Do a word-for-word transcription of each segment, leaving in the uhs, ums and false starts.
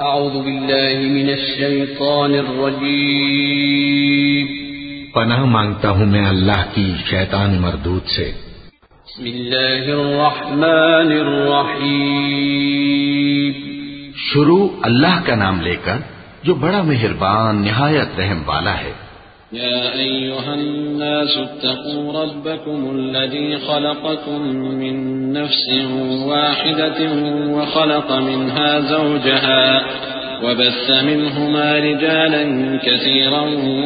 اعوذ باللہ من الشیطان الرجیم پناہ مانگتا ہوں میں اللہ کی شیطان مردود سے۔ بسم اللہ الرحمن الرحیم شروع اللہ کا نام لے کر جو بڑا مہربان نہایت رحم والا ہے۔ يا أيها الناس اتقوا ربكم الذي خلقكم من نفس واحدة وخلق منها زوجها وبث منهما رجالا كثيرا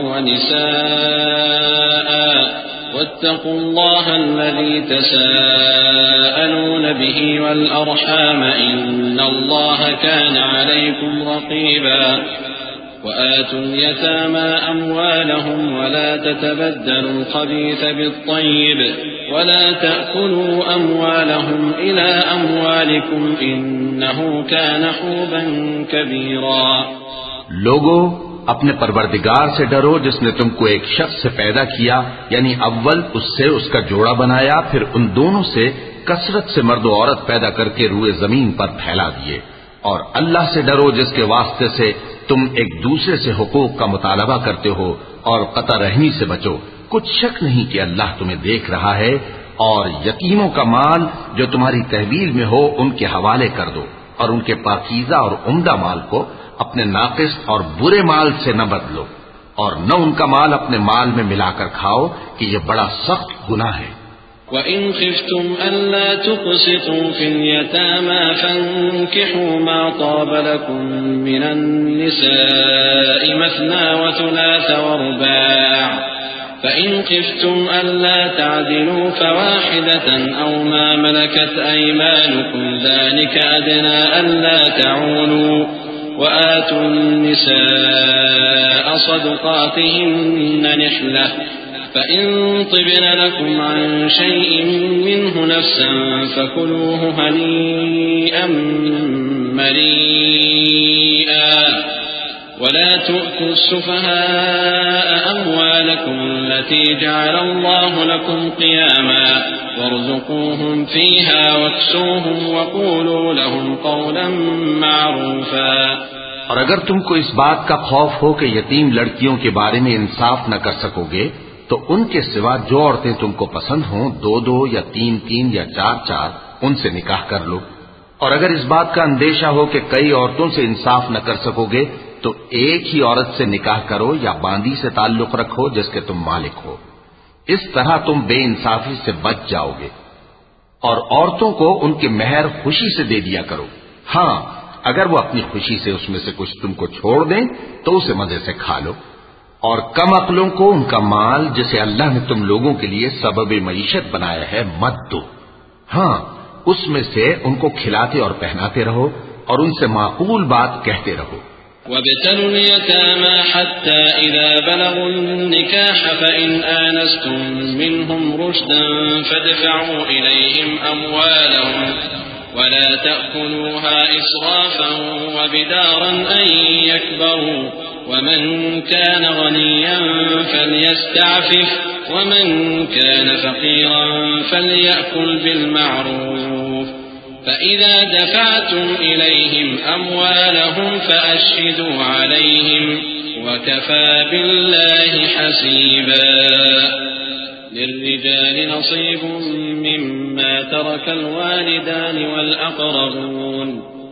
ونساء واتقوا الله الذي تساءلون به والأرحام إن الله كان عليكم رقيبا وآتوا اليتامى أموالهم ولا تتبدلوا الخبيث بالطيب ولا تأكلوا أموالهم إلى أموالكم إنه كان حوبا كبيرا۔ لوگو اپنے پروردگار سے ڈرو جس نے تم کو ایک شخص سے پیدا کیا، یعنی اول اس سے اس کا جوڑا بنایا، پھر ان دونوں سے کثرت سے مرد و عورت پیدا کر کے روئے زمین پر پھیلا دیے، اور اللہ سے ڈرو جس کے واسطے سے تم ایک دوسرے سے حقوق کا مطالبہ کرتے ہو، اور قطع رحمی سے بچو، کچھ شک نہیں کہ اللہ تمہیں دیکھ رہا ہے۔ اور یتیموں کا مال جو تمہاری تحویل میں ہو ان کے حوالے کر دو، اور ان کے پاکیزہ اور عمدہ مال کو اپنے ناقص اور برے مال سے نہ بدلو، اور نہ ان کا مال اپنے مال میں ملا کر کھاؤ کہ یہ بڑا سخت گناہ ہے۔ وَإِنْ خِفْتُمْ أَلَّا تُقْسِطُوا فِي الْيَتَامَى فَانكِحُوا مَا طَابَ لَكُم مِّنَ النِّسَاءِ مَثْنَىٰ وَثُلَاثَ وَرُبَاعَ فَإِنْ خِفْتُمْ أَلَّا تَعْدِلُوا فَوَاحِدَةً أَوْ مَا مَلَكَتْ أَيْمَانُكُمْ ذَلِكَ أَدْنَىٰ أَلَّا تَعُولُوا وَآتُوا النِّسَاءَ صَدُقَاتِهِنَّ نِحْلَةً فَإِن طِبْنَ لَكُمْ عَن شَيْءٍ مِّنْهُ نَفْسًا فَكُلُوهُ هَنِيئًا مَّرِيئًا وَلَا تُؤْتُوا السُّفَهَاءَ أَمْوَالَكُمُ الَّتِي جَعَلَ اللَّهُ لَكُمْ قِيَامًا وَارْزُقُوهُمْ فِيهَا وَاكْسُوهُمْ وَقُولُوا لَهُمْ قَوْلًا مَّعْرُوفًا۔ اور اگر تم کو اس بات کا خوف ہو کہ یتیم لڑکیوں کے بارے میں انصاف نہ کر سکو گے تو ان کے سوا جو عورتیں تم کو پسند ہوں، دو دو یا تین تین یا چار چار، ان سے نکاح کر لو۔ اور اگر اس بات کا اندیشہ ہو کہ کئی عورتوں سے انصاف نہ کر سکو گے تو ایک ہی عورت سے نکاح کرو یا باندی سے تعلق رکھو جس کے تم مالک ہو، اس طرح تم بے انصافی سے بچ جاؤ گے۔ اور عورتوں کو ان کے مہر خوشی سے دے دیا کرو، ہاں اگر وہ اپنی خوشی سے اس میں سے کچھ تم کو چھوڑ دیں تو اسے مزے سے کھا لو۔ اور کم عقلوں کو ان کا مال جسے اللہ نے تم لوگوں کے لیے سبب معیشت بنایا ہے مت دو، ہاں اس میں سے ان کو کھلاتے اور پہناتے رہو اور ان سے معقول بات کہتے رہو۔ وَابْتَلُوا الْيَتَامَى حَتَّى إِذَا بَلَغُوا النِّكَاحَ فَإِنْ آنَسْتُم مِّنْهُمْ رُشْدًا فَادْفَعُوا إِلَيْهِمْ أَمْوَالَهُمْ وَلَا تَأْكُلُوهَا إِسْرَافًا وَبِدَارًا أَن يَكْبَرُوا وَمَن كَانَ غَنِيًّا فَلْيَسْتَعْفِفْ وَمَن كَانَ فَقِيرًا فَلْيَأْكُلْ بِالْمَعْرُوفِ فَإِذَا دَفَعْتُمْ إِلَيْهِمْ أَمْوَالَهُمْ فَأَشْهِدُوا عَلَيْهِمْ وَكَفَى بِاللَّهِ حَسِيبًا۔ لِلرِّجَالِ نَصِيبٌ مِّمَّا تَرَكَ الْوَالِدَانِ وَالْأَقْرَبُونَ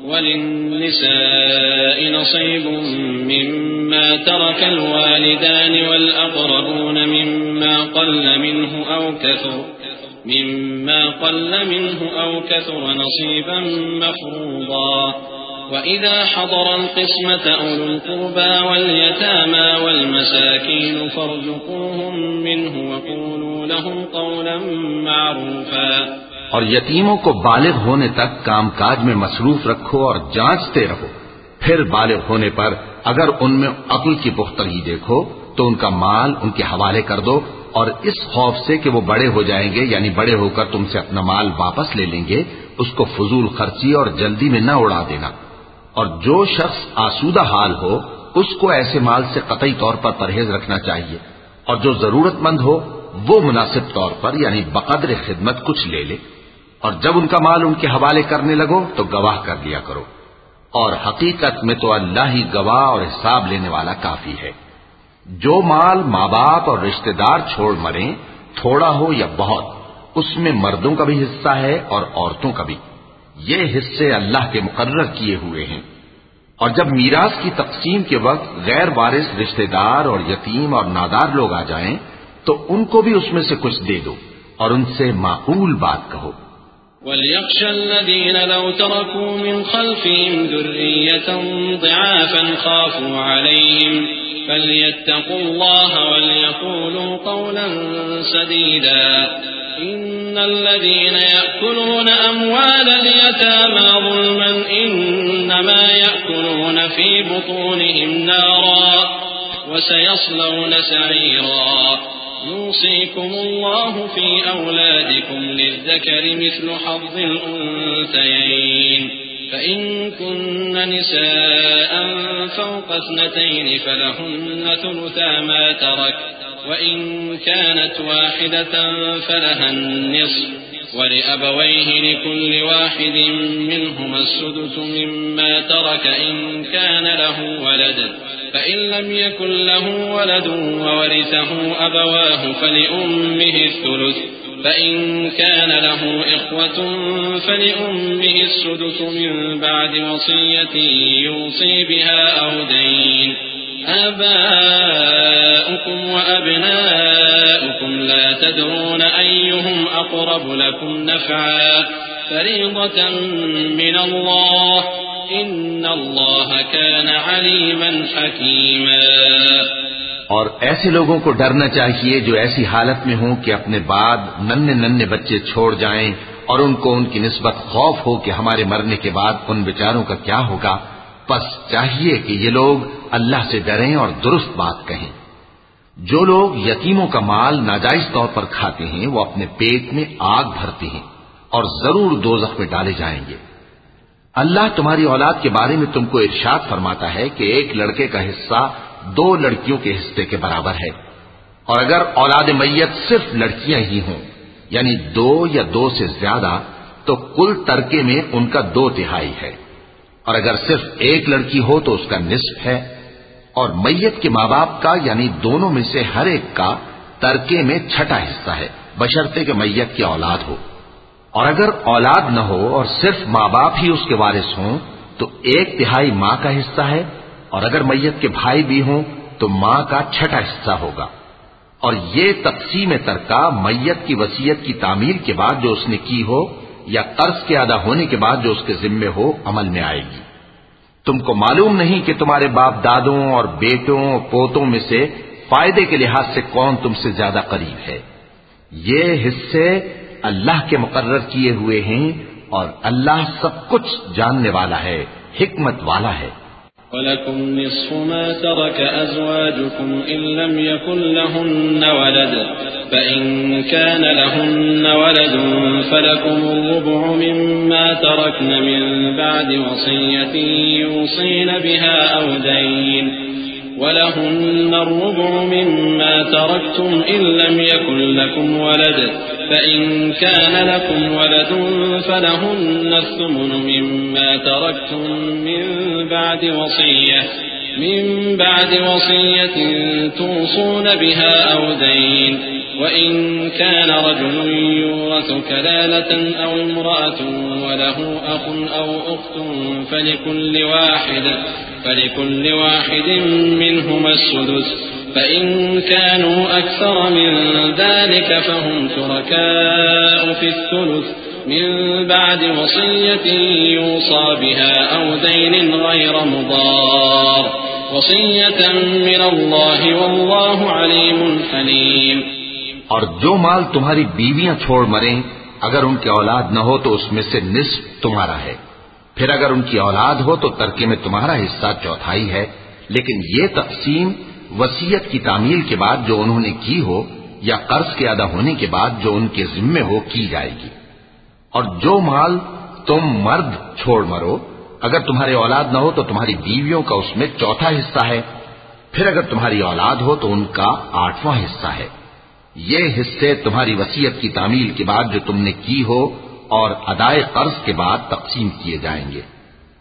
وَلِلنِّسَاءِ نَصِيبٌ مِّمَّا تَرَكَ الْوَالِدَانِ وَالْأَقْرَبُونَ مِمَّا قَلَّ مِنْهُ أَوْ كَثُرَ مما قل منه أو كثر نصيبا مفروضا۔ وإذا حضر القسمة أولو القربى واليتامى والمساكين فارزقوهم منه وقولوا لهم قولا معروفا۔ اور یتیموں کو بالغ ہونے تک کام کاج میں مصروف رکھو اور جانچتے رہو، پھر بالغ ہونے پر اگر ان میں عقل کی پختگی دیکھو تو ان کا مال ان کے حوالے کر دو، اور اس خوف سے کہ وہ بڑے ہو جائیں گے یعنی بڑے ہو کر تم سے اپنا مال واپس لے لیں گے، اس کو فضول خرچی اور جلدی میں نہ اڑا دینا۔ اور جو شخص آسودہ حال ہو اس کو ایسے مال سے قطعی طور پر پرہیز رکھنا چاہیے، اور جو ضرورت مند ہو وہ مناسب طور پر یعنی بقدر خدمت کچھ لے لے، اور جب ان کا مال ان کے حوالے کرنے لگو تو گواہ کر لیا کرو۔ اور حقیقت میں تو اللہ ہی گواہ اور حساب لینے والا کافی ہے۔ جو مال ماں باپ اور رشتہ دار چھوڑ مریں، تھوڑا ہو یا بہت، اس میں مردوں کا بھی حصہ ہے اور عورتوں کا بھی۔ یہ حصے اللہ کے مقرر کیے ہوئے ہیں۔ اور جب میراث کی تقسیم کے وقت غیر وارث رشتہ دار اور یتیم اور نادار لوگ آ جائیں تو ان کو بھی اس میں سے کچھ دے دو اور ان سے معقول بات کہو۔ وَلْيَخْشَ الَّذِينَ لَوْ تَرَكُوا مِنْ خَلْفِهِمْ ذُرِّيَّةً ضِعَافًا خَافُوا عَلَيْهِمْ فَلْيَتَّقُوا اللَّهَ وَلْيَقُولُوا قَوْلًا سَدِيدًا إِنَّ الَّذِينَ يَأْكُلُونَ أَمْوَالَ الْيَتَامَى ظُلْمًا إِنَّمَا يَأْكُلُونَ فِي بُطُونِهِمْ نَارًا وَسَيَصْلَوْنَ سَعِيرًا يوصيكم الله في أولادكم للذكر مثل حظ الأنثيين فإن كن نساء فوق اثنتين فلهن ثلثا ما ترك وإن كانت واحدة فلها النصف ولأبويه لكل واحد منهما السدس مما ترك إن كان له ولد فإن لم يكن له ولد وورثه أبواه فلأمه الثلث فإن كان له إخوة فلأمه السدس من بعد وصية يوصي بها أو دين آباؤكم وأبناؤكم لا تدرون أيهم أقرب لكم نفعا فريضة من الله ان اللہ کان علیما حکیما۔ اور ایسے لوگوں کو ڈرنا چاہیے جو ایسی حالت میں ہوں کہ اپنے بعد ننھے ننھے بچے چھوڑ جائیں اور ان کو ان کی نسبت خوف ہو کہ ہمارے مرنے کے بعد ان بیچاروں کا کیا ہوگا، پس چاہیے کہ یہ لوگ اللہ سے ڈریں اور درست بات کہیں۔ جو لوگ یتیموں کا مال ناجائز طور پر کھاتے ہیں وہ اپنے پیٹ میں آگ بھرتے ہیں اور ضرور دوزخ میں ڈالے جائیں گے۔ اللہ تمہاری اولاد کے بارے میں تم کو ارشاد فرماتا ہے کہ ایک لڑکے کا حصہ دو لڑکیوں کے حصے کے برابر ہے، اور اگر اولاد میت صرف لڑکیاں ہی ہوں یعنی دو یا دو سے زیادہ تو کل ترکے میں ان کا دو تہائی ہے، اور اگر صرف ایک لڑکی ہو تو اس کا نصف ہے، اور میت کے ماں باپ کا یعنی دونوں میں سے ہر ایک کا ترکے میں چھٹا حصہ ہے بشرطے کہ میت کی اولاد ہو، اور اگر اولاد نہ ہو اور صرف ماں باپ ہی اس کے وارث ہوں تو ایک تہائی ماں کا حصہ ہے، اور اگر میت کے بھائی بھی ہوں تو ماں کا چھٹا حصہ ہوگا۔ اور یہ تقسیم ترکہ میت کی وصیت کی تعمیل کے بعد جو اس نے کی ہو یا قرض کے ادا ہونے کے بعد جو اس کے ذمے ہو عمل میں آئے گی۔ تم کو معلوم نہیں کہ تمہارے باپ دادوں اور بیٹوں اور پوتوں میں سے فائدے کے لحاظ سے کون تم سے زیادہ قریب ہے۔ یہ حصے اللہ کے مقرر کیے ہوئے ہیں اور اللہ سب کچھ جاننے والا ہے، حکمت والا ہے۔ وَلَكُمْ نِصْفُ مَا تَرَكَ أَزْوَاجُكُمْ إِن لَّمْ يَكُن لَّهُنَّ وَلَدٌ فَإِن كَانَ لَهُنَّ وَلَدٌ فَلَكُمُ الرُّبُعُ مِمَّا تَرَكْنَ مِن بَعْدِ وَصِيَّةٍ يُوصِينَ بِهَا أَوْ دَيْنٍ وَلَهُنَّ الرُّبُعُ مِمَّا تَرَكْتُمْ إِن لَّمْ يَكُن لَّكُمْ وَلَدٌ فإن كان لكم ولد فلهن الثمن مما تركتم من بعد وصية من بعد وصية توصون بها أو دين وإن كان رجل يورث كلالة أو امرأة وله أخ أو أخت فلكل واحد فلكل واحد منهما السدس فإن كانوا أكثر من ذلك فهم شركاء في الثلث من بعد وصية يوصى بها أو دين غير مضار وصية من الله والله عليم حليم۔ اور جو مال تمہاری بیویاں چھوڑ مریں اگر ان کی اولاد نہ ہو تو اس میں سے نصف تمہارا ہے، پھر اگر ان کی اولاد ہو تو ترکے میں تمہارا حصہ چوتھائی ہے، لیکن یہ تقسیم وصیت کی تعمیل کے بعد جو انہوں نے کی ہو یا قرض کے ادا ہونے کے بعد جو ان کے ذمے ہو کی جائے گی۔ اور جو مال تم مرد چھوڑ مرو اگر تمہارے اولاد نہ ہو تو تمہاری بیویوں کا اس میں چوتھا حصہ ہے، پھر اگر تمہاری اولاد ہو تو ان کا آٹھواں حصہ ہے۔ یہ حصے تمہاری وصیت کی تعمیل کے بعد جو تم نے کی ہو اور ادائے قرض کے بعد تقسیم کیے جائیں گے۔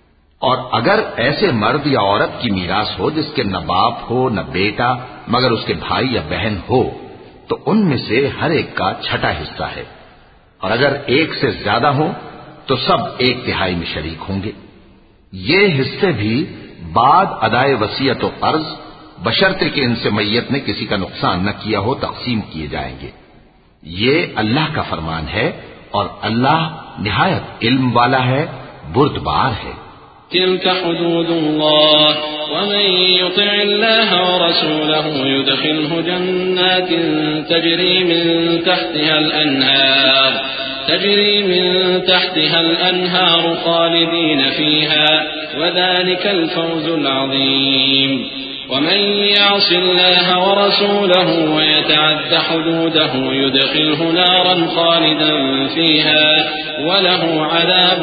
اور اگر ایسے مرد یا عورت کی میراث ہو جس کے نہ باپ ہو نہ بیٹا مگر اس کے بھائی یا بہن ہو تو ان میں سے ہر ایک کا چھٹا حصہ ہے، اور اگر ایک سے زیادہ ہو تو سب ایک تہائی میں شریک ہوں گے۔ یہ حصے بھی بعد ادائے وصیت و قرض بشرطے کہ ان سے میت نے کسی کا نقصان نہ کیا ہو تقسیم کیے جائیں گے۔ یہ اللہ کا فرمان ہے اور اللہ نہایت علم والا ہے، بردبار ہے۔ تلك حدود الله ومن يطع الله ورسوله يدخله جنات تجري من تحتها الأنهار تجري من تحتها الأنهار خالدين فيها وذلك الفوز العظيم ومن يعص الله ورسوله ويتعد حدوده يدخله نارا خالدا فيها وله عذاب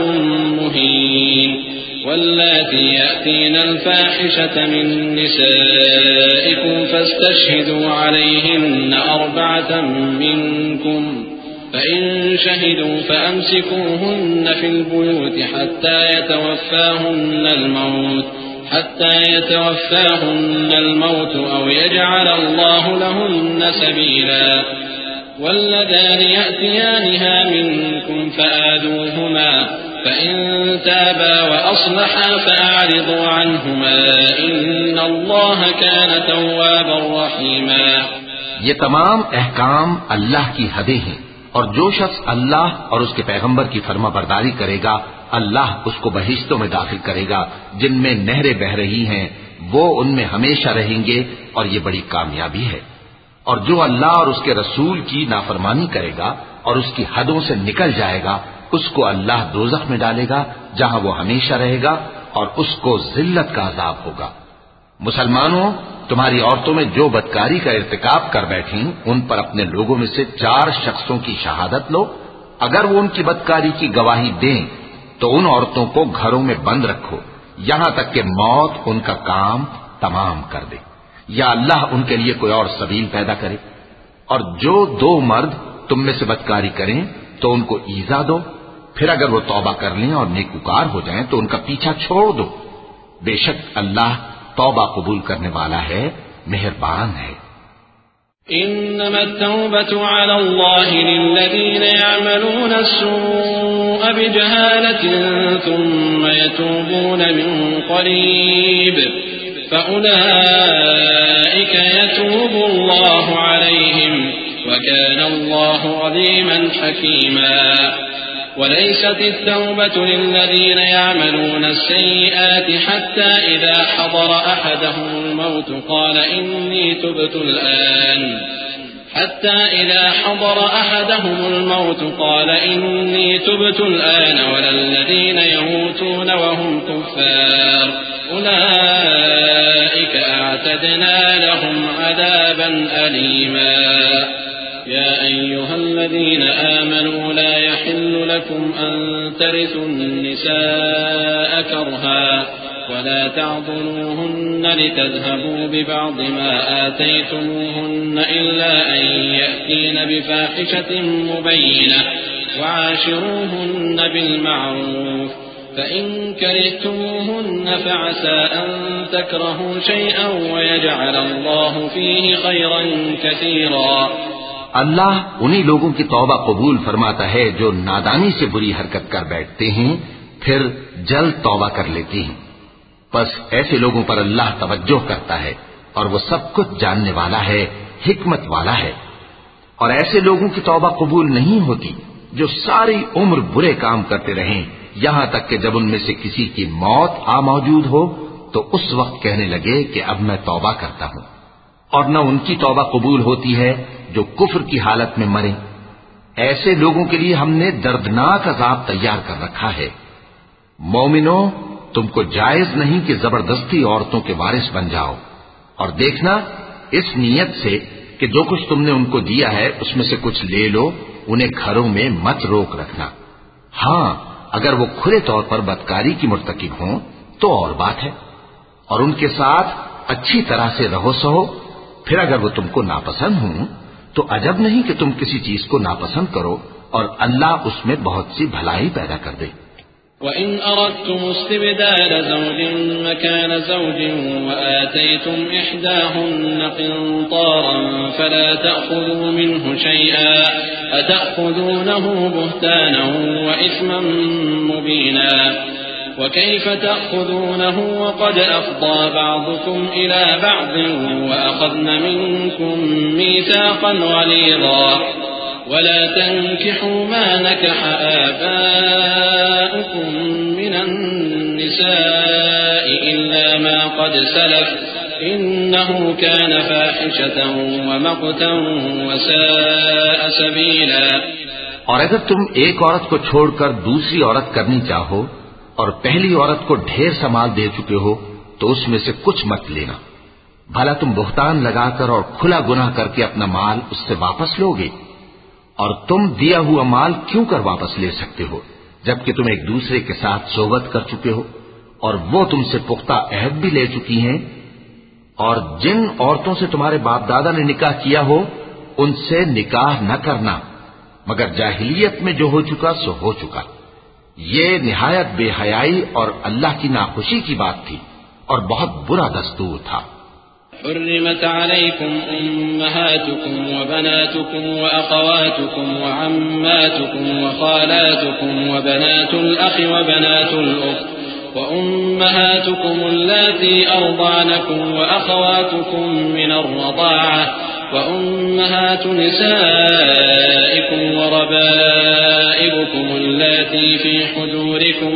مهين واللاتي يأتين الفاحشة من نسائكم فاستشهدوا عليهن أربعة منكم فإن شهدوا فأمسكوهن في البيوت حتى يتوفاهن الموت حتى يتوفاهن الموت أو يجعل الله لهن سبيلا واللذان يأتيانها منكم فآذوهما فإن تابا وأصلحا فأعرضوا عنهما إن الله كان توابا رحيما۔ یہ تمام احکام اللہ کی حدیں ہیں، اور جو شخص اللہ اور اس کے پیغمبر کی فرما برداری کرے گا اللہ اس کو بہشتوں میں داخل کرے گا جن میں نہریں بہ رہی ہیں، وہ ان میں ہمیشہ رہیں گے اور یہ بڑی کامیابی ہے۔ اور جو اللہ اور اس کے رسول کی نافرمانی کرے گا اور اس کی حدوں سے نکل جائے گا اس کو اللہ دوزخ میں ڈالے گا جہاں وہ ہمیشہ رہے گا اور اس کو ذلت کا عذاب ہوگا۔ مسلمانوں، تمہاری عورتوں میں جو بدکاری کا ارتکاب کر بیٹھیں ان پر اپنے لوگوں میں سے چار شخصوں کی شہادت لو، اگر وہ ان کی بدکاری کی گواہی دیں تو ان عورتوں کو گھروں میں بند رکھو یہاں تک کہ موت ان کا کام تمام کر دے یا اللہ ان کے لیے کوئی اور سبیل پیدا کرے۔ اور جو دو مرد تم میں سے بدکاری کریں تو ان کو ایذا دو، پھر اگر وہ توبہ کر لیں اور نیکوکار ہو جائیں تو ان کا پیچھا چھوڑ دو، بے شک اللہ توبہ قبول کرنے والا ہے، مہربان ہے۔ إنما التوبة على الله للذين يعملون السوء بجهالة ثم يتوبون من قريب فأولئك يتوب الله عليهم وكان الله عليما حكيما وليست التوبة للذين يعملون السيئات حتى إذا حضر أحدهم الموت قال إني تبت الآن حتى إذا حضر أحدهم الموت قال إني تبت الآن ولا الذين يموتون وهم كفار أولئك أعتدنا لهم عذابا أليما يا أيها الذين آمنوا لا يحل لكم أن ترثوا النساء كرها ولا تعضلوهن لتذهبوا ببعض ما آتيتموهن إلا أن يأتين بفاحشة مبينة وعاشروهن بالمعروف فإن كرهتموهن فعسى أن تكرهوا شيئا ويجعل الله فيه خيرا كثيرا۔ اللہ انہی لوگوں کی توبہ قبول فرماتا ہے جو نادانی سے بری حرکت کر بیٹھتے ہیں پھر جلد توبہ کر لیتے ہیں، بس ایسے لوگوں پر اللہ توجہ کرتا ہے اور وہ سب کچھ جاننے والا ہے، حکمت والا ہے۔ اور ایسے لوگوں کی توبہ قبول نہیں ہوتی جو ساری عمر برے کام کرتے رہیں یہاں تک کہ جب ان میں سے کسی کی موت آ موجود ہو تو اس وقت کہنے لگے کہ اب میں توبہ کرتا ہوں، اور نہ ان کی توبہ قبول ہوتی ہے جو کفر کی حالت میں مریں۔ ایسے لوگوں کے لیے ہم نے دردناک عذاب تیار کر رکھا ہے۔ مومنوں، تم کو جائز نہیں کہ زبردستی عورتوں کے وارث بن جاؤ، اور دیکھنا اس نیت سے کہ جو کچھ تم نے ان کو دیا ہے اس میں سے کچھ لے لو، انہیں گھروں میں مت روک رکھنا۔ ہاں، اگر وہ کھلے طور پر بدکاری کی مرتکب ہوں تو اور بات ہے، اور ان کے ساتھ اچھی طرح سے رہو سہو۔ پھر اگر وہ تم کو ناپسند ہوں تو عجب نہیں کہ تم کسی چیز کو ناپسند کرو اور اللہ اس میں بہت سی بھلائی پیدا کر دے۔ وإن أردتم استبدال زوج مكان زوج وآتيتم إحداهن قنطارا فلا تأخذوا منه شيئا أتأخذونه بهتانا وإثما مبينا وكيف تأخذونه وقد أفضى بعضكم إلى بعض وأخذن منكم ميثاقا غليظا ولا تنكحوا ما نكح آباؤكم من النساء إلا ما قد سلف إنه كان فاحشة ومقتا وساء سبيلا. اور اگر تم ایک عورت کو چھوڑ کر دوسری عورت کرنی چاہو اور پہلی عورت کو ڈھیر سا مال دے چکے ہو تو اس میں سے کچھ مت لینا. بھلا تم بہتان لگا کر اور کھلا گناہ کر کے اپنا مال اس سے واپس لوگے؟ اور تم دیا ہوا مال کیوں کر واپس لے سکتے ہو جبکہ تم ایک دوسرے کے ساتھ صحبت کر چکے ہو اور وہ تم سے پختہ عہد بھی لے چکی ہیں؟ اور جن عورتوں سے تمہارے باپ دادا نے نکاح کیا ہو ان سے نکاح نہ کرنا مگر جاہلیت میں جو ہو چکا سو ہو چکا. یہ نہایت بے حیائی اور اللہ کی ناخوشی کی بات تھی اور بہت برا دستور تھا. حرمت عليكم أمهاتكم وبناتكم وأخواتكم وعماتكم وخالاتكم وبنات الأخ وبنات الأخت وأمهاتكم اللاتي أرضعنكم وأخواتكم من الرضاعة وأمهات نسائكم وربائبكم اللاتي في حجوركم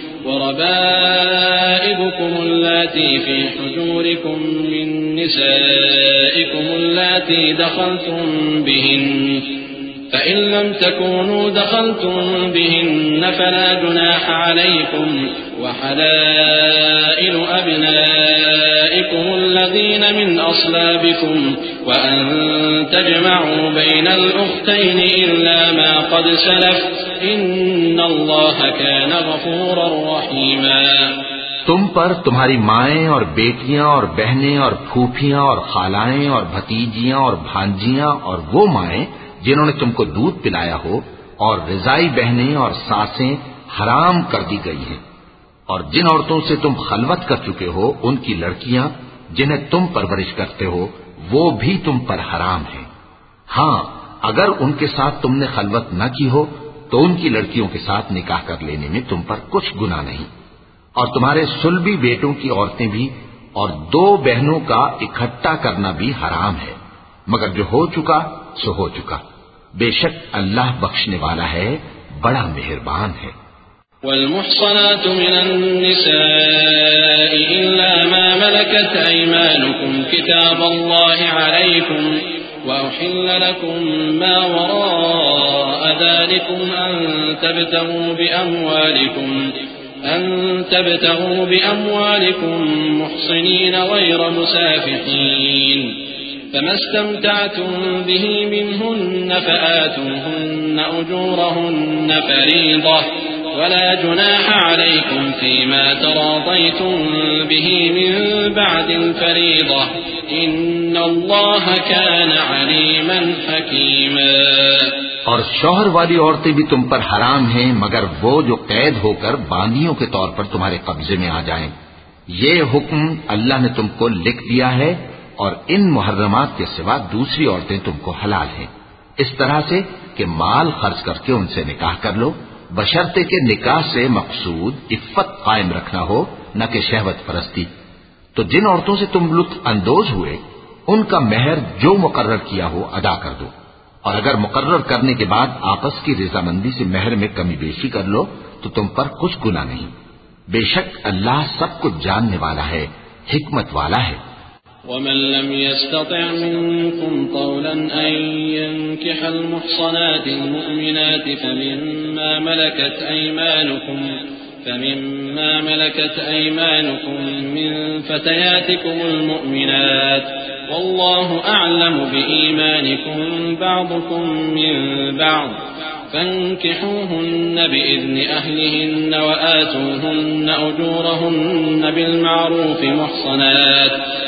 وربائبكم اللاتي في حجوركم من نسائكم اللاتي دخلتم بهن فإن لم تكونوا دخلتم بهن فلا جناح عليكم وحلائل أبنائكم الذين من أصلابكم وأن تجمعوا بين الأختين إلا ما قد سلف إن الله كان غفورا رحيما. تم پر تمہاری مائیں اور بیٹیاں اور بہنیں اور پھوپھیاں اور خالائیں اور بھتیجیاں اور بھانجیاں اور وہ مائیں جنہوں نے تم کو دودھ پلایا ہو اور رضائی بہنیں اور ساسیں حرام کر دی گئی ہیں. اور جن عورتوں سے تم خلوت کر چکے ہو ان کی لڑکیاں جنہیں تم پرورش کرتے ہو وہ بھی تم پر حرام ہیں. ہاں اگر ان کے ساتھ تم نے خلوت نہ کی ہو تو ان کی لڑکیوں کے ساتھ نکاح کر لینے میں تم پر کچھ گناہ نہیں. اور تمہارے سلبی بیٹوں کی عورتیں بھی اور دو بہنوں کا اکٹھا کرنا بھی حرام ہے مگر جو ہو چکا سو ہو چکا. بے شک اللہ بخشنے والا ہے بڑا مہربان ہے. والمحصنات من النساء إلا ما ملكت أيمانكم كتاب الله عليكم وأحل لكم ما وراء ذلكم أن تبتغوا بأموالكم أن تبتغوا بأموالكم محصنين غير مسافحين فما استمتعتم به منهن فآتوهن أجورهن فريضة ولا جناح عليكم فيما تراضيتم به من بعد الفريضة إن الله كان عليما حكيما. اور شوہر والی عورتیں بھی تم پر حرام ہیں مگر وہ جو قید ہو کر باندیوں کے طور پر تمہارے قبضے میں آ جائیں. یہ حکم اللہ نے تم کو لکھ دیا ہے اور ان محرمات کے سوا دوسری عورتیں تم کو حلال ہیں اس طرح سے کہ مال خرچ کر کے ان سے نکاح کر لو بشرطے کہ نکاح سے مقصود عفت قائم رکھنا ہو نہ کہ شہوت پرستی. تو جن عورتوں سے تم لطف اندوز ہوئے ان کا مہر جو مقرر کیا ہو ادا کر دو اور اگر مقرر کرنے کے بعد آپس کی رضامندی سے مہر میں کمی بیشی کر لو تو تم پر کچھ گناہ نہیں. بے شک اللہ سب کچھ جاننے والا ہے حکمت والا ہے. ومن لم يستطع منكم طولا أن ينكح المحصنات المؤمنات فمما ملكت أيمانكم فمما ملكت أيمانكم من فتياتكم المؤمنات والله أعلم بإيمانكم بعضكم من بعض فانكحوهن بإذن أهلهن وآتوهن أجورهن بالمعروف محصنات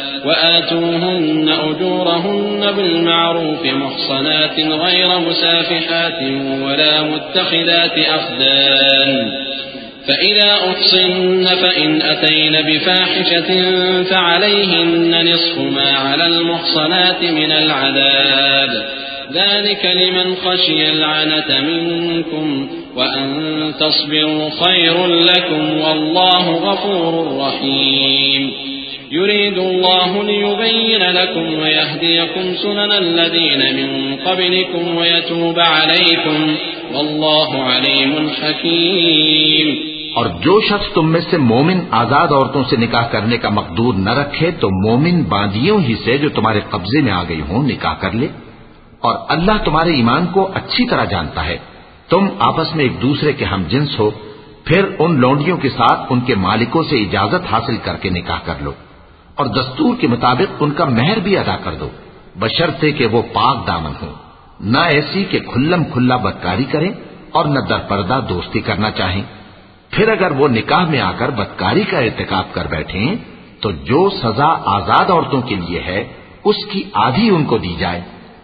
وآتوهن أجورهن بالمعروف محصنات غير مسافحات ولا متخذات أخدان فإذا أحصن فإن أتين بفاحشة فعليهن نصف ما على المحصنات من العذاب ذلك لمن خشي العنة منكم وأن تصبروا خير لكم والله غفور رحيم يريد الله ليبين لكم ويهديكم سنن الذين من قبلكم ويتوب عليكم والله عليم حكيم. اور جو شخص تم میں سے مومن آزاد عورتوں سے نکاح کرنے کا مقدور نہ رکھے تو مومن باندیوں ہی سے جو تمہارے قبضے میں آ گئی ہوں نکاح کر لے. اور اللہ تمہارے ایمان کو اچھی طرح جانتا ہے. تم آپس میں ایک دوسرے کے ہم جنس ہو پھر ان لونڈیوں کے ساتھ ان کے مالکوں سے اجازت حاصل کر کے نکاح کر لو اور دستور کے مطابق ان کا مہر بھی ادا کر دو بشرطے کہ وہ پاک دامن ہو نہ ایسی کہ کھلم کھلا بدکاری کریں اور نہ درپردہ دوستی کرنا چاہیں. پھر اگر وہ نکاح میں آ کر بدکاری کا ارتکاب کر بیٹھیں تو جو سزا آزاد عورتوں کے لیے ہے اس کی آدھی ان کو دی جائے.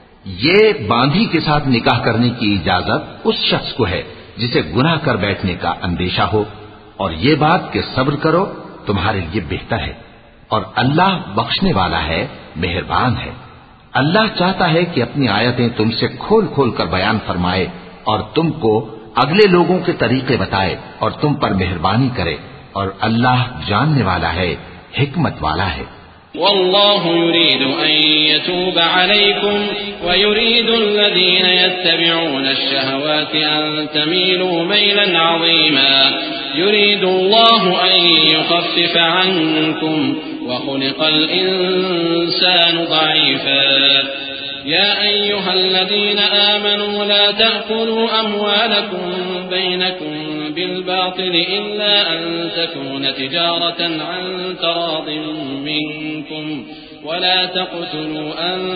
یہ باندھی کے ساتھ نکاح کرنے کی اجازت اس شخص کو ہے جسے گناہ کر بیٹھنے کا اندیشہ ہو اور یہ بات کہ صبر کرو تمہارے لیے بہتر ہے اور اللہ بخشنے والا ہے مہربان ہے. اللہ چاہتا ہے کہ اپنی آیتیں تم سے کھول کھول کر بیان فرمائے اور تم کو اگلے لوگوں کے طریقے بتائے اور تم پر مہربانی کرے اور اللہ جاننے والا ہے حکمت والا ہے. والله يريد أن يتوب عليكم ويريد الذين يتبعون الشهوات أن تميلوا ميلا عظيما يريد الله أن يخفف عنكم وخلق الإنسان ضعيفا يا أيها الذين آمنوا لا تأكلوا أموالكم بينكم بالباطل إلا أن تكون تجارة عن تراض منكم ولا تقتلوا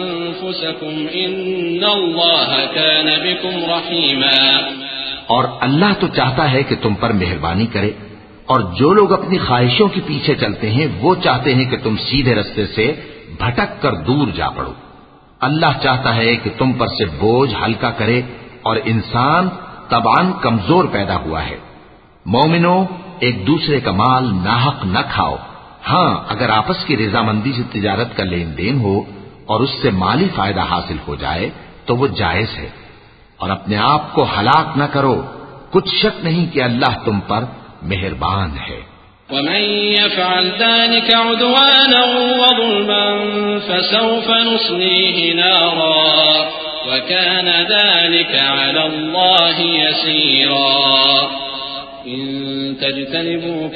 أنفسكم إن الله كان بكم رحيما. اور اللہ تو چاہتا ہے کہ تم پر مہربانی کرے اور جو لوگ اپنی خواہشوں کے پیچھے چلتے ہیں وہ چاہتے ہیں کہ تم سیدھے رستے سے بھٹک کر دور جا پڑو. اللہ چاہتا ہے کہ تم پر سے بوجھ ہلکا کرے اور انسان طبعاً کمزور پیدا ہوا ہے. مومنوں ایک دوسرے کا مال ناحق نہ کھاؤ. ہاں اگر آپس کی رضامندی سے تجارت کا لین دین ہو اور اس سے مالی فائدہ حاصل ہو جائے تو وہ جائز ہے. اور اپنے آپ کو ہلاک نہ کرو کچھ شک نہیں کہ اللہ تم پر مہربان ہے. ومن يفعل ذلك عدوانا وظلما فسوف نصليه نارا وكان ذلك على الله يسيرا. إن تجتنبوا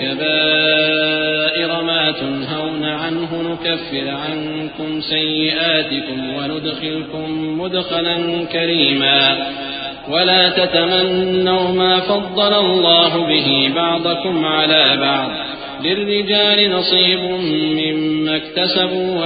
كبائر ما تنهون عنه نكفر عنكم سيئاتكم وندخلكم مدخلا كريما. ولا تتمنوا ما فضل الله به بعضكم على بعض للرجال نصيب مما اكتسبوا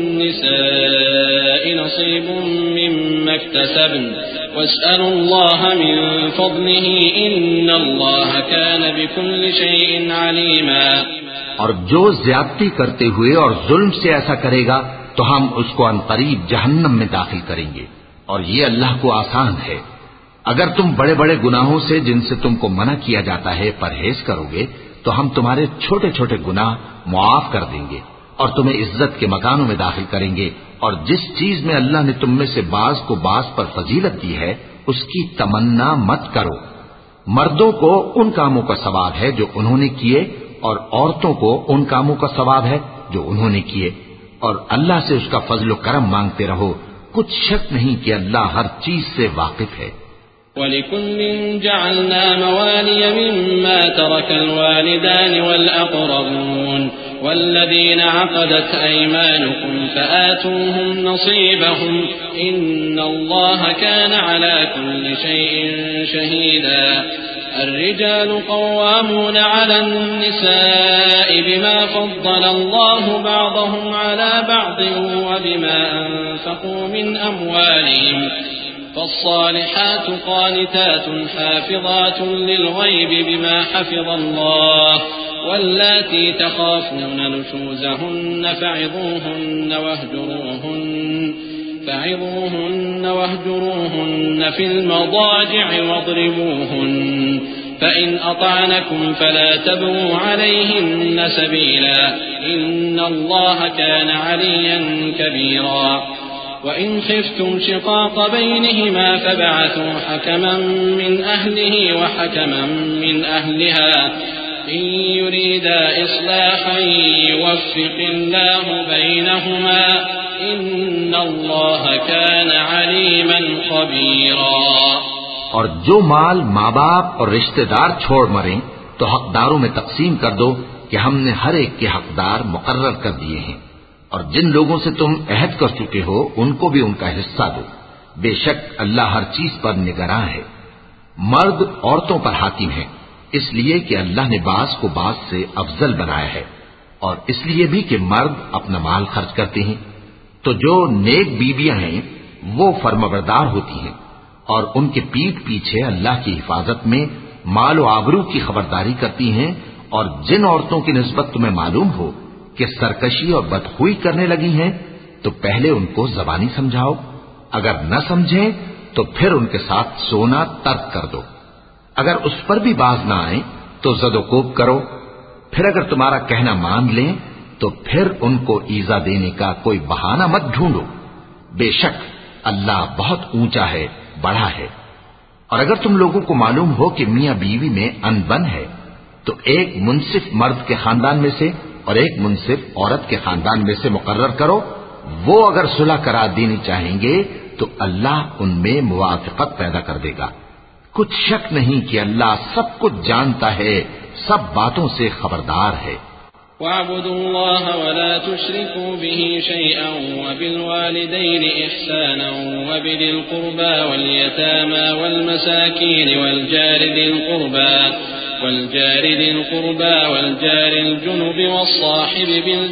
وللنساء نصيب مما اكتسبن واسألوا الله من فضله إن الله كان بكل شيء عليما. اور جو زیادتی کرتے ہوئے اور ظلم سے ایسا کرے گا تو ہم اس کو عنقریب جہنم میں داخل کریں گے اور یہ اللہ کو آسان ہے. اگر تم بڑے بڑے گناہوں سے جن سے تم کو منع کیا جاتا ہے پرہیز کرو گے تو ہم تمہارے چھوٹے چھوٹے گناہ معاف کر دیں گے اور تمہیں عزت کے مکانوں میں داخل کریں گے. اور جس چیز میں اللہ نے تم میں سے بعض کو بعض پر فضیلت دی ہے اس کی تمنا مت کرو. مردوں کو ان کاموں کا ثواب ہے جو انہوں نے کیے اور عورتوں کو ان کاموں کا ثواب ہے جو انہوں نے کیے اور اللہ سے اس کا فضل و کرم مانگتے رہو. کچھ شک نہیں کہ اللہ ہر چیز سے واقف ہے. وَلِكُلٍّ جَعَلْنَا مَوَالِيَ مِمَّا تَرَكَ الْوَالِدَانِ وَالْأَقْرَبُونَ وَالَّذِينَ عَقَدَتْ أَيْمَانُكُمْ فَآتُوهُمْ نَصِيبَهُمْ إِنَّ اللَّهَ كَانَ عَلَى كُلِّ شَيْءٍ شَهِيدًا. الرجال قوامون على النساء بما فضل الله بعضهم على بعض وبما أنفقوا من أموالهم فالصالحات قانتات حافظات للغيب بما حفظ الله واللاتي تخافون نشوزهن فعظوهن واهجروهن فعظوهن واهجروهن في المضاجع واضربوهن فإن أطعنكم فلا تبغوا عليهن سبيلا إن الله كان عليا كبيرا وإن خفتم شقاق بينهما فابعثوا حكما من أهله وحكما من أهلها إن يريدا إصلاحا يوفق الله بينهما إن الله كان عليما خبيرا۔ اور جو مال ماں باپ اور رشتہ دار چھوڑ مریں تو حقداروں میں تقسیم کر دو کہ ہم نے ہر ایک کے حقدار مقرر کر دیے ہیں، اور جن لوگوں سے تم عہد کر چکے ہو ان کو بھی ان کا حصہ دو، بے شک اللہ ہر چیز پر نگراں ہے۔ مرد عورتوں پر حاکم ہیں اس لیے کہ اللہ نے بعض کو بعض سے افضل بنایا ہے، اور اس لیے بھی کہ مرد اپنا مال خرچ کرتے ہیں، تو جو نیک بیویاں ہیں وہ فرمانبردار ہوتی ہیں اور ان کے پیٹھ پیچھے اللہ کی حفاظت میں مال و آبرو کی خبرداری کرتی ہیں، اور جن عورتوں کی نسبت تمہیں معلوم ہو کہ سرکشی اور بدخوئی کرنے لگی ہیں تو پہلے ان کو زبانی سمجھاؤ، اگر نہ سمجھیں تو پھر ان کے ساتھ سونا ترک کر دو، اگر اس پر بھی باز نہ آئیں تو زد و کوب کرو، پھر اگر تمہارا کہنا مان لیں تو پھر ان کو ایذا دینے کا کوئی بہانہ مت ڈھونڈو، بے شک اللہ بہت اونچا ہے، بڑا ہے۔ اور اگر تم لوگوں کو معلوم ہو کہ میاں بیوی میں ان بن ہے تو ایک منصف مرد کے خاندان میں سے اور ایک منصف عورت کے خاندان میں سے مقرر کرو، وہ اگر صلح کرا دینی چاہیں گے تو اللہ ان میں موافقت پیدا کر دے گا۔ کچھ شک نہیں کہ اللہ سب کچھ جانتا ہے، سب باتوں سے خبردار ہے۔ وَاعْبُدُوا اللَّهَ وَلَا تُشْرِكُوا بِهِ شَيْئًا وَبِالْوَالِدَيْنِ إِحْسَانًا وَبِذِي الْقُرْبَى وَالْيَتَامَى وَالْمَسَاكِينِ وَالْجَارِ ذِي الْقُرْبَى والجار ذي القربى والجار الجنب والصاحب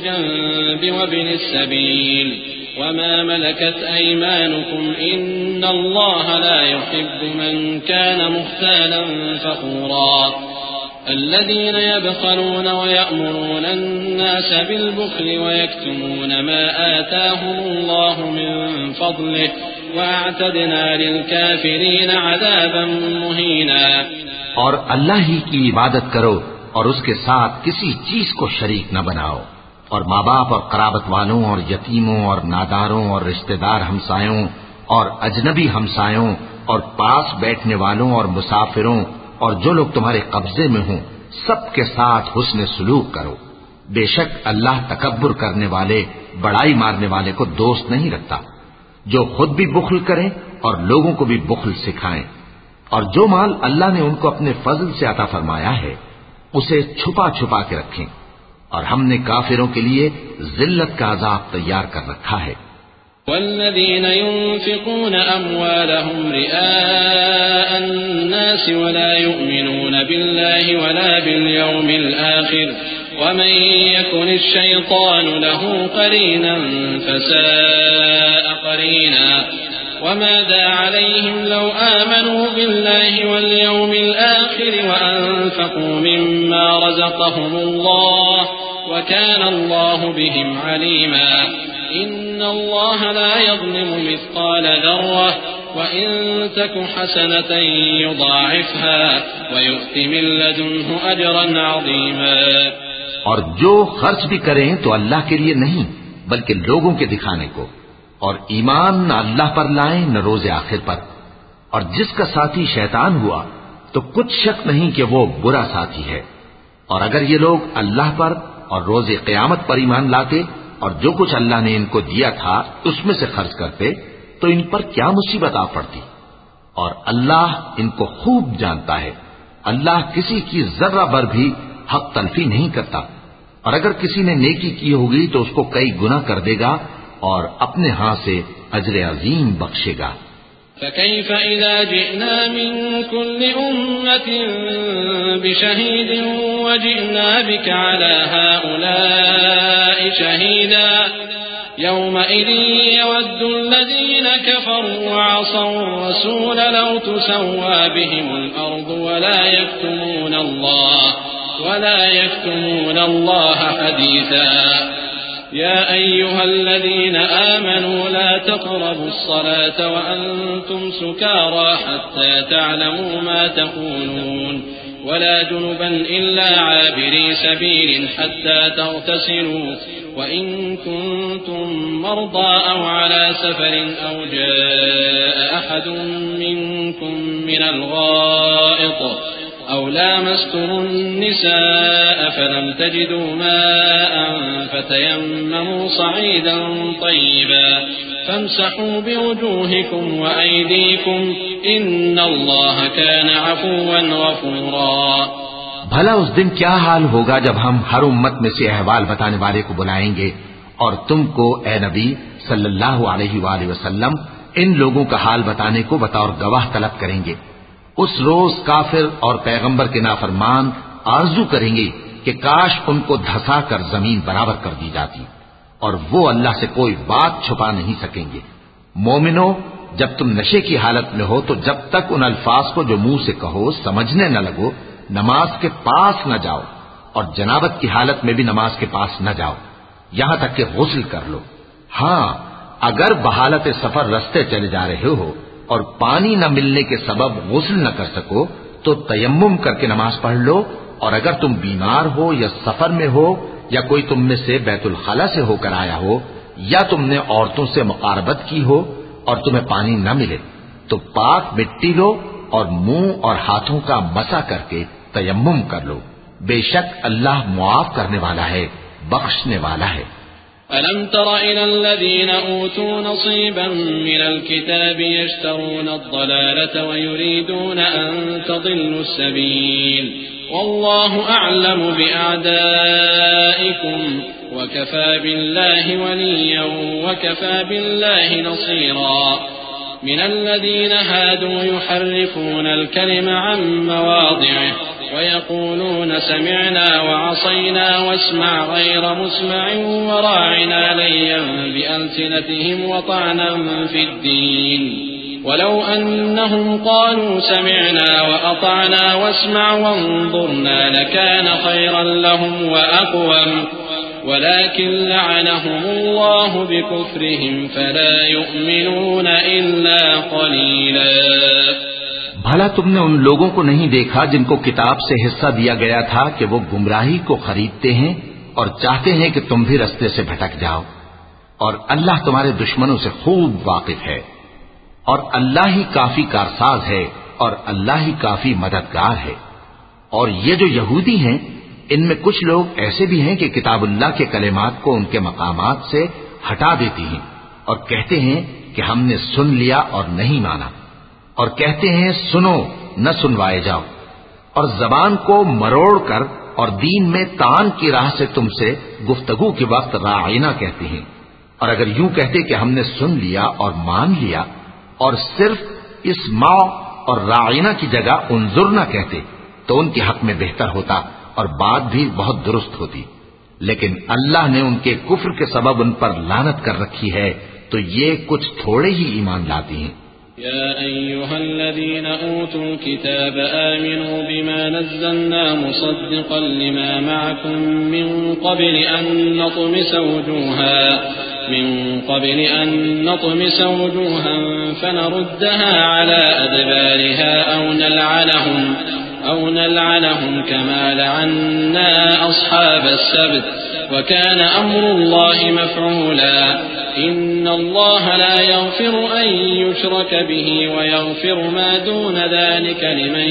بالجنب وابن السبيل وما ملكت أيمانكم إن الله لا يحب من كان مختالا فخورا الذين يبخلون ويأمرون الناس بالبخل ويكتمون ما آتاهم الله من فضله وأعتدنا للكافرين عذابا مهينا۔ اور اللہ ہی کی عبادت کرو اور اس کے ساتھ کسی چیز کو شریک نہ بناؤ، اور ماں باپ اور قرابت والوں اور یتیموں اور ناداروں اور رشتہ دار ہمسایوں اور اجنبی ہمسایوں اور پاس بیٹھنے والوں اور مسافروں اور جو لوگ تمہارے قبضے میں ہوں سب کے ساتھ حسن سلوک کرو، بے شک اللہ تکبر کرنے والے بڑائی مارنے والے کو دوست نہیں رکھتا۔ جو خود بھی بخل کریں اور لوگوں کو بھی بخل سکھائیں، اور جو مال اللہ نے ان کو اپنے فضل سے عطا فرمایا ہے اسے چھپا چھپا کے رکھیں، اور ہم نے کافروں کے لیے ذلت کا عذاب تیار کر رکھا ہے۔ والذين ينفقون أموالهم رئاء الناس ولا يؤمنون بالله ولا باليوم الآخر ومن يكن الشيطان له قرينا فساء قرينا وماذا عليهم لو آمنوا بالله واليوم الآخر وأنفقوا مما رزقهم الله وكان الله بهم عليما إن الله لا يظلم مثقال ذرة وإن تك حسنة يضاعفها ويؤت من لدنه أجرا عظيما۔ اور جو خرچ بھی کریں تو اللہ کے لیے نہیں بلکہ لوگوں کے دکھانے کو، اور ایمان نہ اللہ پر لائیں نہ روز آخر پر، اور جس کا ساتھی شیطان ہوا تو کچھ شک نہیں کہ وہ برا ساتھی ہے۔ اور اگر یہ لوگ اللہ پر اور روز قیامت پر ایمان لاتے اور جو کچھ اللہ نے ان کو دیا تھا اس میں سے خرچ کرتے تو ان پر کیا مصیبت آ پڑتی، اور اللہ ان کو خوب جانتا ہے۔ اللہ کسی کی ذرہ بھر بھی حق تلفی نہیں کرتا، اور اگر کسی نے نیکی کی ہوگی تو اس کو کئی گنا کر دے گا اور اپنے ہاں سے اجر عظیم بخشے گا۔ فكيف إذا جئنا من كل أمة بشهيد وجئنا بك على هؤلاء شهيدا يومئذ يود الذين كفروا وعصوا الرسول لو تسوى بهم الأرض ولا يكتمون الله ولا يكتمون الله حديثا يا أيها الذين آمنوا لا تقربوا الصلاة وأنتم سكارى حتى تعلموا ما تقولون ولا جنبا إلا عابري سبيل حتى تغتسلوا وإن كنتم مرضى أو على سفر أو جاء أحد منكم من الغائط أو لامستم النساء فلم تجدوا ماء فتيمموا صعيدا طيبا فامسحوا بوجوهكم وأيديكم إن الله كان عفوا غفورا. بھلا اس دن کیا حال ہوگا جب ہم ہر امت میں سے احوال بتانے والے کو بلائیں گے اور تم کو اے نبی صلی اللہ علیہ وآلہ وسلم ان لوگوں کا حال بتانے کو بطور گواہ طلب کریں گے. اس روز کافر اور پیغمبر کے نافرمان آرزو کریں گے کہ کاش ان کو دھسا کر زمین برابر کر دی جاتی اور وہ اللہ سے کوئی بات چھپا نہیں سکیں گے. مومنو، جب تم نشے کی حالت میں ہو تو جب تک ان الفاظ کو جو منہ سے کہو سمجھنے نہ لگو نماز کے پاس نہ جاؤ، اور جنابت کی حالت میں بھی نماز کے پاس نہ جاؤ یہاں تک کہ غسل کر لو. ہاں، اگر بحالت سفر رستے چلے جا رہے ہو اور پانی نہ ملنے کے سبب غسل نہ کر سکو تو تیمم کر کے نماز پڑھ لو، اور اگر تم بیمار ہو یا سفر میں ہو یا کوئی تم میں سے بیت الخلا سے ہو کر آیا ہو یا تم نے عورتوں سے مقاربت کی ہو اور تمہیں پانی نہ ملے تو پاک مٹی لو اور منہ اور ہاتھوں کا مسح کر کے تیمم کر لو. بے شک اللہ معاف کرنے والا ہے، بخشنے والا ہے. ألم تر إلى الذين أوتوا نصيبا من الكتاب يشترون الضلالة ويريدون أن تضلوا السبيل والله أعلم بأعدائكم وكفى بالله وليا وكفى بالله نصيرا. من الذين هادوا يحرفون الكلم عن مواضعه ويقولون سمعنا وعصينا واسمع غير مسمع وراعنا ليا بألسنتهم وطعنا في الدين ولو أنهم قالوا سمعنا وأطعنا واسمع وانظرنا لكان خيرا لهم وأقوم ولكن لعنهم الله بكفرهم فلا يؤمنون إلا قليلا. بھلا تم نے ان لوگوں کو نہیں دیکھا جن کو کتاب سے حصہ دیا گیا تھا کہ وہ گمراہی کو خریدتے ہیں اور چاہتے ہیں کہ تم بھی رستے سے بھٹک جاؤ، اور اللہ تمہارے دشمنوں سے خوب واقف ہے، اور اللہ ہی کافی کارساز ہے اور اللہ ہی کافی مددگار ہے. اور یہ جو یہودی ہیں ان میں کچھ لوگ ایسے بھی ہیں کہ کتاب اللہ کے کلمات کو ان کے مقامات سے ہٹا دیتی ہیں اور کہتے ہیں کہ ہم نے سن لیا اور نہیں مانا، اور کہتے ہیں سنو نہ سنوائے جاؤ، اور زبان کو مروڑ کر اور دین میں تان کی راہ سے تم سے گفتگو کے وقت راعینا کہتے ہیں. اور اگر یوں کہتے کہ ہم نے سن لیا اور مان لیا اور صرف اسمع اور راعینا کی جگہ انظر نہ کہتے تو ان کے حق میں بہتر ہوتا اور بات بھی بہت درست ہوتی. لیکن اللہ نے ان کے کفر کے سبب ان پر لعنت کر رکھی ہے تو یہ کچھ تھوڑے ہی ایمان لاتی ہیں. يا أيها الذين أوتوا الكتاب آمنوا بما نزلنا مصدقا لما معكم من قبل أن نطمس وجوها من قبل أن نطمس وجوها فنردها على أدبارها أو نلعنهم أو نلعنهم كما لعنا أصحاب السبت وكان أمر الله مفعولا. إن الله لا يغفر أن يشرك به ويغفر ما دون ذلك لمن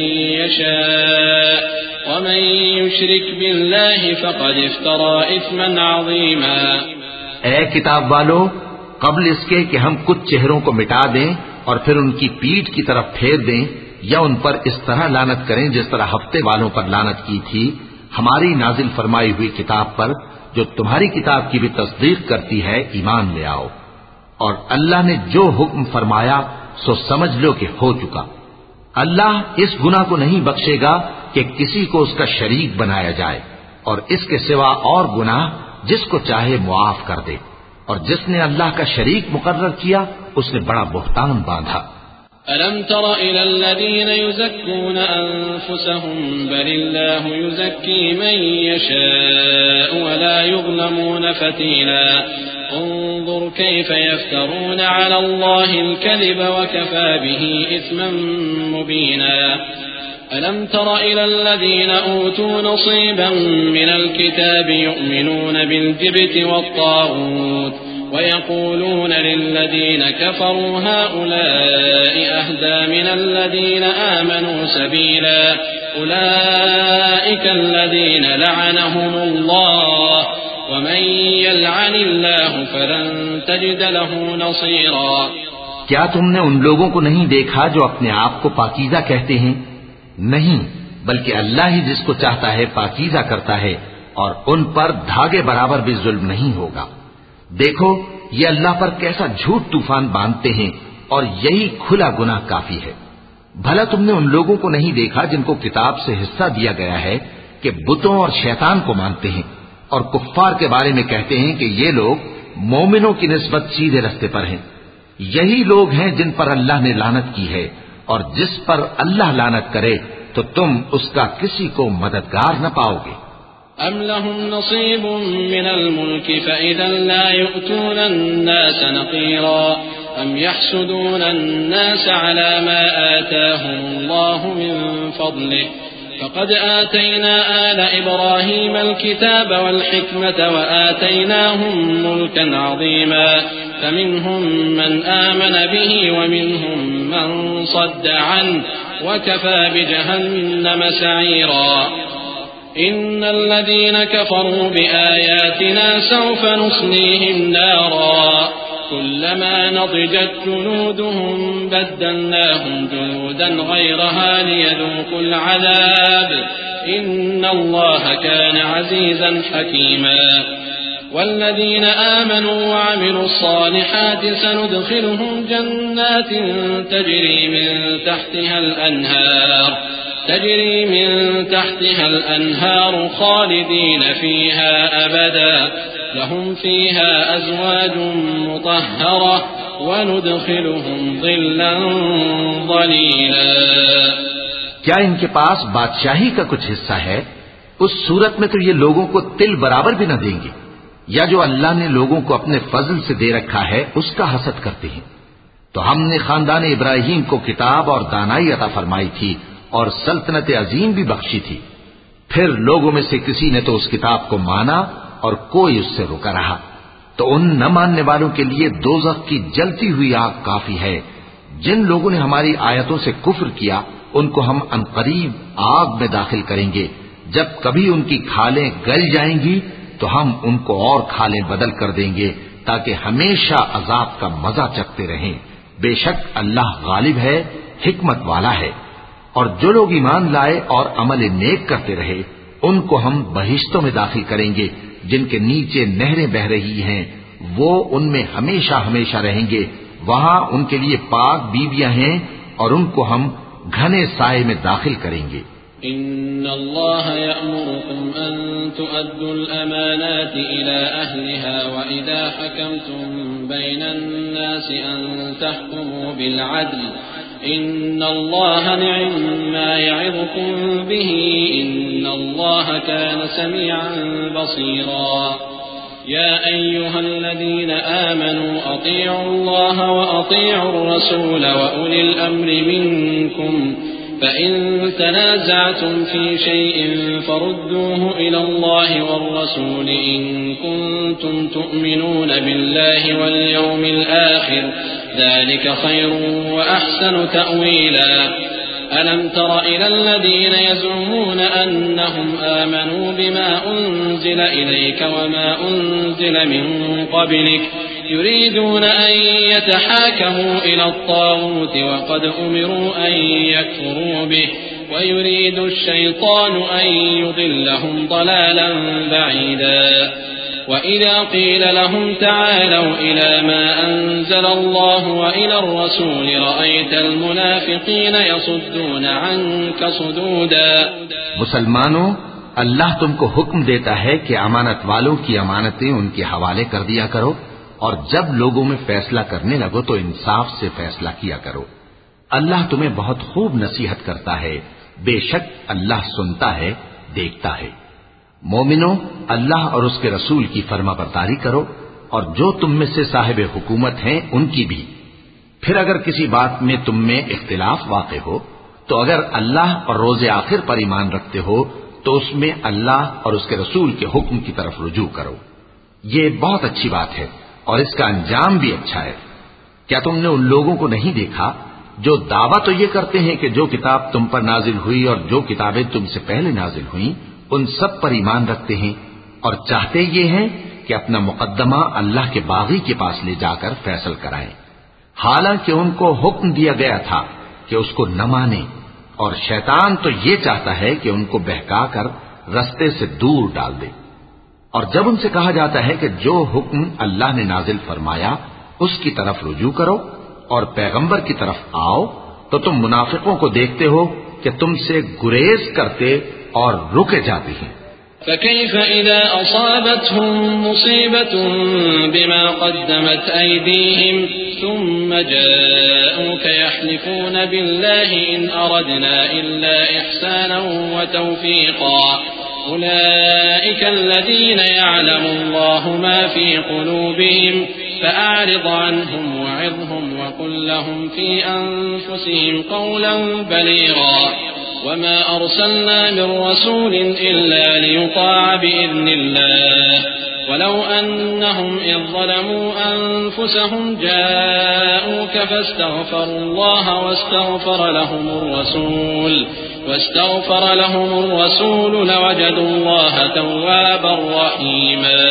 يشاء ومن يشرك بالله فقد افترى إثما عظيما. اے کتاب والو، قبل اس کے کہ ہم کچھ چہروں کو مٹا دیں اور پھر ان کی پیٹھ کی طرف پھیر دیں یا ان پر اس طرح لعنت کریں جس طرح ہفتے والوں پر لعنت کی تھی، ہماری نازل فرمائی ہوئی کتاب پر جو تمہاری کتاب کی بھی تصدیق کرتی ہے ایمان لے آؤ. اور اللہ نے جو حکم فرمایا سو سمجھ لو کہ ہو چکا. اللہ اس گناہ کو نہیں بخشے گا کہ کسی کو اس کا شریک بنایا جائے، اور اس کے سوا اور گناہ جس کو چاہے معاف کر دے، اور جس نے اللہ کا شریک مقرر کیا اس نے بڑا بہتان باندھا. ألم تر إلى الذين يزكون أنفسهم بل الله يزكي من يشاء ولا يظلمون فتيلا. انظر كيف يفترون على الله الكذب وكفى به إثما مبينا. ألم تر إلى الذين أوتوا نصيبا من الكتاب يؤمنون بالجبت والطاغوت ويقولون للذين كفروا هؤلاء أهدى من الذين آمنوا سبيلا أولئك الذين لعنهم الله ومن يلعن الله فلن تجد له نصيرا. کیا تم نے ان لوگوں کو نہیں دیکھا جو اپنے آپ کو پاکیزہ کہتے ہیں؟ نہیں، بلکہ اللہ ہی جس کو چاہتا ہے پاکیزہ کرتا ہے، اور ان پر دھاگے برابر بھی ظلم نہیں ہوگا. دیکھو یہ اللہ پر کیسا جھوٹ طوفان باندھتے ہیں، اور یہی کھلا گناہ کافی ہے. بھلا تم نے ان لوگوں کو نہیں دیکھا جن کو کتاب سے حصہ دیا گیا ہے کہ بتوں اور شیطان کو مانتے ہیں، اور کفار کے بارے میں کہتے ہیں کہ یہ لوگ مومنوں کی نسبت سیدھے رستے پر ہیں. یہی لوگ ہیں جن پر اللہ نے لعنت کی ہے، اور جس پر اللہ لعنت کرے تو تم اس کا کسی کو مددگار نہ پاؤ گے. أم لهم نصيب من الملك فإذا لا يؤتون الناس نقيرا أم يحسدون الناس على ما آتاهم الله من فضله فقد آتينا آل إبراهيم الكتاب والحكمة وآتيناهم ملكا عظيما فمنهم من آمن به ومنهم من صد عنه وكفى بجهنم سعيرا. إن الذين كفروا بآياتنا سوف نصليهم نارا كلما نضجت جلودهم بدلناهم جلودا غيرها ليذوقوا العذاب إن الله كان عزيزا حكيما. والذين آمنوا وعملوا الصالحات سندخلهم جنات تجري من تحتها الأنهار تجري من تحتها الأنهار خالدين فيها أبدا لهم فيها أزواج مطهرة وندخلهم ظلا ظليلا. کیا ان کے پاس بادشاہی کا کچھ حصہ ہے؟ اس صورت میں تو یہ لوگوں کو تل برابر بھی نہ دیں گے. یا جو اللہ نے لوگوں کو اپنے فضل سے دے رکھا ہے اس کا حسد کرتے ہیں. تو ہم نے خاندان ابراہیم کو کتاب اور دانائی عطا فرمائی تھی اور سلطنت عظیم بھی بخشی تھی. پھر لوگوں میں سے کسی نے تو اس کتاب کو مانا اور کوئی اس سے رکا رہا. تو ان نہ ماننے والوں کے لیے دوزخ کی جلتی ہوئی آگ کافی ہے. جن لوگوں نے ہماری آیتوں سے کفر کیا ان کو ہم عنقریب آگ میں داخل کریں گے. جب کبھی ان کی کھالیں گل جائیں گی تو ہم ان کو اور کھالیں بدل کر دیں گے تاکہ ہمیشہ عذاب کا مزہ چکھتے رہیں. بے شک اللہ غالب ہے، حکمت والا ہے. اور جو لوگ ایمان لائے اور عمل نیک کرتے رہے ان کو ہم بہشتوں میں داخل کریں گے جن کے نیچے نہریں بہ رہی ہیں. وہ ان میں ہمیشہ ہمیشہ رہیں گے. وہاں ان کے لیے پاک بیویاں ہیں اور ان کو ہم گھنے سائے میں داخل کریں گے. إن الله يأمركم أن تؤدوا الأمانات إلى أهلها وإذا حكمتم بين الناس أن تحكموا بالعدل إن الله نعم ما يعظكم به إن الله كان سميعا بصيرا. يا أيها الذين آمنوا أطيعوا الله وأطيعوا الرسول وأولي الأمر منكم فإن تنازعتم في شيء فردوه إلى الله والرسول إن كنتم تؤمنون بالله واليوم الآخر ذلك خير وأحسن تأويلا. ألم تر إلى الذين يزعمون أنهم آمنوا بما أنزل إليك وما أنزل من قبلك يريدون أن يتحاكموا إلى الطاغوت وقد أمروا أن يكفروا به ويريد الشيطان أن يضلهم ضلالا بعيدا. وإذا قيل لهم تعالوا إلى ما أنزل الله وإلى الرسول رأيت المنافقين يصدون عنك صدودا. مسلمانوں، اللہ تم کو حکم دیتا ہے کہ امانت والوں کی امانتیں ان کے حوالے کر دیا کرو اور جب لوگوں میں فیصلہ کرنے لگو تو انصاف سے فیصلہ کیا کرو. اللہ تمہیں بہت خوب نصیحت کرتا ہے. بے شک اللہ سنتا ہے، دیکھتا ہے. مومنو، اللہ اور اس کے رسول کی فرما برداری کرو اور جو تم میں سے صاحب حکومت ہیں ان کی بھی. پھر اگر کسی بات میں تم میں اختلاف واقع ہو تو تو اگر اللہ اور روز آخر پر ایمان رکھتے ہو تو اس میں اللہ اور اس کے رسول کے حکم کی طرف رجوع کرو. یہ بہت اچھی بات ہے اور اس کا انجام بھی اچھا ہے. کیا تم نے ان لوگوں کو نہیں دیکھا جو دعویٰ تو یہ کرتے ہیں کہ جو کتاب تم پر نازل ہوئی اور جو کتابیں تم سے پہلے نازل ہوئیں ان سب پر ایمان رکھتے ہیں اور چاہتے یہ ہیں کہ اپنا مقدمہ اللہ کے باغی کے پاس لے جا کر فیصل کرائیں، حالانکہ ان کو حکم دیا گیا تھا کہ اس کو نہ مانیں، اور شیطان تو یہ چاہتا ہے کہ ان کو بہکا کر رستے سے دور ڈال دے. اور جب ان سے کہا جاتا ہے کہ جو حکم اللہ نے نازل فرمایا اس کی طرف رجوع کرو اور پیغمبر کی طرف آؤ تو تم منافقوں کو دیکھتے ہو کہ تم سے گریز کرتے اور رکے جاتے ہیں. فكيف إذا أصابتهم مصيبة بما قدمت أيديهم ثم جاءوك يحلفون بالله إن أردنا إلا إحسانا وتوفيقا أولئك الذين يعلم الله ما في قلوبهم فأعرض عنهم وعظهم وقل لهم في أنفسهم قولا بليغا وما أرسلنا من رسول إلا ليطاع بإذن الله ولو أنهم إذ ظلموا أنفسهم جاءوك فاستغفروا الله واستغفر لهم الرسول واستغفر لهم الرسول لوجدوا الله توابا رحيما.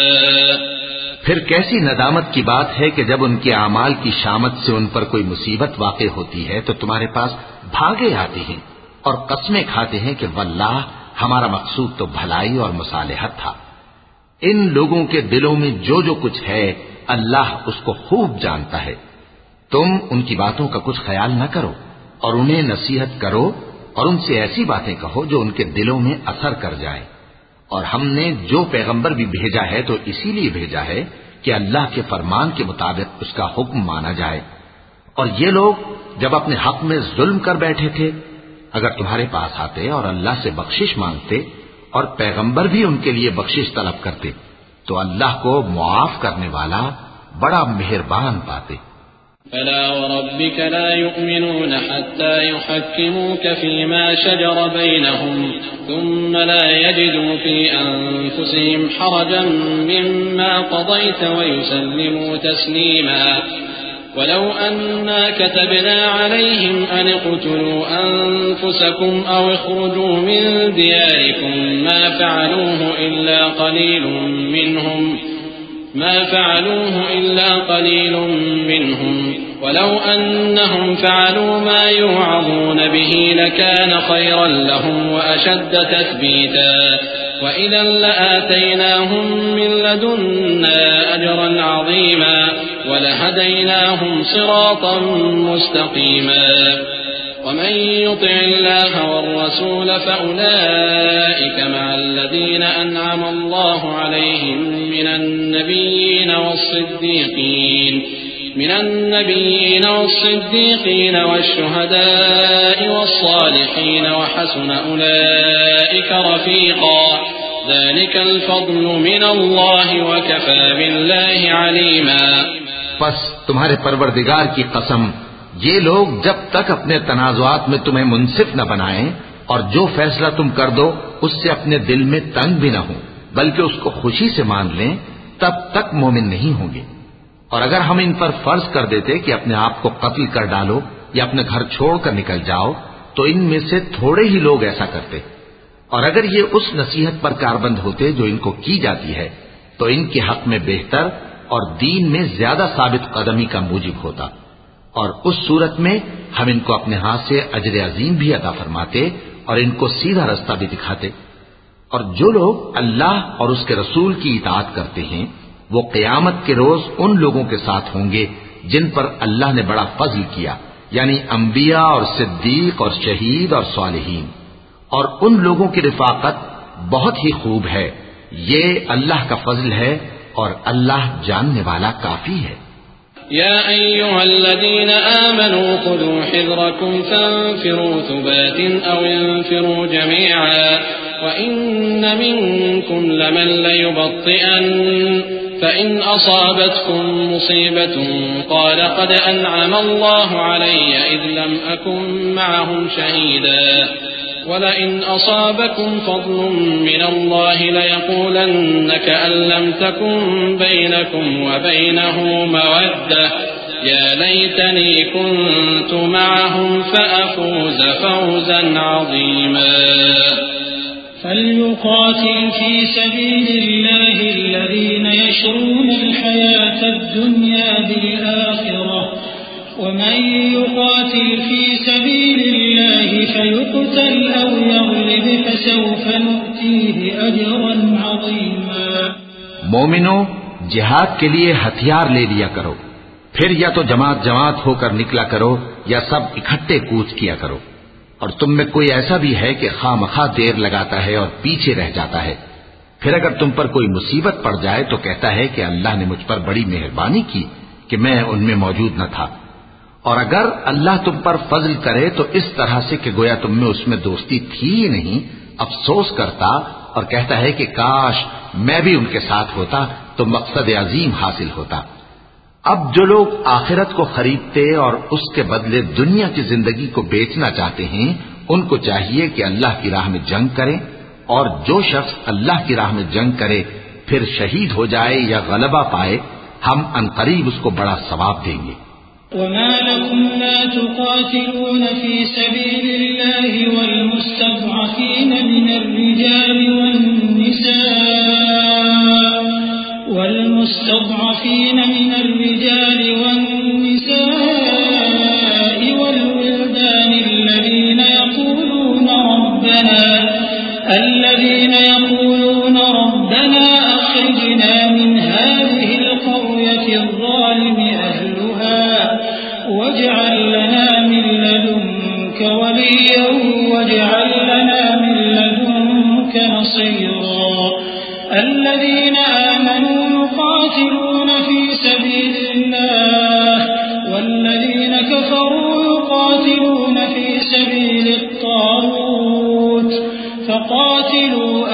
پھر کیسی ندامت کی بات ہے کہ جب ان کے اعمال کی شامت سے ان پر کوئی مصیبت واقع ہوتی ہے تو تمہارے پاس بھاگے آتے ہیں اور قسمیں کھاتے ہیں کہ واللہ ہمارا مقصود تو بھلائی اور مصالحت تھا. ان لوگوں کے دلوں میں جو جو کچھ ہے اللہ اس کو خوب جانتا ہے. تم ان کی باتوں کا کچھ خیال نہ کرو اور انہیں نصیحت کرو اور ان سے ایسی باتیں کہو جو ان کے دلوں میں اثر کر جائیں. اور ہم نے جو پیغمبر بھی بھیجا ہے تو اسی لیے بھیجا ہے کہ اللہ کے فرمان کے مطابق اس کا حکم مانا جائے. اور یہ لوگ جب اپنے حق میں ظلم کر بیٹھے تھے اگر تمہارے پاس آتے اور اللہ سے بخشش مانگتے اور پیغمبر بھی ان کے لیے بخشش طلب کرتے تو اللہ کو معاف کرنے والا بڑا مہربان پاتے. فلا وربك لا يؤمنون حتى يحكموك فيما شجر بينهم ثم لا يجدوا في أنفسهم حرجا مما قضيت ويسلموا تسليما. ولو أنا كتبنا عليهم أن اقتلوا أنفسكم أو اخرجوا من دياركم ما فعلوه إلا قليل منهم ما فعلوه إلا قليل منهم ولو أنهم فعلوا ما يوعظون به لكان خيرا لهم وأشد تثبيتا وإذا لآتيناهم من لدنا أجرا عظيما ولهديناهم صراطا مستقيما. ومن يطع الله والرسول فأولئك مع الذين أنعم الله عليهم من النبيين والصديقين من النبيين والصديقين والشهداء والصالحين وحسن أولئك رفيقا. ذلك الفضل من الله وكفى بالله عليما. پس تمہارے پروردگار کی قسم یہ لوگ جب تک اپنے تنازعات میں تمہیں منصف نہ بنائیں اور جو فیصلہ تم کر دو اس سے اپنے دل میں تنگ بھی نہ ہو بلکہ اس کو خوشی سے مان لیں تب تک مومن نہیں ہوں گے. اور اگر ہم ان پر فرض کر دیتے کہ اپنے آپ کو قتل کر ڈالو یا اپنے گھر چھوڑ کر نکل جاؤ تو ان میں سے تھوڑے ہی لوگ ایسا کرتے. اور اگر یہ اس نصیحت پر کاربند ہوتے جو ان کو کی جاتی ہے تو ان کے حق میں بہتر اور دین میں زیادہ ثابت قدمی کا موجب ہوتا. اور اس صورت میں ہم ان کو اپنے ہاتھ سے اجر عظیم بھی عطا فرماتے اور ان کو سیدھا رستہ بھی دکھاتے. اور جو لوگ اللہ اور اس کے رسول کی اطاعت کرتے ہیں وہ قیامت کے روز ان لوگوں کے ساتھ ہوں گے جن پر اللہ نے بڑا فضل کیا یعنی انبیاء اور صدیق اور شہید اور صالحین. اور ان لوگوں کی رفاقت بہت ہی خوب ہے. یہ اللہ کا فضل ہے اور اللہ جاننے والا کافی ہے. يا أيها الذين آمنوا خذوا حذركم فانفروا ثبات أو انفروا جميعا وإن منكم لمن ليبطئن فإن أصابتكم مصيبة قال قد أنعم الله علي إذ لم أكن معهم شهيدا ولئن أصابكم فضل من الله ليقولن كأن لم تكن بينكم وبينه مودة يا ليتني كنت معهم فأفوز فوزا عظيما. فليقاتل في سبيل الله الذين يشرون الحياة الدنيا بالآخرة ومن يقاتل في سبيل الله فيقتل أو يغلب فسوف نؤتيه أجرا عظيما. مومنو، جہاد کے لیے ہتھیار لے لیا کرو، پھر یا تو جماعت جماعت ہو کر نکلا کرو یا سب اکٹھے کوچ کیا کرو، اور تم میں کوئی ایسا بھی ہے کہ خواہ مخواہ دیر لگاتا ہے اور پیچھے رہ جاتا ہے، پھر اگر تم پر کوئی مصیبت پڑ جائے تو کہتا ہے کہ اللہ نے مجھ پر بڑی مہربانی کی کہ میں ان میں موجود نہ تھا، اور اگر اللہ تم پر فضل کرے تو اس طرح سے کہ گویا تم میں اس میں دوستی تھی ہی نہیں، افسوس کرتا اور کہتا ہے کہ کاش میں بھی ان کے ساتھ ہوتا تو مقصد عظیم حاصل ہوتا۔ اب جو لوگ آخرت کو خریدتے اور اس کے بدلے دنیا کی زندگی کو بیچنا چاہتے ہیں، ان کو چاہیے کہ اللہ کی راہ میں جنگ کریں، اور جو شخص اللہ کی راہ میں جنگ کرے پھر شہید ہو جائے یا غلبہ پائے، ہم عنقریب اس کو بڑا ثواب دیں گے۔ وما لكم لا تقاتلون في سبيل الله والمستضعفين من الرجال والنساء والمستضعفين من الرجال والنساء والولدان الذين يقولون ربنا الذين يقولون ربنا أخرجنا من هذه القرية الظالم أهلها واجعل لنا من لدنك وليا واجعل لنا من لدنك نصيرا. الذين آمنوا يقاتلون في سبيل الله والذين كفروا يقاتلون في سبيل الطاغوت فقاتلوا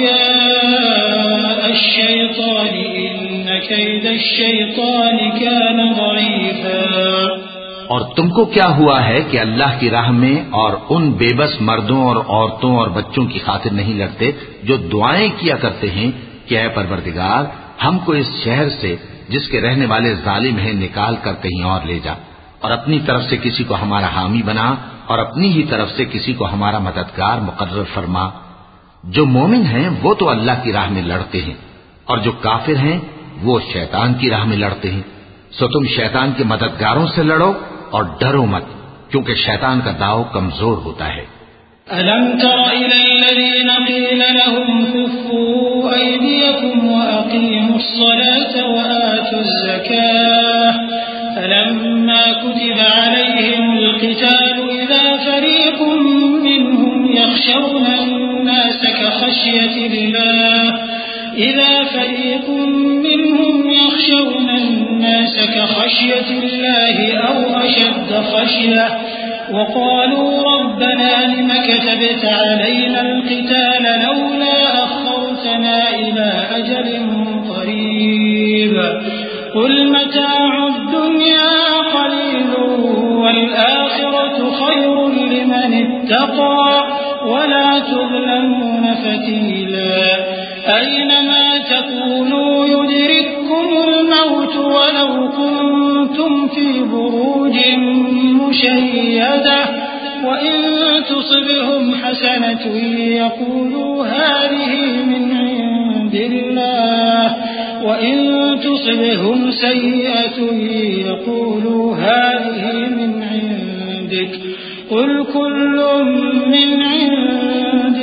أولياء الشيطان إن كيد الشيطان كان ضعيفا. اور تم کو کیا ہوا ہے کہ اللہ کی راہ میں اور ان بے بس مردوں اور عورتوں اور بچوں کی خاطر نہیں لڑتے جو دعائیں کیا کرتے ہیں کہ اے پروردگار ہم کو اس شہر سے جس کے رہنے والے ظالم ہیں نکال کر کہیں اور لے جا، اور اپنی طرف سے کسی کو ہمارا حامی بنا اور اپنی ہی طرف سے کسی کو ہمارا مددگار مقرر فرما. جو مومن ہیں وہ تو اللہ کی راہ میں لڑتے ہیں، اور جو کافر ہیں وہ شیطان کی راہ میں لڑتے ہیں. سو تم شیطان کے مددگاروں سے لڑو اور ڈرو مت، کیونکہ شیطان کا داؤ کمزور ہوتا ہے. ألم تر إلى الذين قيل لهم كفوا أيديكم وأقيموا الصلاة وآتوا الزكاة فلما كتب عليهم القتال إذا فريق منهم يخشون الناس كخشية الله إذا فريق منهم يخشون الناس كخشية الله أو أشد خشية وقالوا ربنا لم كتبت علينا القتال لولا أخرتنا إلى أجل قريب قل متاع الدنيا قليل والآخرة خير لمن اتقى ولا تظلمون فتيلا. أينما تكونوا يدرككم الموت ولو كنتم في بروج مشيدة وإن تصبهم حسنة يقولوا هذه من عند الله وإن تصبهم سيئة يقولوا هذه من عندك قل كل من عند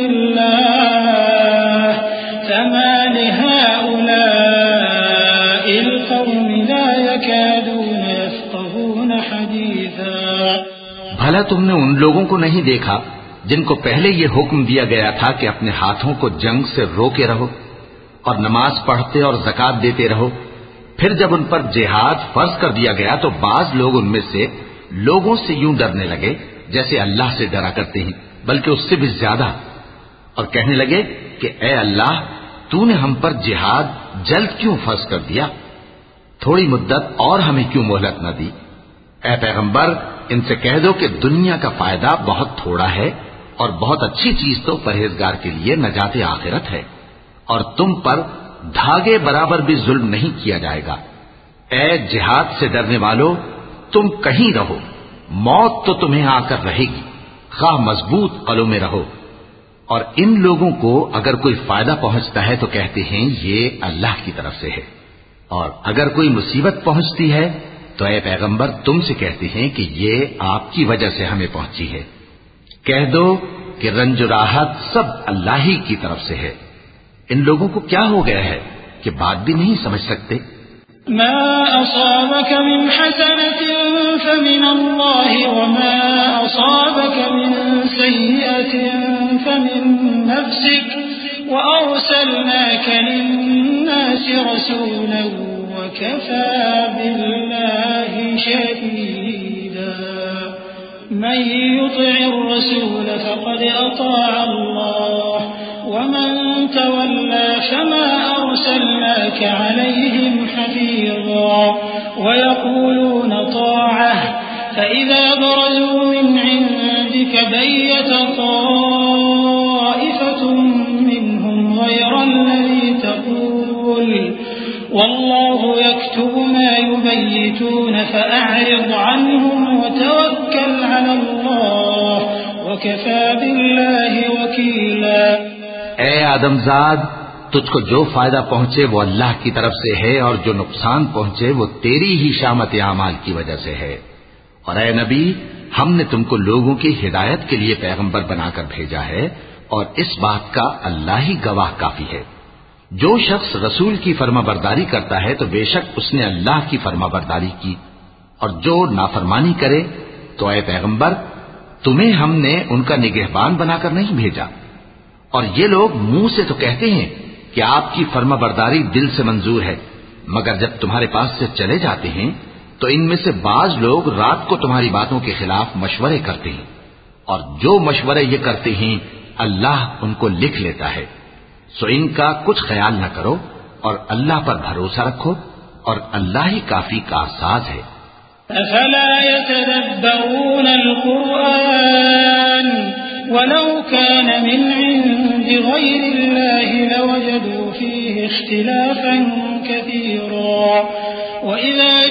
الله فما لهؤلاء القوم لا يكادون يفقهون حديثا. بھلا تم نے ان لوگوں کو نہیں دیکھا جن کو پہلے یہ حکم دیا گیا تھا کہ اپنے ہاتھوں کو جنگ سے روکے رہو اور نماز پڑھتے اور زکات دیتے رہو، پھر جب ان پر جہاد فرض کر دیا گیا تو بعض لوگ ان میں سے لوگوں سے یوں ڈرنے لگے جیسے اللہ سے ڈرا کرتے ہیں، بلکہ اس سے بھی زیادہ، اور کہنے لگے کہ اے اللہ تو نے ہم پر جہاد جلد کیوں فرض کر دیا؟ تھوڑی مدت اور ہمیں کیوں مہلت نہ دی؟ اے پیغمبر ان سے کہہ دو کہ دنیا کا فائدہ بہت تھوڑا ہے اور بہت اچھی چیز تو پرہیزگار کے لیے نجات آخرت ہے، اور تم پر دھاگے برابر بھی ظلم نہیں کیا جائے گا۔ اے جہاد سے ڈرنے والو، تم کہیں رہو، موت تو تمہیں آ کر رہے گی، خواہ مضبوط قلعوں میں رہو۔ اور ان لوگوں کو اگر کوئی فائدہ پہنچتا ہے تو کہتے ہیں یہ اللہ کی طرف سے ہے، اور اگر کوئی مصیبت پہنچتی ہے تو اے پیغمبر تم سے کہتے ہیں کہ یہ آپ کی وجہ سے ہمیں پہنچی ہے۔ کہہ دو کہ رنج و راحت سب اللہ ہی کی طرف سے ہے۔ ان لوگوں کو کیا ہو گیا ہے کہ بات بھی نہیں سمجھ سکتے؟ ما أصابك من حسنة فمن الله وما أصابك من سيئة فمن نفسك وأرسلناك للناس رسولا وكفى بالله شهيدا من يطع الرسول فقد أطاع الله ومن تولى فما أرسلناك عليهم حفيظا ويقولون طاعة فإذا برزوا من عندك بيت طائفة منهم غير الذي تقول والله يكتب ما يبيتون فأعرض عنهم وتوكل على الله وكفى بالله وكيلا۔ اے آدم زاد، تجھ کو جو فائدہ پہنچے وہ اللہ کی طرف سے ہے، اور جو نقصان پہنچے وہ تیری ہی شامت اعمال کی وجہ سے ہے۔ اور اے نبی، ہم نے تم کو لوگوں کی ہدایت کے لیے پیغمبر بنا کر بھیجا ہے، اور اس بات کا اللہ ہی گواہ کافی ہے۔ جو شخص رسول کی فرما برداری کرتا ہے تو بے شک اس نے اللہ کی فرما برداری کی، اور جو نافرمانی کرے تو اے پیغمبر تمہیں ہم نے ان کا نگہبان بنا کر نہیں بھیجا۔ اور یہ لوگ منہ سے تو کہتے ہیں کہ آپ کی فرما برداری دل سے منظور ہے، مگر جب تمہارے پاس سے چلے جاتے ہیں تو ان میں سے بعض لوگ رات کو تمہاری باتوں کے خلاف مشورے کرتے ہیں، اور جو مشورے یہ کرتے ہیں اللہ ان کو لکھ لیتا ہے۔ سو ان کا کچھ خیال نہ کرو اور اللہ پر بھروسہ رکھو، اور اللہ ہی کافی کارساز ہے۔ افلا يتدبرون القرآن ولو كان من عند غير الله لوجدوا فيه اختلافا كثيرا وإذا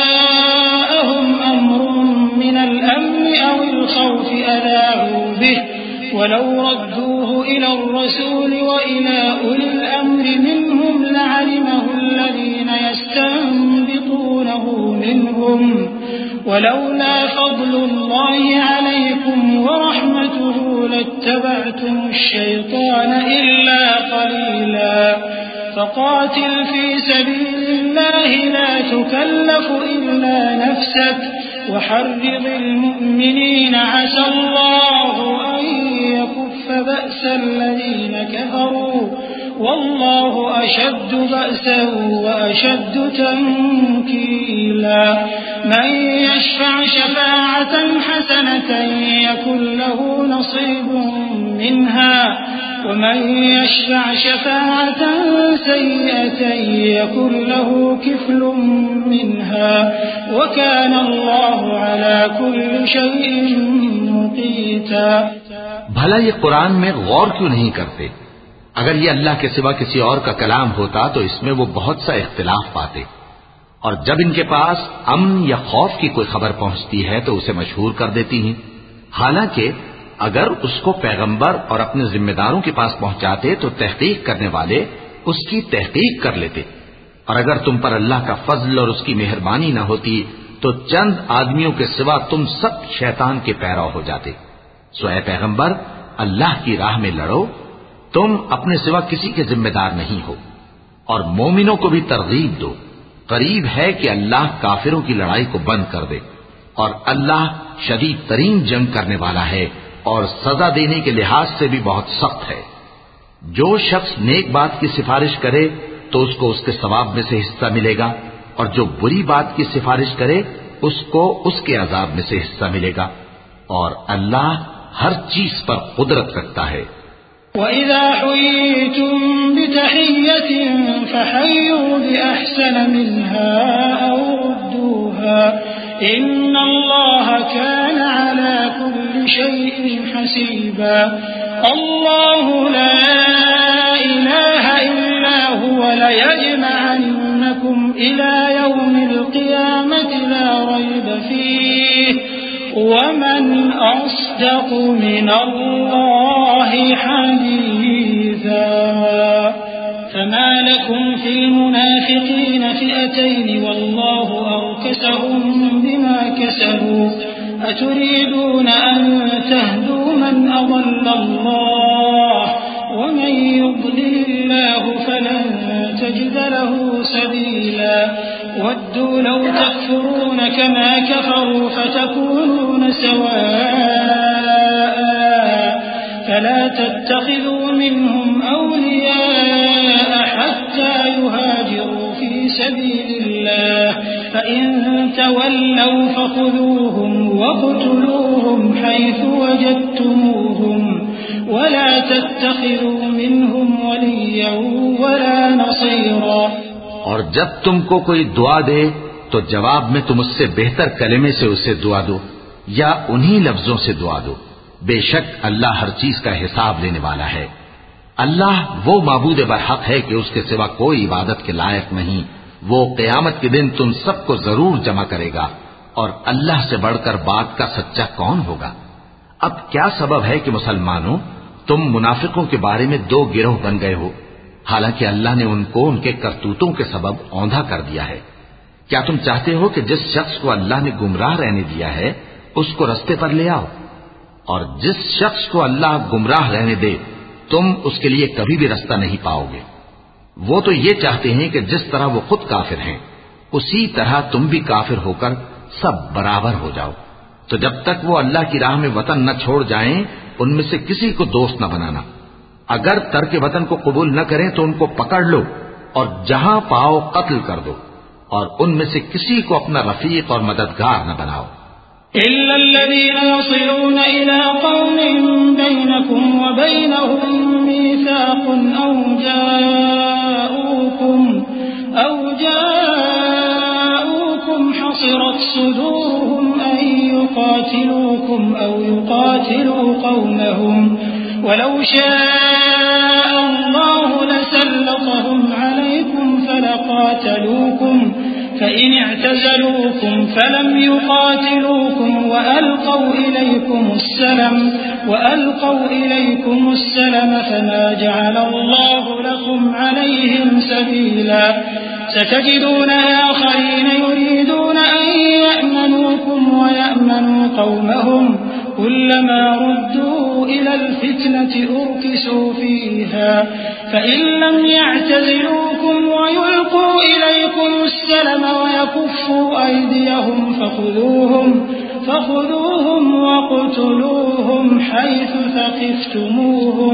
جاءهم أمر من الأمن أو الخوف أذاعوا به ولو ردوه إلى الرسول وإلى أولي الأمر منهم لعلمه الذين يستنبطونه منهم ولولا فضل الله عليكم ورحمته لاتبعتم الشيطان إلا قليلا فقاتل في سبيل الله لا تكلف إلا نفسك وحرض المؤمنين عسى الله أن يكف بأس الذين كفروا والله أشد بأسا وأشد تنكيلا من يشفع شفاعة حسنة يكن له نصيب منها ومن يشفع شفاعة سيئة يكن له كفل منها وكان الله على كل شيء مقيتا۔ بھلا یہ قرآن میں غور کیوں نہیں کرتے؟ اگر یہ اللہ کے سوا کسی اور کا کلام ہوتا تو اس میں وہ بہت سا اختلاف پاتے، اور جب ان کے پاس امن یا خوف کی کوئی خبر پہنچتی ہے تو اسے مشہور کر دیتی ہیں، حالانکہ اگر اس کو پیغمبر اور اپنے ذمہ داروں کے پاس پہنچاتے تو تحقیق کرنے والے اس کی تحقیق کر لیتے، اور اگر تم پر اللہ کا فضل اور اس کی مہربانی نہ ہوتی تو چند آدمیوں کے سوا تم سب شیطان کے پیرو ہو جاتے۔ سو اے پیغمبر اللہ کی راہ میں لڑو، تم اپنے سوا کسی کے ذمہ دار نہیں ہو، اور مومنوں کو بھی ترغیب دو، قریب ہے کہ اللہ کافروں کی لڑائی کو بند کر دے، اور اللہ شدید ترین جنگ کرنے والا ہے اور سزا دینے کے لحاظ سے بھی بہت سخت ہے۔ جو شخص نیک بات کی سفارش کرے تو اس کو اس کے ثواب میں سے حصہ ملے گا، اور جو بری بات کی سفارش کرے اس کو اس کے عذاب میں سے حصہ ملے گا، اور اللہ ہر چیز پر قدرت رکھتا ہے۔ وَإِذَا حُيِّيتُم بِتَحِيَّةٍ فَحَيُّوا بِأَحْسَنَ مِنْهَا أَوْ رُدُّوهَا إِنَّ اللَّهَ كَانَ عَلَى كُلِّ شَيْءٍ حَسِيبًا اللَّهُ لَا إِلَٰهَ إِلَّا هُوَ لَيَجْمَعَنَّكُمْ إِلَىٰ يَوْمِ الْقِيَامَةِ لَا رَيْبَ فِيهِ وَمَنْ أَصْدَقُ مِنَ اللَّهِ حَدِيثًا فَمَا لَكُمْ فِي الْمُنَافِقِينَ فِئَتَيْنِ وَاللَّهُ أَرْكَسَهُم بِمَا كَسَبُوا أَتُرِيدُونَ أَن تَهْدُوا مَنْ أَضَلَّ اللَّهُ وَمَن يُضْلِلِ اللَّهُ فَلَن تَجِدَ لَهُ سَبِيلًا وَدُّوا لَوْ تَكْفُرُونَ كَمَا كَفَرُوا فَتَكُونُونَ سَوَاءً فَلَا تَتَّخِذُوا مِنْهُمْ أَوْلِيَاءَ حَتَّى يُهَاجِرُوا فِي سَبِيلِ اللَّهِ فَإِن تَوَلَّوْا فَخُذُوهُمْ وَاقْتُلُوهُمْ حَيْثُ وَجَدتُّمُوهُمْ وَلَا تَتَّخِذُوا مِنْهُمْ وَلِيًّا وَلَا نَصِيرًا اور جب تم کو کوئی دعا دے تو جواب میں تم اس سے بہتر کلمے سے اسے دعا دو یا انہی لفظوں سے دعا دو بے شک اللہ ہر چیز کا حساب لینے والا ہے اللہ وہ معبود برحق ہے کہ اس کے سوا کوئی عبادت کے لائق نہیں وہ قیامت کے دن تم سب کو ضرور جمع کرے گا اور اللہ سے بڑھ کر بات کا سچا کون ہوگا اب کیا سبب ہے کہ مسلمانوں تم منافقوں کے بارے میں دو گروہ بن گئے ہو حالانکہ اللہ نے ان کو ان کے کرتوتوں کے سبب اوندھا کر دیا ہے کیا تم چاہتے ہو کہ جس شخص کو اللہ نے گمراہ رہنے دیا ہے اس کو رستے پر لے آؤ اور جس شخص کو اللہ گمراہ رہنے دے تم اس کے لیے کبھی بھی رستہ نہیں پاؤ گے وہ تو یہ چاہتے ہیں کہ جس طرح وہ خود کافر ہیں اسی طرح تم بھی کافر ہو کر سب برابر ہو جاؤ تو جب تک وہ اللہ کی راہ میں وطن نہ چھوڑ جائیں ان میں سے کسی کو دوست نہ بنانا اگر ترک وطن کو قبول نہ کریں تو ان کو پکڑ لو اور جہاں پاؤ قتل کر دو اور ان میں سے کسی کو اپنا رفیق اور مددگار نہ بناؤ إلا الذين يصلون إلى قوم بينكم وبينهم ميثاق أو جاءوكم أو جاءوكم حصرت صدورهم أن يقاتلوكم أو يقاتلوا قومهم ولو شاء الله لسلطهم عليكم فلقاتلوكم فإن اعتزلوكم فلم يقاتلوكم وألقوا إليكم السلم وألقوا إليكم السلم فما جعل الله لكم عليهم سبيلا ستجدون آخرين يريدون أن يأمنوكم ويأمنوا قومهم كلما ردوا إلى الفتنة أركسوا فيها فإن لم يعتزلوكم ويلقوا إليكم السلم ويكفوا أيديهم فخذوهم فخذوهم واقتلوهم حيث ثقفتموهم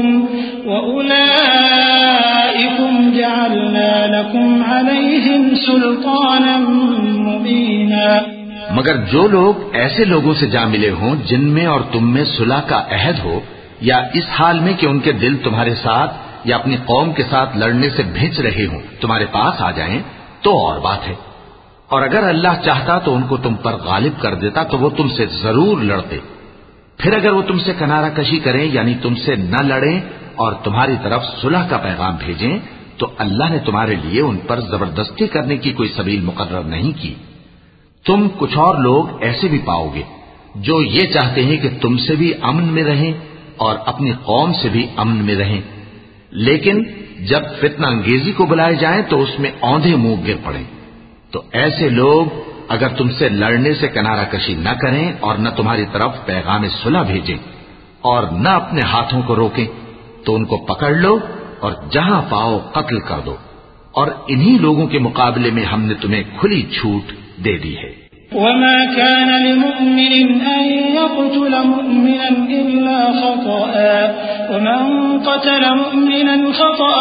وأولئكم جعلنا لكم عليهم سلطانا مبينا مگر جو لوگ ایسے لوگوں سے جا ملے ہوں جن میں اور تم میں صلح کا عہد ہو یا اس حال میں کہ ان کے دل تمہارے ساتھ یا اپنی قوم کے ساتھ لڑنے سے بھج رہے ہوں تمہارے پاس آ جائیں تو اور بات ہے اور اگر اللہ چاہتا تو ان کو تم پر غالب کر دیتا تو وہ تم سے ضرور لڑتے پھر اگر وہ تم سے کنارہ کشی کریں یعنی تم سے نہ لڑیں اور تمہاری طرف صلح کا پیغام بھیجیں تو اللہ نے تمہارے لیے ان پر زبردستی کرنے کی کوئی سبیل مقرر نہیں کی تم کچھ اور لوگ ایسے بھی پاؤ گے جو یہ چاہتے ہیں کہ تم سے بھی امن میں رہیں اور اپنی قوم سے بھی امن میں رہیں لیکن جب فتنہ انگیزی کو بلائے جائیں تو اس میں اوندھے منہ گر پڑیں تو ایسے لوگ اگر تم سے لڑنے سے کنارہ کشی نہ کریں اور نہ تمہاری طرف پیغام صلح بھیجیں اور نہ اپنے ہاتھوں کو روکیں تو ان کو پکڑ لو اور جہاں پاؤ قتل کر دو اور انہی لوگوں کے مقابلے میں ہم نے تمہیں کھلی چھوٹ دے دی ہے وما كان لمؤمن أن يقتل مؤمنا إلا خطأ ومن قتل مؤمنا خطأ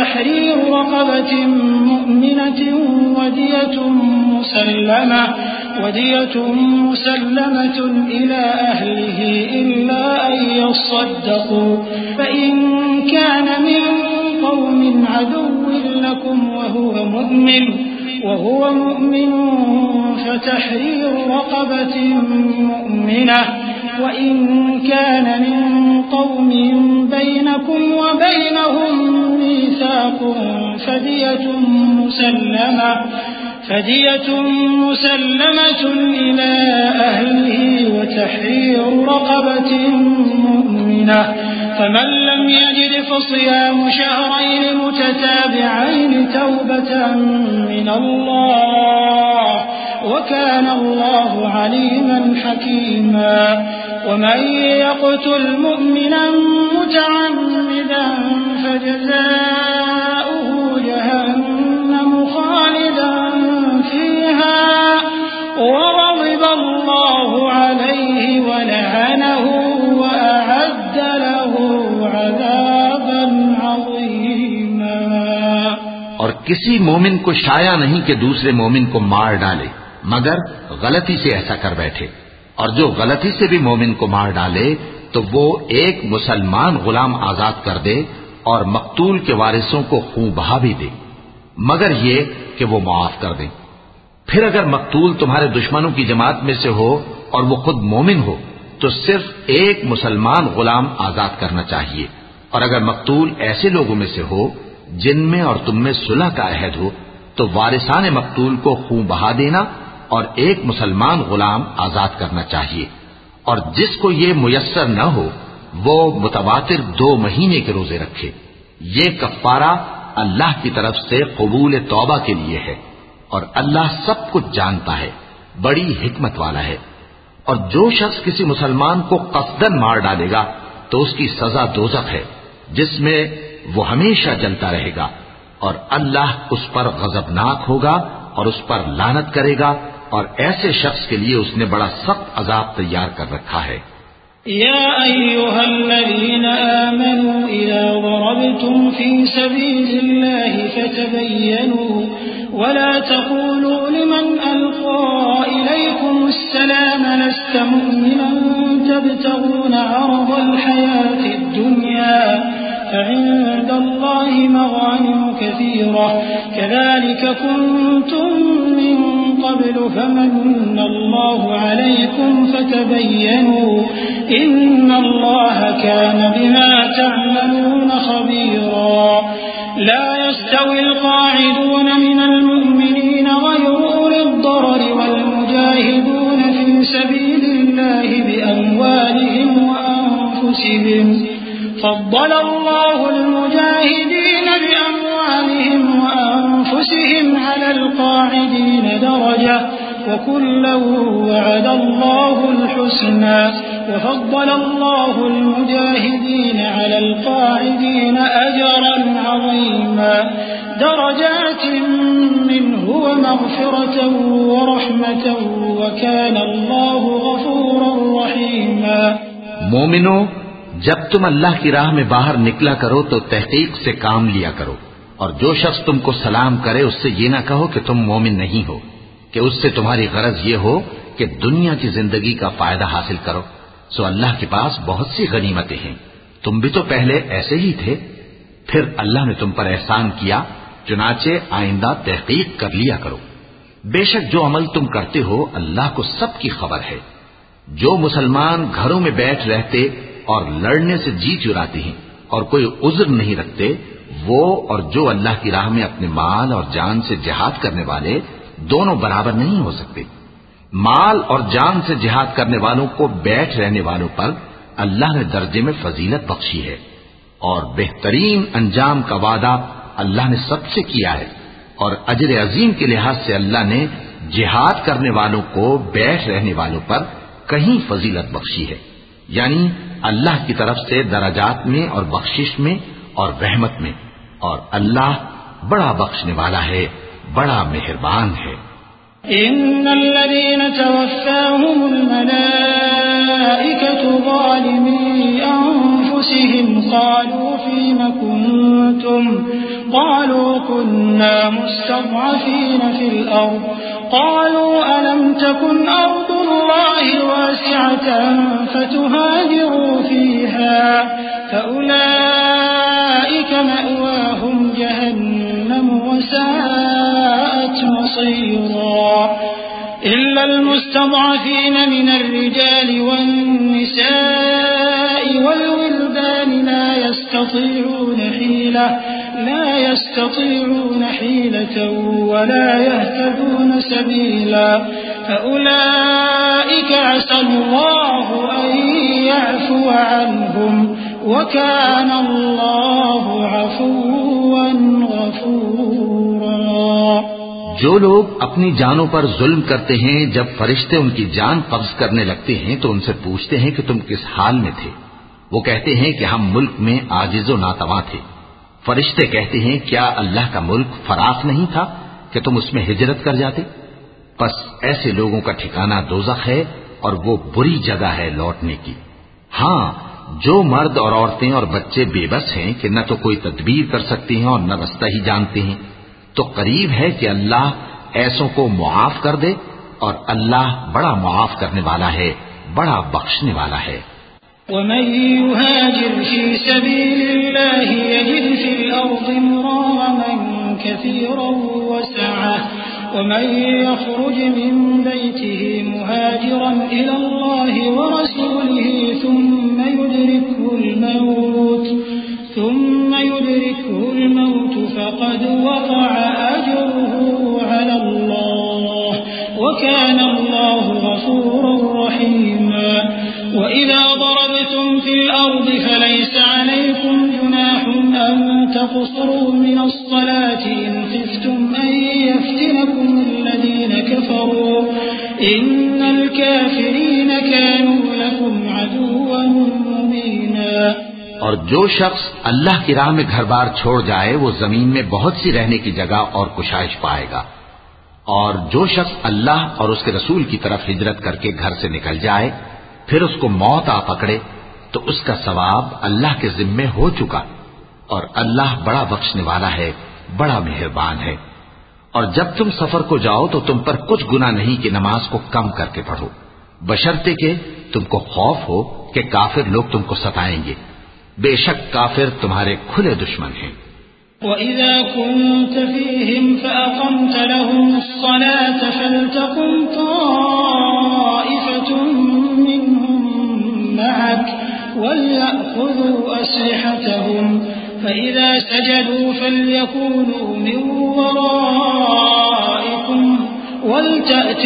فتحرير رقبة مؤمنة ودية مسلمة ودية مسلمة إلى أهله إلا أن يصدقوا فإن كان من قوم عدو لكم وهو مؤمن وهو مؤمن فتحرير رقبة مؤمنة وإن كان من قوم بينكم وبينهم ميثاق فدية مسلمة فدية مسلمة إلى أهله وتحرير رقبة مؤمنة فمن لم يجد فصيام شهرين متتابعين توبة من الله وكان الله عليما حكيما ومن يقتل مؤمنا متعمدا فجزاؤه جهنم خالدا فيها وغضب الله عليه ولعنه وأعد له عذابا عظيما. اور کسی مومن کو شایع نہیں کہ دوسرے مومن کو مار ڈالے مگر غلطی سے ایسا کر بیٹھے، اور جو غلطی سے بھی مومن کو مار ڈالے تو وہ ایک مسلمان غلام آزاد کر دے اور مقتول کے وارثوں کو خون بہا بھی دے، مگر یہ کہ وہ معاف کر دیں۔ پھر اگر مقتول تمہارے دشمنوں کی جماعت میں سے ہو اور وہ خود مومن ہو تو صرف ایک مسلمان غلام آزاد کرنا چاہیے، اور اگر مقتول ایسے لوگوں میں سے ہو جن میں اور تم میں صلح کا عہد ہو تو وارثان مقتول کو خون بہا دینا اور ایک مسلمان غلام آزاد کرنا چاہیے، اور جس کو یہ میسر نہ ہو وہ متواتر دو مہینے کے روزے رکھے۔ یہ کفارہ اللہ کی طرف سے قبول توبہ کے لیے ہے، اور اللہ سب کچھ جانتا ہے، بڑی حکمت والا ہے۔ اور جو شخص کسی مسلمان کو قصدن مار ڈالے گا تو اس کی سزا دوزخ ہے جس میں وہ ہمیشہ جلتا رہے گا، اور اللہ اس پر غضبناک ہوگا اور اس پر لعنت کرے گا، اور ایسے شخص کے لیے اس نے بڑا سخت عذاب تیار کر رکھا ہے۔ يا أيها الذين آمنوا إذا ضربتم في سبيل الله فتبينوا ولا تقولوا لمن ألقى إليكم السلام لست مؤمنا تبتغون عرض الحياة الدنيا فعند الله مغانم كثيرة كذلك كنتم من قبل فمن الله عليكم فتبينوا إن الله كان بما تعملون خبيرا. لا يستوي القاعدون من المؤمنين غير أولي الضرر والمجاهدون في سبيل الله بأموالهم وأنفسهم فضل الله المجاهدين بأموالهم وأنفسهم على القاعدين درجة وكلا وعد الله الحسنى وفضل الله المجاهدين على القاعدين أجرا عظيما درجات منه ومغفرة ورحمة وكان الله غفورا رحيما. مومنوں، جب تم اللہ کی راہ میں باہر نکلا کرو تو تحقیق سے کام لیا کرو، اور جو شخص تم کو سلام کرے اس سے یہ نہ کہو کہ تم مومن نہیں ہو، کہ اس سے تمہاری غرض یہ ہو کہ دنیا کی زندگی کا فائدہ حاصل کرو۔ سو اللہ کے پاس بہت سی غنیمتیں ہیں، تم بھی تو پہلے ایسے ہی تھے، پھر اللہ نے تم پر احسان کیا، چنانچہ آئندہ تحقیق کر لیا کرو۔ بے شک جو عمل تم کرتے ہو اللہ کو سب کی خبر ہے۔ جو مسلمان گھروں میں بیٹھ رہتے اور لڑنے سے جی چراتے ہیں اور کوئی عذر نہیں رکھتے، وہ اور جو اللہ کی راہ میں اپنے مال اور جان سے جہاد کرنے والے دونوں برابر نہیں ہو سکتے۔ مال اور جان سے جہاد کرنے والوں کو بیٹھ رہنے والوں پر اللہ نے درجے میں فضیلت بخشی ہے، اور بہترین انجام کا وعدہ اللہ نے سب سے کیا ہے، اور اجر عظیم کے لحاظ سے اللہ نے جہاد کرنے والوں کو بیٹھ رہنے والوں پر کہیں فضیلت بخشی ہے، یعنی اللہ کی طرف سے درجات میں اور بخشش میں اور رحمت میں، اور اللہ بڑا بخشنے والا ہے، بڑا مہربان ہے۔ ان الذين توفاهم الملائكة ظالمي انفسهم أنفسهم قالوا فيم كنتم قالوا كنا مستضعفين في الأرض قالوا ألم تكن أرض الله واسعة فتهاجروا فيها فأولئك مأواهم جهنم وساءت مصيرا إلا المستضعفين من الرجال والنساء والولدان لا يستطيعون حيلة لا يستطيعون حيلة ولا يهتدون سبيلا فأولئك عسى الله أن يعفو عنهم وكان الله عفوا غفورا. جو لوگ اپنی جانوں پر ظلم کرتے ہیں جب فرشتے ان کی جان قبض کرنے لگتے ہیں تو ان سے پوچھتے ہیں کہ تم کس حال میں تھے. وہ کہتے ہیں کہ ہم ملک میں عاجز و ناتواں تھے. فرشتے کہتے ہیں کیا اللہ کا ملک فراخ نہیں تھا کہ تم اس میں ہجرت کر جاتے؟ پس ایسے لوگوں کا ٹھکانہ دوزخ ہے اور وہ بری جگہ ہے لوٹنے کی. ہاں، جو مرد اور عورتیں اور بچے بے بس ہیں کہ نہ تو کوئی تدبیر کر سکتے ہیں اور نہ رستہ ہی جانتے ہیں، تو قریب ہے کہ اللہ ایسوں کو معاف کر دے، اور اللہ بڑا معاف کرنے والا ہے، بڑا بخشنے والا ہے. ومن يهاجر في سبيل الله يجد في الأرض مراغما كثيرا وسعة ومن يخرج من بيته مهاجرا إلى الله ورسوله ثم يدركه الموت ثم يدركه الموت فقد وقع أجره على الله وكان الله غفورا رحيما. وإذا ضربتم في الأرض فليس عليكم جناح أن تقصروا من الصلاة إن خفتم أن يفتنكم الذين كفروا إن الكافرين كانوا لكم عدوا مبينا. اور جو شخص اللہ کی راہ میں گھر بار چھوڑ جائے وہ زمین میں بہت سی رہنے کی جگہ اور کشائش پائے گا. اور جو شخص اللہ اور اس کے رسول کی طرف ہجرت کر کے گھر سے نکل جائے پھر اس کو موت آ پکڑے تو اس کا ثواب اللہ کے ذمے ہو چکا، اور اللہ بڑا بخشنے والا ہے، بڑا مہربان ہے. اور جب تم سفر کو جاؤ تو تم پر کچھ گناہ نہیں کہ نماز کو کم کر کے پڑھو، بشرطے کہ تم کو خوف ہو کہ کافر لوگ تم کو ستائیں گے. بے شک کافر تمہارے کھلے دشمن ہیں. وَإِذَا كُنْتَ فِيهِمْ فَأَقَمْتَ لَهُمُ الصَّلَاةَ فَلْتَقُمْ طَائِفَةٌ مِّنْهُمْ مَعَكَ وَلْيَأْخُذُوا أَسْلِحَتَهُمْ فَإِذَا سَجَدُوا فَلْيَكُونُوا مِنْ وَرَائِكُمْ وَلْتَأْتِ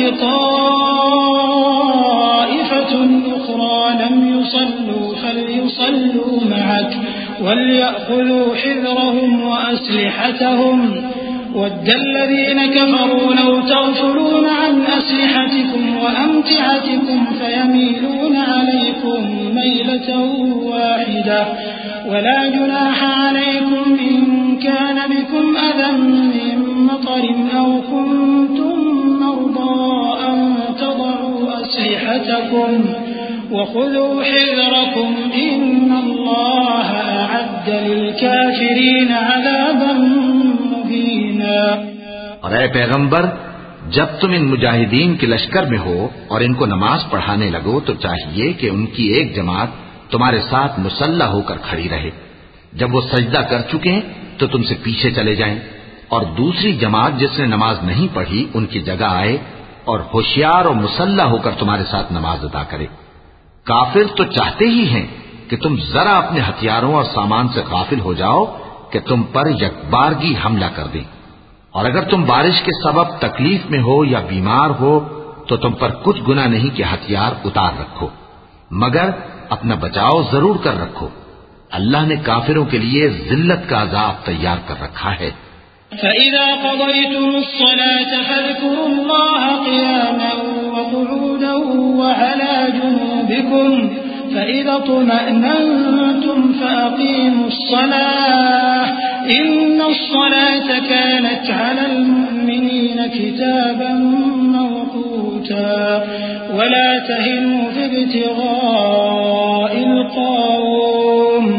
طَائِفَةٌ أُخْرَى لَمْ يُصَلُّوا فَلْيُصَلُّوا مَعَكَ وَلْيَأْخُذُوا حِذْرَهُمْ وَأَسْلِحَتَهُمْ وَدَّ الَّذِينَ كَفَرُوا لَوْ تَغْفُلُونَ عَنْ أَسْلِحَتِكُمْ وَأَمْتِعَتِكُمْ فَيَمِيلُونَ عَلَيْكُمْ مَيْلَةً وَاحِدَةً وَلَا جُنَاحَ عَلَيْكُمْ إِنْ كَانَ بِكُمْ أَذًى مِّن مَّطَرٍ أَوْ كُنتُم مَّرْضَىٰ أَن تَضَعُوا أَسْلِحَتَكُمْ وَخُذُوا حِذْرَكُمْ إِنَّ اللَّهَ أَعَدَّ لِلْكَافِرِينَ عَذَابًا مُّهِينًا. اور اے پیغمبر، جب تم ان مجاہدین کے لشکر میں ہو اور ان کو نماز پڑھانے لگو تو چاہیے کہ ان کی ایک جماعت تمہارے ساتھ مسلح ہو کر کھڑی رہے. جب وہ سجدہ کر چکے تو تم سے پیچھے چلے جائیں، اور دوسری جماعت جس نے نماز نہیں پڑھی ان کی جگہ آئے اور ہوشیار اور مسلح ہو کر تمہارے ساتھ نماز ادا کرے. کافر تو چاہتے ہی ہیں کہ تم ذرا اپنے ہتھیاروں اور سامان سے غافل ہو جاؤ کہ تم پر یکبارگی حملہ کر دیں. اور اگر تم بارش کے سبب تکلیف میں ہو یا بیمار ہو تو تم پر کچھ گناہ نہیں کہ ہتھیار اتار رکھو، مگر اپنا بچاؤ ضرور کر رکھو. اللہ نے کافروں کے لیے ذلت کا عذاب تیار کر رکھا ہے. فَإِذَا قَضَيْتُمُ الصَّلَاةَ فَاذْكُرُوا اللَّهَ قِيَامًا وَقُعُودًا وَعَلَى جُنُوبِكُمْ فَإِذَا اطْمَأْنَنْتُمْ فَأَقِيمُوا الصَّلَاةَ إِنَّ الصَّلَاةَ كَانَتْ عَلَى الْمُؤْمِنِينَ كِتَابًا مَّوْقُوتًا وَلَا تَهِنُوا فِي ابْتِغَاءِ الْقَوْمِ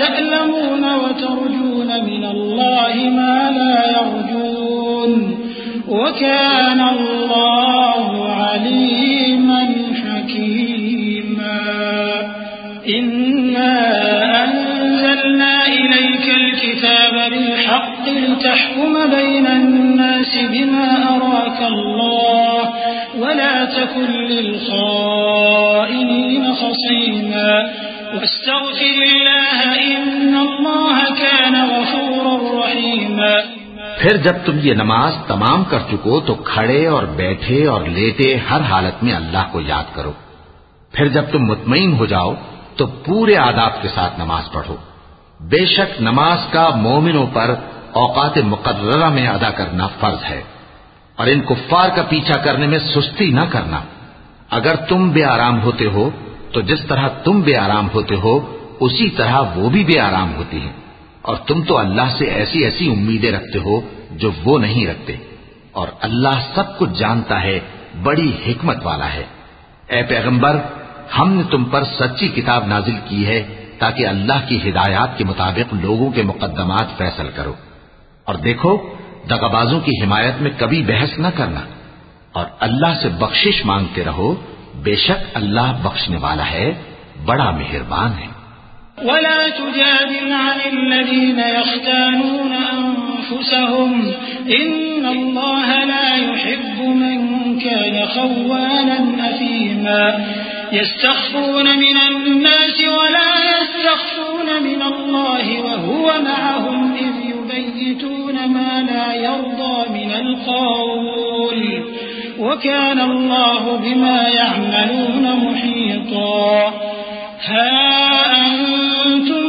تألمون وترجون من الله ما لا يرجون وكان الله عليما حكيما إنا أنزلنا إليك الكتاب بالحق لتحكم بين الناس بما أراك الله ولا تكن للخائنين خصيما واستغفر الله إن الله كان غفورا رحيما پھر جب تم یہ نماز تمام کر چکو تو کھڑے اور بیٹھے اور لیٹے ہر حالت میں اللہ کو یاد کرو. پھر جب تم مطمئن ہو جاؤ تو پورے آداب کے ساتھ نماز پڑھو. بے شک نماز کا مومنوں پر اوقات مقررہ میں ادا کرنا فرض ہے، اور ان کفار کا پیچھا کرنے میں سستی نہ کرنا. اگر تم بے آرام ہوتے ہو تو جس طرح تم بے آرام ہوتے ہو اسی طرح وہ بھی بے آرام ہوتی ہیں، اور تم تو اللہ سے ایسی ایسی امیدیں رکھتے ہو جو وہ نہیں رکھتے، اور اللہ سب کچھ جانتا ہے، بڑی حکمت والا ہے. اے پیغمبر، ہم نے تم پر سچی کتاب نازل کی ہے تاکہ اللہ کی ہدایات کے مطابق لوگوں کے مقدمات فیصل کرو. اور دیکھو، دغابازوں کی حمایت میں کبھی بحث نہ کرنا، اور اللہ سے بخشش مانگتے رہو، بے شک اللہ بخشنے والا ہے، بڑا مہربان ہے. ولا تجادل عن الذين يختانون أنفسهم إن الله لا يحب من كان خوانا أثيما يستخفون من الناس ولا يستخفون من الله وهو معهم إذ يبيتون ما لا يرضى من القول وكان الله بما يعملون محيطا. ها أنتم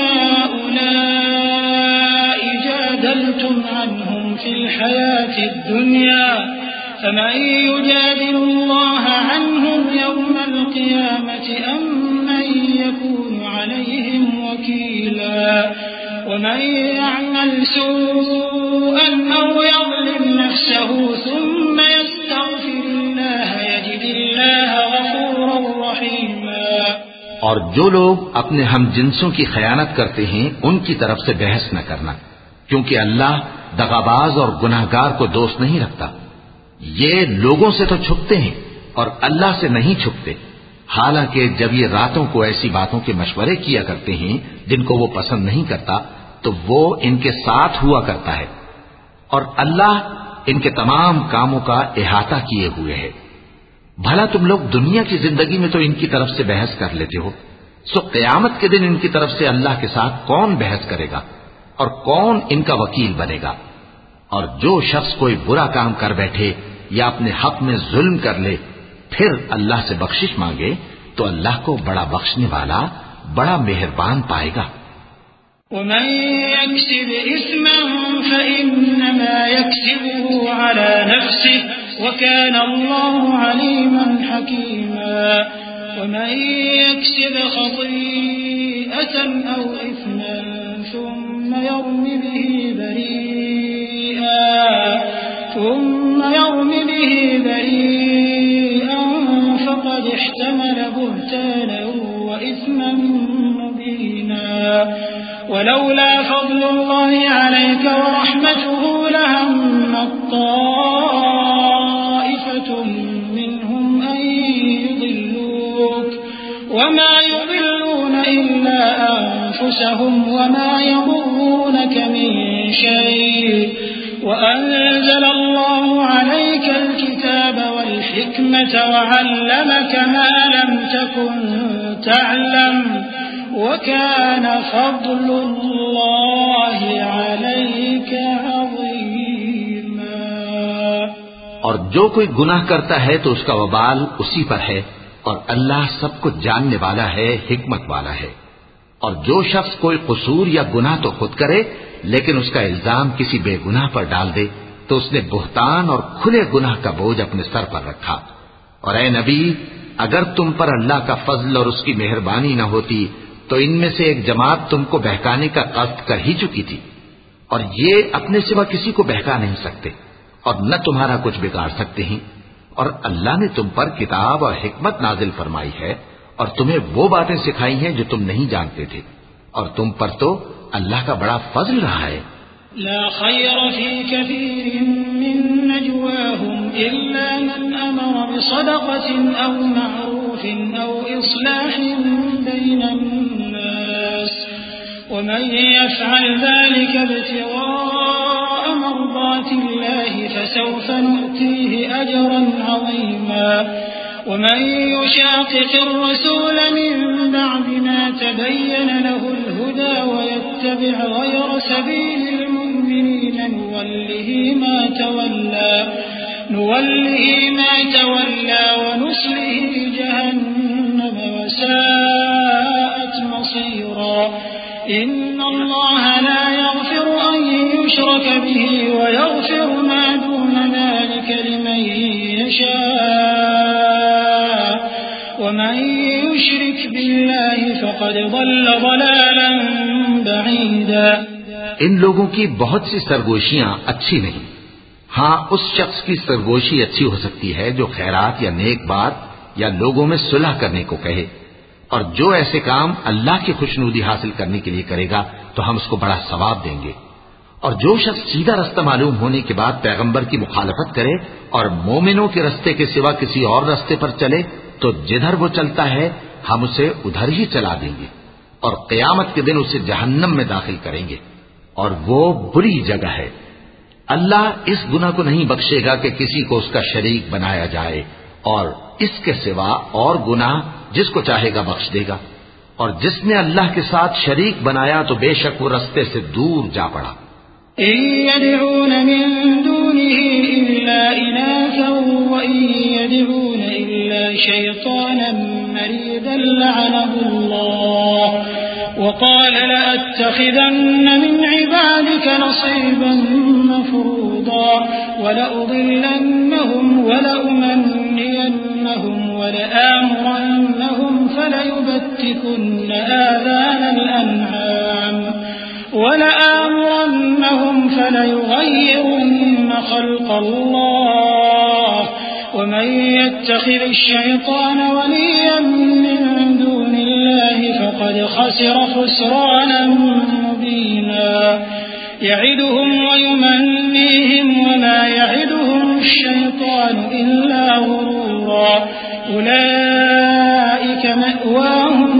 هؤلاء جادلتم عنهم في الحياة الدنيا فمن يجادل الله عنهم يوم القيامة أم من يكون عليهم وكيلا. ومن يعمل سوءا أو يظلم نفسه ثم يستغفر الله يجد الله غفورا رحيما. اور جو لوگ اپنے ہم جنسوں کی خیانت کرتے ہیں ان کی طرف سے بحث نہ کرنا، کیونکہ اللہ دغاباز اور گناہگار کو دوست نہیں رکھتا. یہ لوگوں سے تو چھپتے ہیں اور اللہ سے نہیں چھپتے، حالانکہ جب یہ راتوں کو ایسی باتوں کے مشورے کیا کرتے ہیں جن کو وہ پسند نہیں کرتا تو وہ ان کے ساتھ ہوا کرتا ہے، اور اللہ ان کے تمام کاموں کا احاطہ کیے ہوئے ہے. بھلا تم لوگ دنیا کی زندگی میں تو ان کی طرف سے بحث کر لیتے ہو، سو قیامت کے دن ان کی طرف سے اللہ کے ساتھ کون بحث کرے گا اور کون ان کا وکیل بنے گا؟ اور جو شخص کوئی برا کام کر بیٹھے یا اپنے حق میں ظلم کر لے پھر اللہ سے بخشش مانگے تو اللہ کو بڑا بخشنے والا، بڑا مہربان پائے گا. ومن يكسب إثما فإنما يكسبه على نفسه وكان الله عليما حكيما. ومن يكسب خطيئة أو إثما ثم يرم به بريئا ثم يرم به بريئا فقد احتمل بهتانا وإثما مبينا. ولولا فضل الله عليك ورحمته لهم طائفة منهم أن يضلوك وما يضلون إلا أنفسهم وما يضرونك من شيء وأنزل الله عليك الكتاب والحكمة وعلمك ما لم تكن تعلم وَكَانَ فَضْلُ اللَّهِ عَلَيْكَ عَظِيمًا. اور جو کوئی گناہ کرتا ہے تو اس کا وبال اسی پر ہے، اور اللہ سب کچھ جاننے والا ہے، حکمت والا ہے. اور جو شخص کوئی قصور یا گناہ تو خود کرے لیکن اس کا الزام کسی بے گناہ پر ڈال دے تو اس نے بہتان اور کھلے گناہ کا بوجھ اپنے سر پر رکھا. اور اے نبی، اگر تم پر اللہ کا فضل اور اس کی مہربانی نہ ہوتی تو ان میں سے ایک جماعت تم کو بہکانے کا قصد کر ہی چکی تھی، اور یہ اپنے سوا کسی کو بہکا نہیں سکتے اور نہ تمہارا کچھ بگاڑ سکتے ہیں. اور اللہ نے تم پر کتاب اور حکمت نازل فرمائی ہے اور تمہیں وہ باتیں سکھائی ہیں جو تم نہیں جانتے تھے، اور تم پر تو اللہ کا بڑا فضل رہا ہے. لا خير في كثير من نجواهم إلا من أمر بصدقة أو معروف أو إصلاح بين الناس ومن يفعل ذلك ابتغاء مرضات الله فسوف نؤتيه أجرا عظيما ومن يشاقق الرسول من بعد ما تبين له الهدى ويتبع غير سبيل المؤمنين نوله ما تولى نوله ما تولى ونصله جهنم وساءت مصيرا. إن الله لا يغفر أن يشرك به ويغفر ما دون ذلك لمن يشاء ومن يشرك بالله فقد ضل ضلالا بعيدا. ان لوگوں کی بہت سی سرگوشیاں اچھی نہیں. ہاں اس شخص کی سرگوشی اچھی ہو سکتی ہے جو خیرات یا نیک بات یا لوگوں میں صلح کرنے کو کہے، اور جو ایسے کام اللہ کی خوشنودی حاصل کرنے کے لیے کرے گا تو ہم اس کو بڑا ثواب دیں گے. اور جو شخص سیدھا رستہ معلوم ہونے کے بعد پیغمبر کی مخالفت کرے اور مومنوں کے رستے کے سوا کسی اور رستے پر چلے تو جدھر وہ چلتا ہے ہم اسے ادھر ہی چلا دیں گے، اور قیامت کے دن اسے جہنم میں داخل کریں گے، اور وہ بری جگہ ہے. اللہ اس گناہ کو نہیں بخشے گا کہ کسی کو اس کا شریک بنایا جائے، اور اس کے سوا اور گناہ جس کو چاہے گا بخش دے گا، اور جس نے اللہ کے ساتھ شریک بنایا تو بے شک وہ رستے سے دور جا پڑا. إن يدعون من دونه إلا إناثا وإن يدعون إلا شيطانا مريدا لعنه الله وقال لأتخذن من عبادك نصيبا مفروضا ولأضلنهم ولأمنينهم ولآمرنهم فليبتكن آذان الأنعام ولآمرنهم فليغيرن خلق الله ومن يتخذ الشيطان وليا من دون الله فقد خسر خسرانا مبينا. يعدهم ويمنيهم وما يعدهم الشيطان إلا غرورا. أولئك مأواهم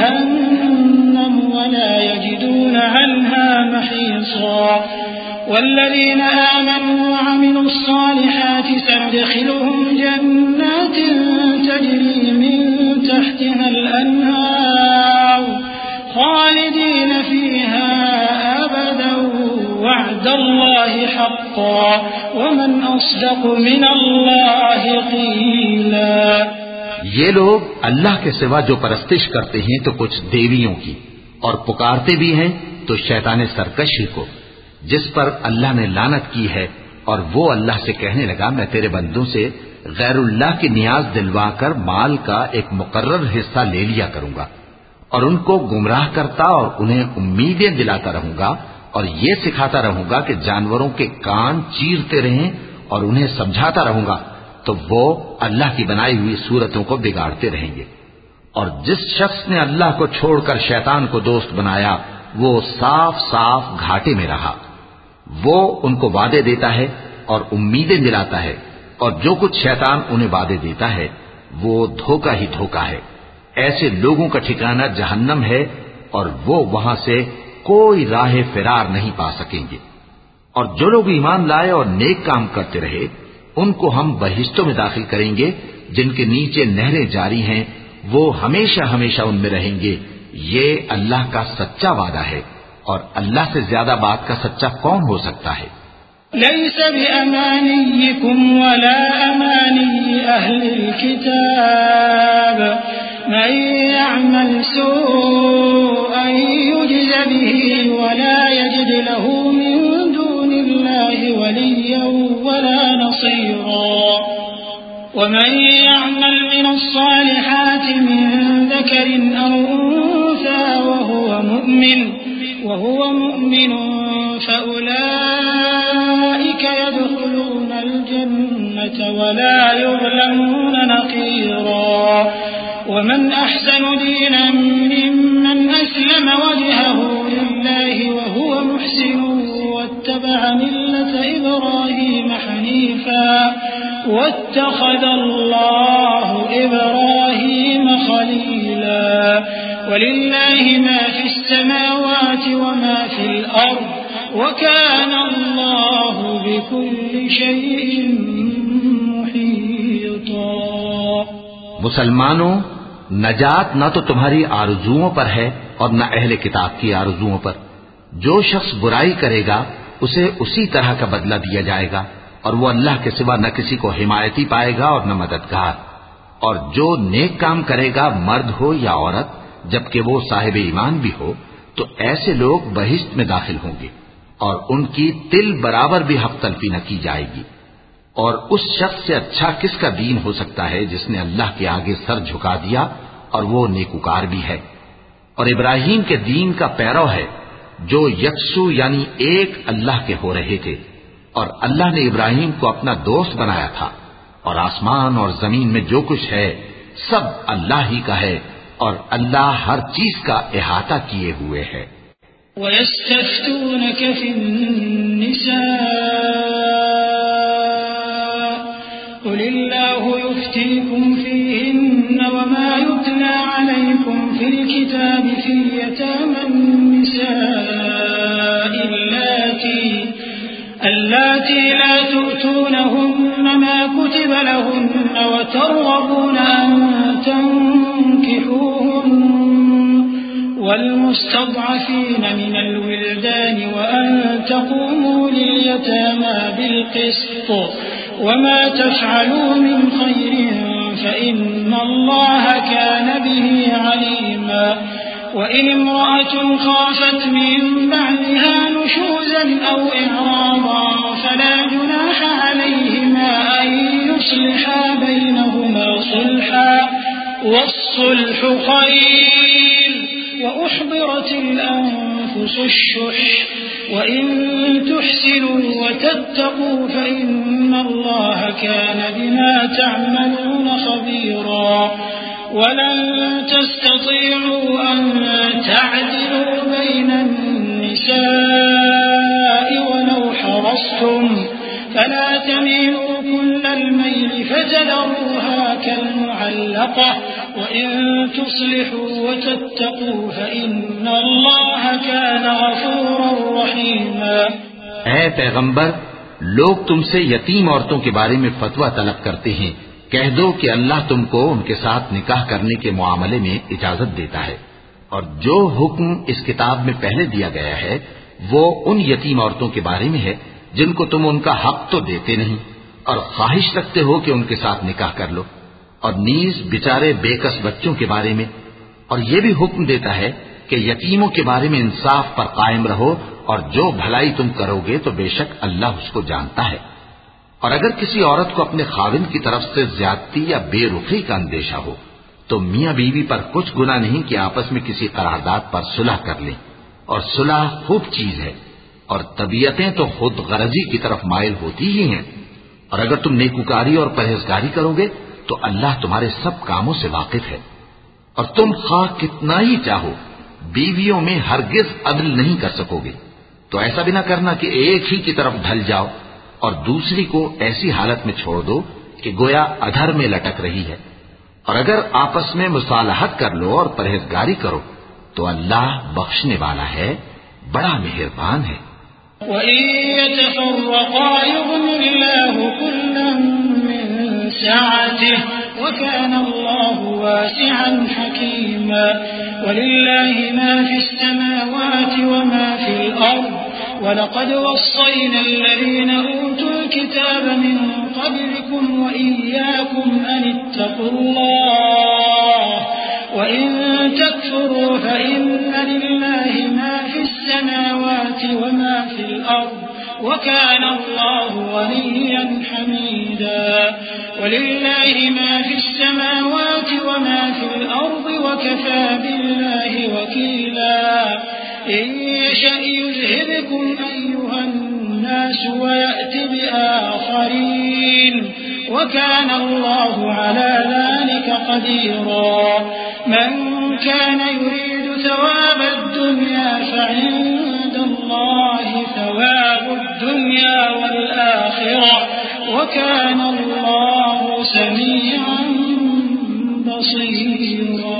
جهنم ولا يجدون عنها محيصا. والذين آمنوا وعملوا الصالحات سندخلهم جنات تجري من تحتها الأنهار خالدين فيها أبدا وعد الله حقا ومن أصدق من الله قيلا. یہ لوگ اللہ کے سوا جو پرستش کرتے ہیں تو کچھ دیویوں کی، اور پکارتے بھی ہیں تو شیطان سرکشی کو، جس پر اللہ نے لعنت کی ہے. اور وہ اللہ سے کہنے لگا میں تیرے بندوں سے غیر اللہ کی نیاز دلوا کر مال کا ایک مقرر حصہ لے لیا کروں گا، اور ان کو گمراہ کرتا اور انہیں امیدیں دلاتا رہوں گا، اور یہ سکھاتا رہوں گا کہ جانوروں کے کان چیرتے رہیں، اور انہیں سمجھاتا رہوں گا تو وہ اللہ کی بنائی ہوئی صورتوں کو بگاڑتے رہیں گے. اور جس شخص نے اللہ کو چھوڑ کر شیطان کو دوست بنایا وہ صاف صاف گھاٹے میں رہا. وہ ان کو وعدے دیتا ہے اور امیدیں دلاتا ہے، اور جو کچھ شیطان انہیں وعدے دیتا ہے وہ دھوکہ ہی دھوکہ ہے. ایسے لوگوں کا ٹھکانہ جہنم ہے، اور وہ وہاں سے کوئی راہ فرار نہیں پا سکیں گے. اور جو لوگ ایمان لائے اور نیک کام کرتے رہے ان کو ہم بہشتوں میں داخل کریں گے جن کے نیچے نہریں جاری ہیں، وہ ہمیشہ ہمیشہ ان میں رہیں گے. یہ اللہ کا سچا وعدہ ہے، اور اللہ سے زیادہ بات کا سچا کون ہو سکتا ہے؟ ليس بأمانيكم ولا أماني أهل الكتاب من يعمل سوءا يجز به ولا يجد له من دون الله وليا ولا نصيرا. ومن يعمل من الصالحات من ذكر أو أنثى وهو مؤمن وهو مؤمن فأولئك يدخلون الجنة ولا يظلمون نقيرا. ومن أحسن دينا ممن من أسلم وجهه لله وهو محسن واتبع ملة إبراهيم حنيفا واتخذ الله إبراهيم خليلا ولله ما في السماوات وما في الأرض وكان الله بكل شيء محيطا. مسلمانوں، نجات نہ تو تمہاری آرزوؤں پر ہے اور نہ اہل کتاب کی آرزوؤں پر. جو شخص برائی کرے گا اسے اسی طرح کا بدلہ دیا جائے گا، اور وہ اللہ کے سوا نہ کسی کو حمایتی پائے گا اور نہ مددگار. اور جو نیک کام کرے گا، مرد ہو یا عورت، جبکہ وہ صاحب ایمان بھی ہو، تو ایسے لوگ بہشت میں داخل ہوں گے اور ان کی تل برابر بھی حق تلفی نہ کی جائے گی. اور اس شخص سے اچھا کس کا دین ہو سکتا ہے جس نے اللہ کے آگے سر جھکا دیا اور وہ نیکوکار بھی ہے. اور ابراہیم کے دین کا پیرو ہے جو یکسو یعنی ایک اللہ کے ہو رہے تھے، اور اللہ نے ابراہیم کو اپنا دوست بنایا تھا. اور آسمان اور زمین میں جو کچھ ہے سب اللہ ہی کا ہے، اور اللہ ہر چیز کا احاطہ کیے ہوئے ہے. وَيَسْتَفْتُونَكَ فِي النِّسَاءِ قُلِ اللَّهُ يُفْتِيكُمْ فِيهِنَّ وَمَا يُتْلَى عَلَيْكُمْ فِي الْكِتَابِ فِي يَتَامَى النِّسَاءِ اللَّاتِي لَا تُؤْتُونَهُنَّ مَا كُتِبَ لَهُنَّ وَتَرْغَبُونَ أَن تَنكِحُوهُنَّ والمستضعفين من الولدان وأن تقوموا لليتامى بالقسط وما تفعلوا من خير فإن الله كان به عليما. وإن امرأة خافت من بعدها نشوزا أو إعراضا فلا جناح عليهما أن يصلحا بينهما صلحا والصلح خير وأحضرت الأنفس الشح وإن تحسنوا وتتقوا فإن الله كان بما تعملون خبيرا. ولن تستطيعوا أن تعدلوا بين النساء ولو حرصتم فلا تميلوا كل الميل فتذروها كالمعلقة وإن تصلحوا وتتقوا فإن الله كان غفورا رحيما. اے پیغمبر، لوگ تم سے یتیم عورتوں کے بارے میں فتویٰ طلب کرتے ہیں. کہہ دو کہ اللہ تم کو ان کے ساتھ نکاح کرنے کے معاملے میں اجازت دیتا ہے، اور جو حکم اس کتاب میں پہلے دیا گیا ہے وہ ان یتیم عورتوں کے بارے میں ہے جن کو تم ان کا حق تو دیتے نہیں اور خواہش رکھتے ہو کہ ان کے ساتھ نکاح کر لو، اور نیز بیچارے بے کس بچوں کے بارے میں. اور یہ بھی حکم دیتا ہے کہ یتیموں کے بارے میں انصاف پر قائم رہو، اور جو بھلائی تم کرو گے تو بے شک اللہ اس کو جانتا ہے. اور اگر کسی عورت کو اپنے خاوند کی طرف سے زیادتی یا بے رخی کا اندیشہ ہو تو میاں بیوی پر کچھ گناہ نہیں کہ آپس میں کسی قرارداد پر صلح کر لیں، اور صلح خوب چیز ہے، اور طبیعتیں تو خود غرضی کی طرف مائل ہوتی ہی ہیں. اور اگر تم نیکوکاری اور پرہیزگاری کرو گے تو اللہ تمہارے سب کاموں سے واقف ہے. اور تم خواہ کتنا ہی چاہو بیویوں میں ہرگز عدل نہیں کر سکو گے، تو ایسا بھی نہ کرنا کہ ایک ہی کی طرف ڈھل جاؤ اور دوسری کو ایسی حالت میں چھوڑ دو کہ گویا ادھر میں لٹک رہی ہے. اور اگر آپس میں مصالحت کر لو اور پرہیزگاری کرو تو اللہ بخشنے والا ہے، بڑا مہربان ہے. وَإِن يَتَفَرَّقَا يُغْنِ اللَّهُ كُلًّا مِّن سَعَتِهِ وَكَانَ اللَّهُ وَاسِعًا حَكِيمًا. وَلِلَّهِ مَا فِي السَّمَاوَاتِ وَمَا فِي الْأَرْضِ وَلَقَدْ وَصَّيْنَا الَّذِينَ أُوتُوا الْكِتَابَ مِن قَبْلِكُمْ وَإِيَّاكُمْ أَنِ اتَّقُوا اللَّهَ وَإِن تَكْفُرُوا فَإِنَّ لِلَّهِ مَا فِي السَّمَاوَاتِ وَمَا فِي الْأَرْضِ وَكَانَ اللَّهُ غَنِيًّا حَمِيدًا. وَلِلَّهِ مَا فِي السَّمَاوَاتِ وَمَا فِي الْأَرْضِ وَكَفَى بِاللَّهِ وَكِيلًا. إِن يَشَأْ يُذْهِبْكُمْ أَيُّهَا النَّاسُ وَيَأْتِ بِآخَرِينَ وَكَانَ اللَّهُ عَلَى ذَلِكَ قَدِيرًا. مَنْ كَانَ يُرِيدُ ثواب الدنيا فعند الله ثواب الدنيا والآخرة وكان الله سميعا بصيرا۔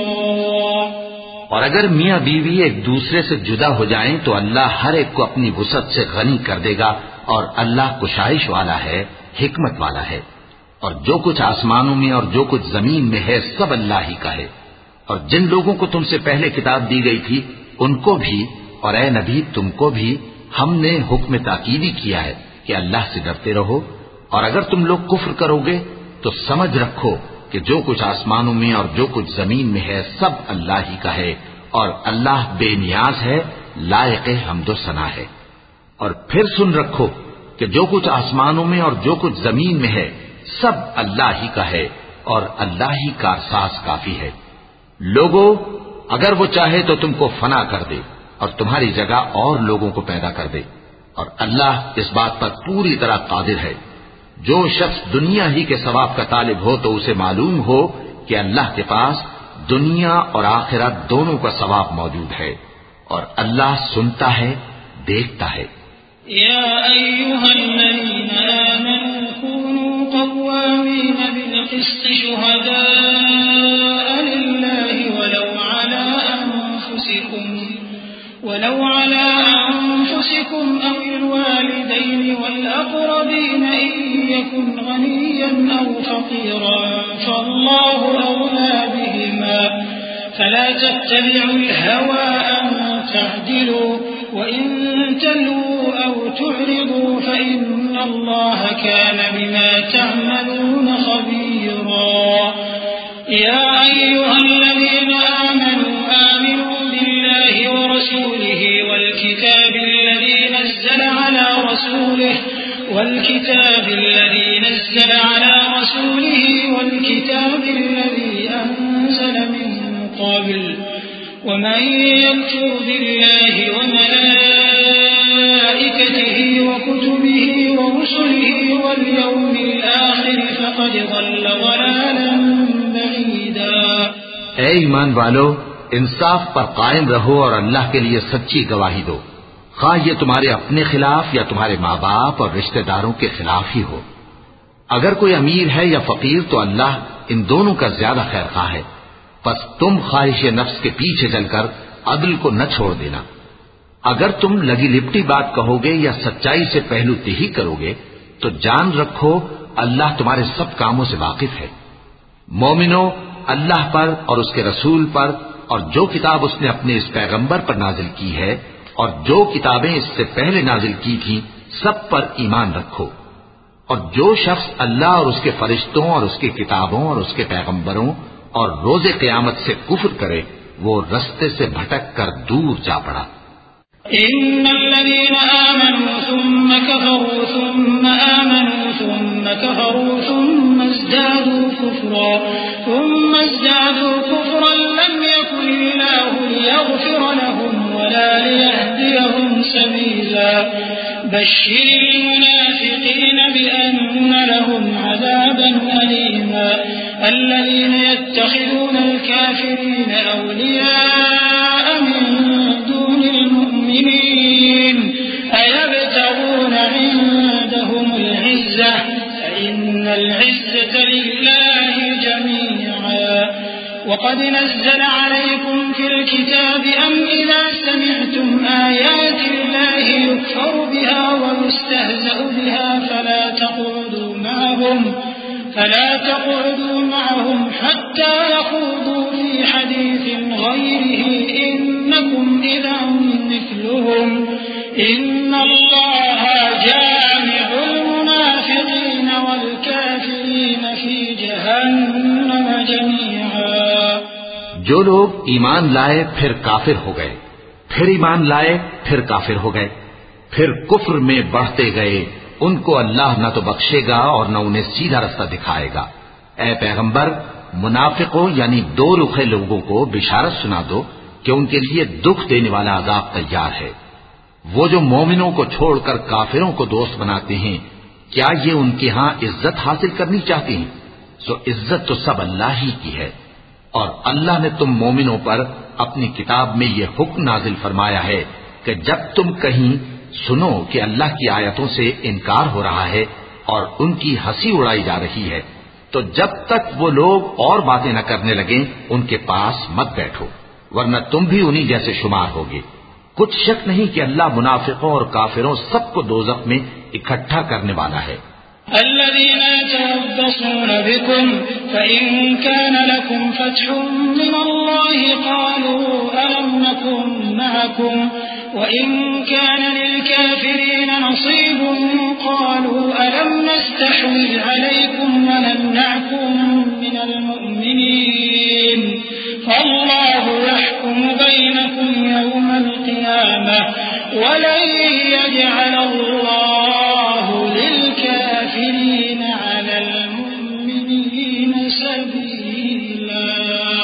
اور اگر میاں بیوی ایک دوسرے سے جدا ہو جائیں تو اللہ ہر ایک کو اپنی وسعت سے غنی کر دے گا، اور اللہ کشائش والا ہے، حکمت والا ہے۔ اور جو کچھ آسمانوں میں اور جو کچھ زمین میں ہے سب اللہ ہی کا ہے۔ اور جن لوگوں کو تم سے پہلے کتاب دی گئی تھی ان کو بھی، اور اے نبی تم کو بھی، ہم نے حکم تاکیدی کیا ہے کہ اللہ سے ڈرتے رہو، اور اگر تم لوگ کفر کرو گے تو سمجھ رکھو کہ جو کچھ آسمانوں میں اور جو کچھ زمین میں ہے سب اللہ ہی کا ہے، اور اللہ بے نیاز ہے، لائق حمد و ثنا ہے۔ اور پھر سن رکھو کہ جو کچھ آسمانوں میں اور جو کچھ زمین میں ہے سب اللہ ہی کا ہے، اور اللہ ہی کارساز کافی ہے۔ لوگوں، اگر وہ چاہے تو تم کو فنا کر دے اور تمہاری جگہ اور لوگوں کو پیدا کر دے، اور اللہ اس بات پر پوری طرح قادر ہے۔ جو شخص دنیا ہی کے ثواب کا طالب ہو تو اسے معلوم ہو کہ اللہ کے پاس دنیا اور آخرت دونوں کا ثواب موجود ہے، اور اللہ سنتا ہے، دیکھتا ہے۔ يا أيها الذين آمنوا كونوا قوامين بالقسط شهداء لله ولو على أنفسكم ولو على أنفسكم أو الوالدين والأقربين إن يكن غنيا أو فقيرا فالله أولى بهما فلا تتبعوا الهوى أن تعدلوا وإن تلووا أو تعرضوا فإن الله كان بما تعملون خبيرا يا أيها الذين آمنوا آمنوا بالله ورسوله والكتاب الذي نزل على رسوله والكتاب الذي نزل على رسوله والكتاب الذي أنزل من قبل ومن يكفر بالله وملائكته وكتبه ورسله واليوم الآخر فقد ضل ضلالا بعيدا۔ اے ایمان والو، انصاف پر قائم رہو اور اللہ کے لیے سچی گواہی دو، خواہ یہ تمہارے اپنے خلاف یا تمہارے ماں باپ اور رشتہ داروں کے خلاف ہی ہو۔ اگر کوئی امیر ہے یا فقیر تو اللہ ان دونوں کا زیادہ خیر خواہ ہے، پس تم خواہش نفس کے پیچھے چل کر عدل کو نہ چھوڑ دینا۔ اگر تم لگی لپٹی بات کہو گے یا سچائی سے پہلو تہی کرو گے تو جان رکھو اللہ تمہارے سب کاموں سے واقف ہے۔ مومنو، اللہ پر اور اس کے رسول پر اور جو کتاب اس نے اپنے اس پیغمبر پر نازل کی ہے اور جو کتابیں اس سے پہلے نازل کی تھیں سب پر ایمان رکھو۔ اور جو شخص اللہ اور اس کے فرشتوں اور اس کی کتابوں اور اس کے پیغمبروں اور روز قیامت سے کفر کرے وہ رستے سے بھٹک کر دور جا پڑا۔ ان الذين آمنوا ثم كفروا ثم آمنوا ثم كفروا ثم ازدادوا كفرا ثم ازدادوا كفرا لم يكن الله ليغفر لهم ولا ليهديهم سبيلا بشر المنافقين بأن لهم عذابا أليما الذين يتخذون الكافرين أولياء من دون المؤمنين أيبتغون عندهم العزة فإن العزة لله جميعا وقد نزل عليكم في الكتاب أم إذا سمعتم آيات الله يكفر بها ويستهزأ بها فلا تقعدوا معهم فلا تقعدوا معهم حتى يخوضوا في حديث غيره إنكم إذا مثلهم إن الله جامع المنافقين والكافرين في جهنم جميعا۔ جو لوگ ایمان لائے پھر کافر ہو گئے، پھر ایمان لائے پھر کافر ہو گئے، پھر کفر میں بڑھتے گئے، ان کو اللہ نہ تو بخشے گا اور نہ انہیں سیدھا رستہ دکھائے گا۔ اے پیغمبر، منافقوں یعنی دو رخے لوگوں کو بشارت سنا دو کہ ان کے لیے دکھ دینے والا عذاب تیار ہے۔ وہ جو مومنوں کو چھوڑ کر کافروں کو دوست بناتے ہیں، کیا یہ ان کے ہاں عزت حاصل کرنی چاہتے ہیں؟ سو عزت تو سب اللہ ہی کی ہے، اور اللہ نے تم مومنوں پر اپنی کتاب میں یہ حکم نازل فرمایا ہے کہ جب تم کہیں سنو کہ اللہ کی آیتوں سے انکار ہو رہا ہے اور ان کی ہنسی اڑائی جا رہی ہے تو جب تک وہ لوگ اور باتیں نہ کرنے لگیں ان کے پاس مت بیٹھو، ورنہ تم بھی انہی جیسے شمار ہوگے۔ کچھ شک نہیں کہ اللہ منافقوں اور کافروں سب کو دوزخ میں اکٹھا کرنے والا ہے۔ الذين يتربصون بكم فإن كان لكم فتح من الله قالوا ألم نكن معكم وإن كان للكافرين نصيب قالوا ألم نستحوذ عليكم ونمنعكم من المؤمنين فالله يحكم بينكم يوم القيامة ولن يجعل الله للكافرين على المؤمنين سبيلا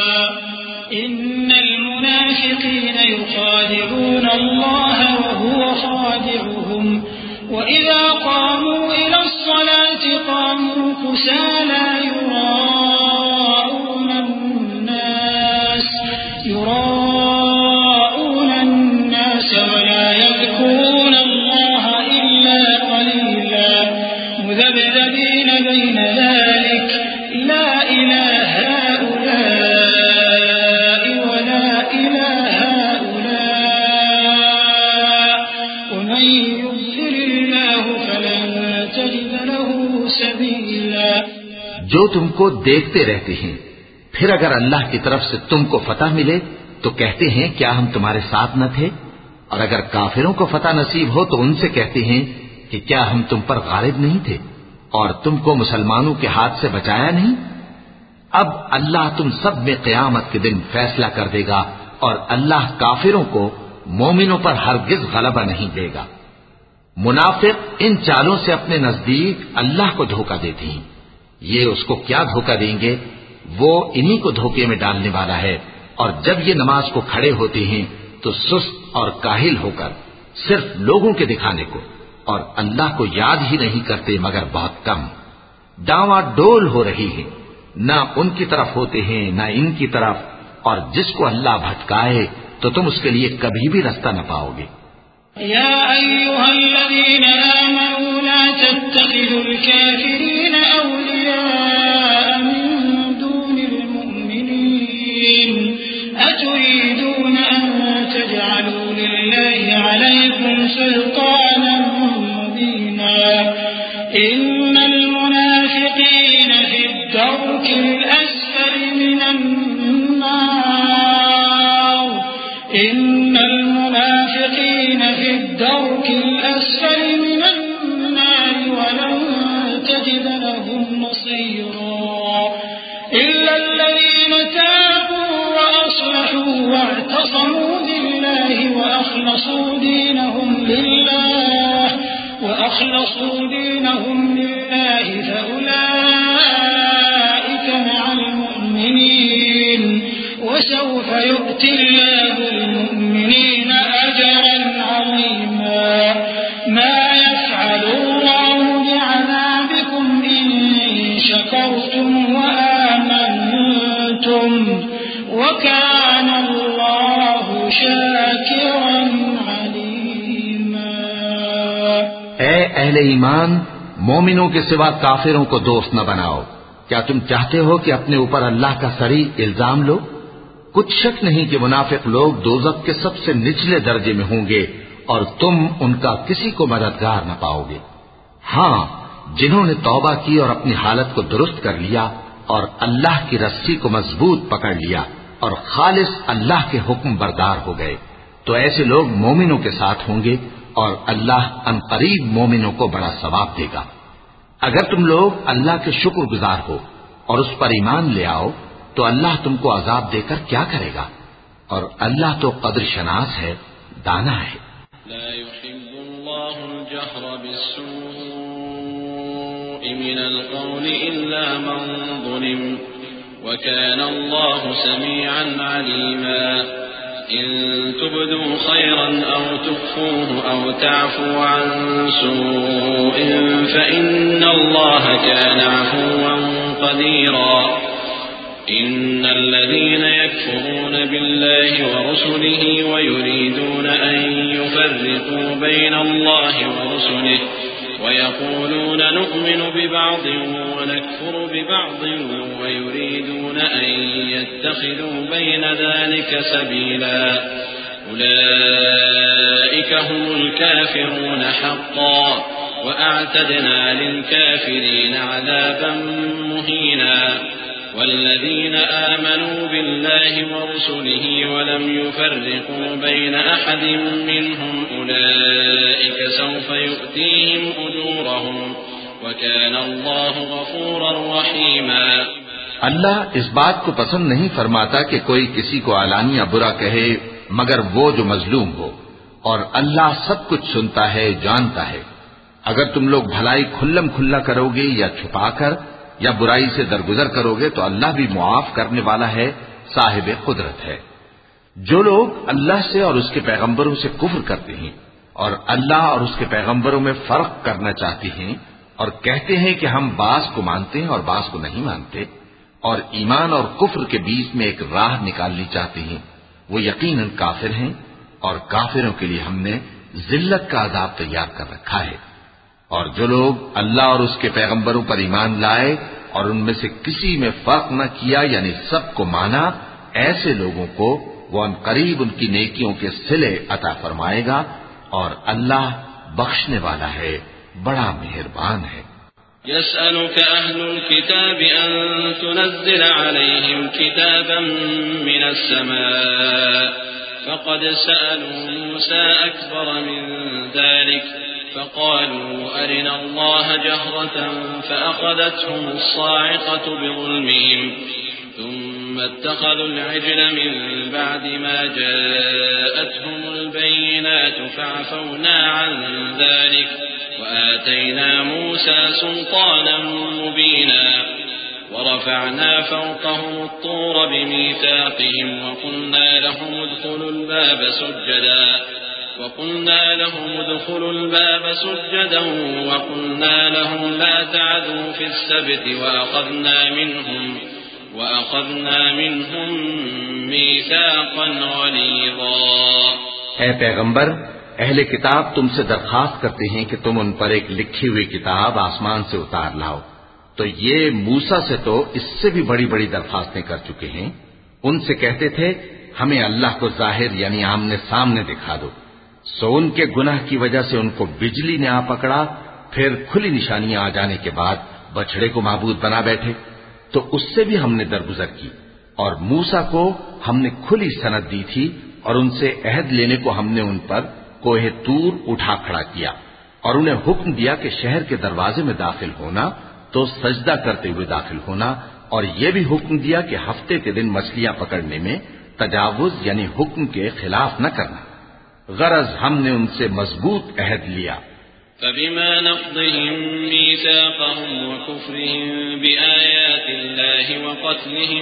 إن المنافقين يخادعون الله وهو خادعهم وإذا قاموا إلى الصلاة قاموا كسالى يراءون الناس يراءون الناس ولا يذكرون الله إلا قليلا مذبذبين بين ذلك لا إلى هؤلاء ولا إلى هؤلاء ومن يضلل الله فلن تجد له سبيلا۔ جو تم کو دیکھتے رہتے ہیں، پھر اگر اللہ کی طرف سے تم کو فتح ملے تو کہتے ہیں کیا ہم تمہارے ساتھ نہ تھے، اور اگر کافروں کو فتح نصیب ہو تو ان سے کہتے ہیں کہ کیا ہم تم پر غالب نہیں تھے اور تم کو مسلمانوں کے ہاتھ سے بچایا نہیں۔ اب اللہ تم سب میں قیامت کے دن فیصلہ کر دے گا اور اللہ کافروں کو مومنوں پر ہرگز غلبہ نہیں دے گا۔ منافق ان چالوں سے اپنے نزدیک اللہ کو دھوکہ دیتے ہیں، یہ اس کو کیا دھوکہ دیں گے، وہ انہی کو دھوکے میں ڈالنے والا ہے۔ اور جب یہ نماز کو کھڑے ہوتے ہیں تو سست اور کاہل ہو کر صرف لوگوں کے دکھانے کو اور اللہ کو یاد ہی نہیں کرتے مگر بہت کم۔ ڈاواں ڈول ہو رہی ہے، نہ ان کی طرف ہوتے ہیں نہ ان کی طرف، اور جس کو اللہ بھٹکائے تو تم اس کے لیے کبھی بھی رستہ نہ پاؤ گے۔ يا أيها الذين آمنوا لا تتخذوا الكافرين أولياء من دون المؤمنين أتريدون أن تجعلوا لله عليكم سلطانا مبينا إن المنافقين في الدرك الأسفل من النار إن المنافقين في الدرك الأسفل من النار ولن تجد لهم نصيرا إلا الذين تابوا وأصلحوا واعتصموا بالله وأخلصوا دينهم لله وأخلصوا دينهم لله فأولئك مع المؤمنين وسوف يؤتي الله المؤمنين أجرا عظيما ما يفعل الله بعذابكم إن شكرتم وآمنتم وكان الله شاكرا عليما۔ اے اہل ایمان، مومنوں کے سوا کافروں کو دوست نہ بناؤ۔ کیا تم چاہتے ہو کہ اپنے اوپر اللہ کا صریح الزام لو؟ کچھ شک نہیں کہ منافق لوگ دوزخ کے سب سے نچلے درجے میں ہوں گے اور تم ان کا کسی کو مددگار نہ پاؤ گے۔ ہاں، جنہوں نے توبہ کی اور اپنی حالت کو درست کر لیا اور اللہ کی رسی کو مضبوط پکڑ لیا اور خالص اللہ کے حکم بردار ہو گئے تو ایسے لوگ مومنوں کے ساتھ ہوں گے اور اللہ ان قریب مومنوں کو بڑا ثواب دے گا۔ اگر تم لوگ اللہ کے شکر گزار ہو اور اس پر ایمان لے آؤ تو اللہ تم کو عذاب دے کر کیا کرے گا، اور اللہ تو قدر شناس ہے، دانا ہے۔ لا يحب الله الجهر بالسوء من القول إلا من ظلم وكان الله سميعا عليما إن تبدوا خيرا أو تخفوه أو تعفوا عن سوء فإن الله كان عفوا قديرا إن الذين يكفرون بالله ورسله ويريدون أن يفرقوا بين الله ورسله ويقولون نؤمن ببعض ونكفر ببعض ويريدون أن يتخذوا بين ذلك سبيلا أولئك هم الكافرون حقا وأعتدنا للكافرين عذابا مهينا والذين آمنوا بالله ورسله ولم يفرقوا بين أحد منهم أولئك سوف يؤتيهم أجورهم وكان الله غفورا رحيما. اللہ اس بات کو پسند نہیں فرماتا کہ کوئی کسی کو علانیہ برا کہے مگر وہ جو مظلوم ہو، اور اللہ سب کچھ سنتا ہے، جانتا ہے. اگر تم لوگ بھلائی کھلم کھلا کرو گے یا چھپا کر یا برائی سے درگزر کرو گے تو اللہ بھی معاف کرنے والا ہے، صاحب قدرت ہے. جو لوگ اللہ سے اور اس کے پیغمبروں سے کفر کرتے ہیں اور اللہ اور اس کے پیغمبروں میں فرق کرنا چاہتے ہیں اور کہتے ہیں کہ ہم بعض کو مانتے ہیں اور بعض کو نہیں مانتے اور ایمان اور کفر کے بیچ میں ایک راہ نکالنی چاہتے ہیں، وہ یقیناً کافر ہیں اور کافروں کے لیے ہم نے ذلت کا عذاب تیار کر رکھا ہے. اور جو لوگ اللہ اور اس کے پیغمبروں پر ایمان لائے اور ان میں سے کسی میں فرق نہ کیا یعنی سب کو مانا، ایسے لوگوں کو وہ ان قریب ان کی نیکیوں کے صلے عطا فرمائے گا اور اللہ بخشنے والا ہے، بڑا مہربان ہے. يسألك أهل الكتاب أن تنزل عليهم كتابا من السماء فقد سألوا موسى أكبر من ذلك فقالوا أرنا الله جهرة فأخذتهم الصاعقة بظلمهم ثم اتخذوا العجل من بعد ما جاءتهم البينات فعفونا عن ذلك وآتينا موسى سلطانا مبينا ورفعنا فوقهم الطور بميثاقهم وقلنا لهم ادخلوا الباب سجدا وقلنا لهم ادخلوا الباب سجدا وقلنا لهم لا تعدوا في السبت وأخذنا منهم وأخذنا منهم ميثاقا غليظا. اے پیغمبر، اہل کتاب تم سے درخواست کرتے ہیں کہ تم ان پر ایک لکھی ہوئی کتاب آسمان سے اتار لاؤ. تو یہ موسیٰ سے تو اس سے بھی بڑی بڑی درخواستیں کر چکے ہیں. ان سے کہتے تھے ہمیں اللہ کو ظاہر یعنی آمنے سامنے دکھا دو. سو ان کے گناہ کی وجہ سے ان کو بجلی نے آ پکڑا، پھر کھلی نشانیاں آ جانے کے بعد بچڑے کو معبود بنا بیٹھے. تو اس سے بھی ہم نے درگزر کی اور موسیٰ کو ہم نے کھلی سند دی تھی اور ان سے عہد لینے کو ہم نے ان پر کوہ طور اٹھا کھڑا کیا اور انہیں حکم دیا کہ شہر کے دروازے میں داخل ہونا تو سجدہ کرتے ہوئے داخل ہونا، اور یہ بھی حکم دیا کہ ہفتے کے دن مچھلیاں پکڑنے میں تجاوز یعنی حکم کے خلاف نہ کرنا. غرض ہم نے ان سے مضبوط عہد لیا. فبما نقضهم ميثاقهم وكفرهم بآيات الله وقتلهم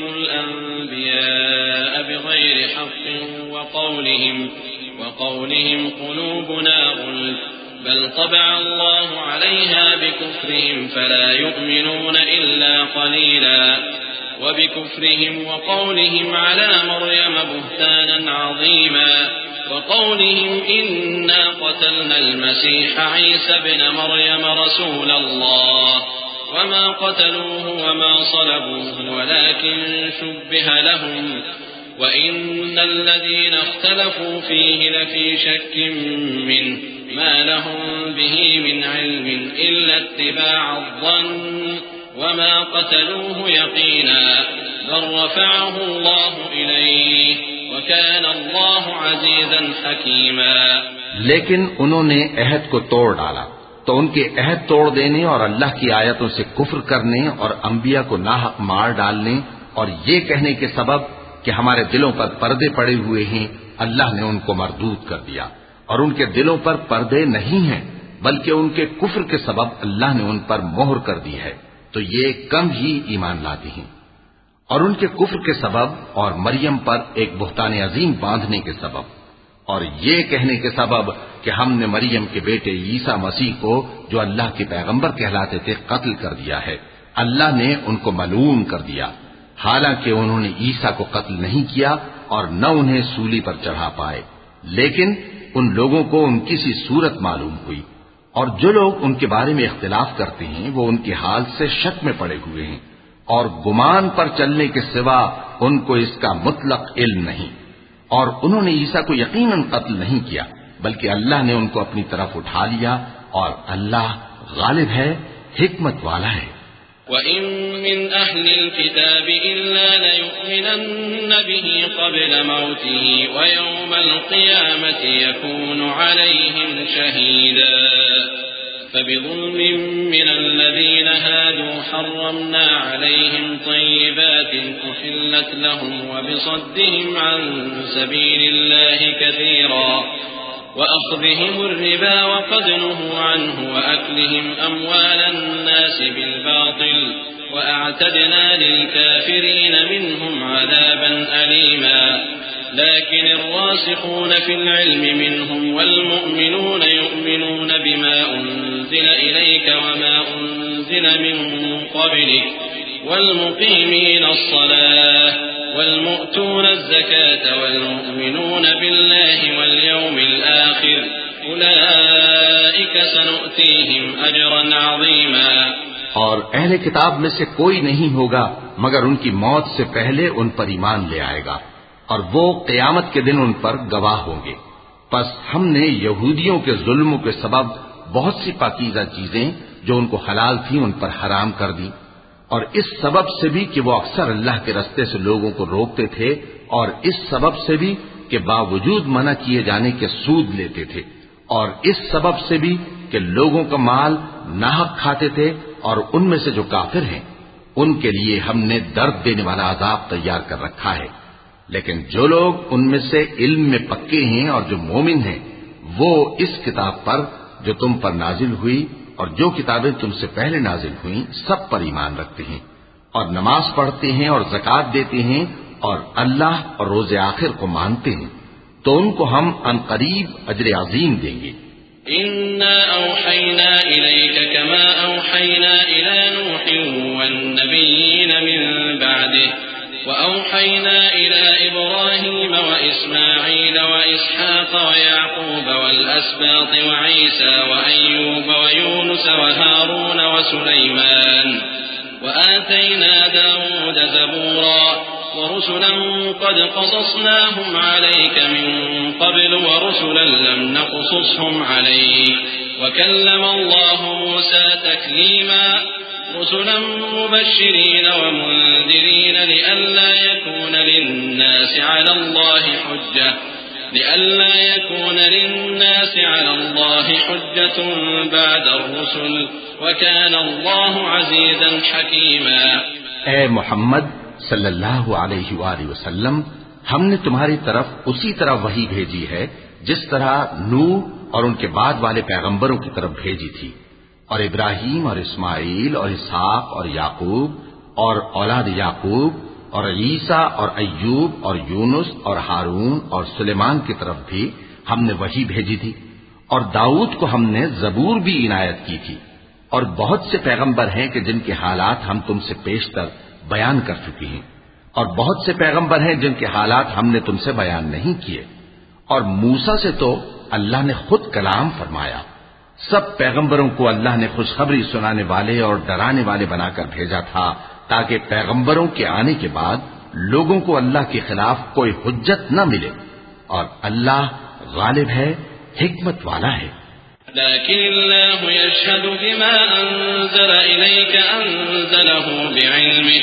الأنبياء بغير حق وقولهم وقولهم قلوبنا غلف بل طبع الله عليها بكفرهم فلا يؤمنون إلا قليلا وبكفرهم وقولهم على مريم بهتانا عظيما وقولهم إنا قتلنا المسيح عيسى بن مريم رسول الله وما قتلوه وما صلبوه ولكن شبه لهم وإن الذين اختلفوا فيه لفي شك منه ما لهم به من علم إلا اتباع الظن وما قتلوه يقينا بل رفعه الله إليه وكان الله عزيزا حكيما. لیکن انہوں نے عہد کو توڑ ڈالا تو ان کے عہد توڑ دینے اور اللہ کی آیتوں سے کفر کرنے اور انبیاء کو ناحق مار ڈالنے اور یہ کہنے کے سبب کہ ہمارے دلوں پر پردے پڑے ہوئے ہیں، اللہ نے ان کو مردود کر دیا. اور ان کے دلوں پر پردے نہیں ہیں بلکہ ان کے کفر کے سبب اللہ نے ان پر مہر کر دی ہے، تو یہ کم ہی ایمان لاتے ہیں. اور ان کے کفر کے سبب اور مریم پر ایک بہتان عظیم باندھنے کے سبب اور یہ کہنے کے سبب کہ ہم نے مریم کے بیٹے عیسیٰ مسیح کو جو اللہ کے پیغمبر کہلاتے تھے قتل کر دیا ہے، اللہ نے ان کو ملعون کر دیا. حالانکہ انہوں نے عیسیٰ کو قتل نہیں کیا اور نہ انہیں سولی پر چڑھا پائے، لیکن ان لوگوں کو ان کی سی صورت معلوم ہوئی، اور جو لوگ ان کے بارے میں اختلاف کرتے ہیں وہ ان کے حال سے شک میں پڑے ہوئے ہیں، اور گمان پر چلنے کے سوا ان کو اس کا مطلق علم نہیں، اور انہوں نے عیسیٰ کو یقیناً قتل نہیں کیا بلکہ اللہ نے ان کو اپنی طرف اٹھا لیا، اور اللہ غالب ہے، حکمت والا ہے۔ وَإِن مِّنْ أَهْلِ الْكِتَابِ إِلَّا لَيُؤْمِنَنَّ بِهِ قَبْلَ مَوْتِهِ وَيَوْمَ الْقِيَامَةِ يَكُونُ عَلَيْهِمْ شَهِيدًا فَبِظُلْمٍ مِّنَ الَّذِينَ هَادُوا حَرَّمْنَا عَلَيْهِمْ طَيِّبَاتٍ أُحِلَّتْ لَهُمْ وَبِصَدِّهِمْ عَن سَبِيلِ اللَّهِ كَثِيرًا وأخذهم الربا وقد نهوا عنه وأكلهم أموال الناس بالباطل وأعتدنا للكافرين منهم عذابا أليما لكن الراسخون في العلم منهم والمؤمنون يؤمنون بما أنزل إليك وما أنزل من قبلك والمقيمين الصلاة والمؤتون الزكاة والمؤمنون بالله واليوم الآخر أولئك سنؤتيهم أجرا عظيما۔ اور اہل کتاب میں سے کوئی نہیں ہوگا مگر ان کی موت سے پہلے ان پر ایمان لے آئے گا، اور وہ قیامت کے دن ان پر گواہ ہوں گے۔ پس ہم نے یہودیوں کے ظلموں کے سبب بہت سی پاکیزہ چیزیں جو ان کو حلال تھیں ان پر حرام کر دی، اور اس سبب سے بھی کہ وہ اکثر اللہ کے رستے سے لوگوں کو روکتے تھے، اور اس سبب سے بھی کہ باوجود منع کیے جانے کے سود لیتے تھے، اور اس سبب سے بھی کہ لوگوں کا مال ناحق کھاتے تھے، اور ان میں سے جو کافر ہیں ان کے لیے ہم نے درد دینے والا عذاب تیار کر رکھا ہے۔ لیکن جو لوگ ان میں سے علم میں پکے ہیں اور جو مومن ہیں وہ اس کتاب پر جو تم پر نازل ہوئی اور جو کتابیں تم سے پہلے نازل ہوئیں سب پر ایمان رکھتے ہیں، اور نماز پڑھتے ہیں اور زکوٰۃ دیتے ہیں اور اللہ اور روز آخر کو مانتے ہیں، تو ان کو ہم عن قریب اجر عظیم دیں گے۔ إنا أوحينا إليك كما أوحينا إلى نوح والنبيين من بعده وأوحينا إلى إبراهيم وإسماعيل وإسحاق ويعقوب والأسباط وعيسى وأيوب ويونس وهارون وسليمان وآتينا داود زبورا ورسلا قد قصصناهم عليك من قبل ورسلا لم نقصصهم عليك وكلم الله موسى تكليما رسلا مبشرين ومنذرين لئلا يكون للناس على الله حجة لئلا يكون للناس على الله حجة بعد الرسل وكان الله عزيزا حكيما۔ اے محمد صلی اللہ علیہ وآلہ وسلم، ہم نے تمہاری طرف اسی طرح وحی بھیجی ہے جس طرح نوح اور ان کے بعد والے پیغمبروں کی طرف بھیجی تھی، اور ابراہیم اور اسماعیل اور اسحاق اور یعقوب اور اولاد یعقوب اور عیسیٰ اور ایوب اور یونس اور ہارون اور سلیمان کی طرف بھی ہم نے وحی بھیجی تھی، اور داؤد کو ہم نے زبور بھی عنایت کی تھی، اور بہت سے پیغمبر ہیں کہ جن کے حالات ہم تم سے پیشتر بیان کر چکی ہیں، اور بہت سے پیغمبر ہیں جن کے حالات ہم نے تم سے بیان نہیں کیے، اور موسیٰ سے تو اللہ نے خود کلام فرمایا۔ سب پیغمبروں کو اللہ نے خوشخبری سنانے والے اور ڈرانے والے بنا کر بھیجا تھا تاکہ پیغمبروں کے آنے کے بعد لوگوں کو اللہ کے خلاف کوئی حجت نہ ملے، اور اللہ غالب ہے، حکمت والا ہے۔ لكن الله يشهد بما أنزل إليك أنزله بعلمه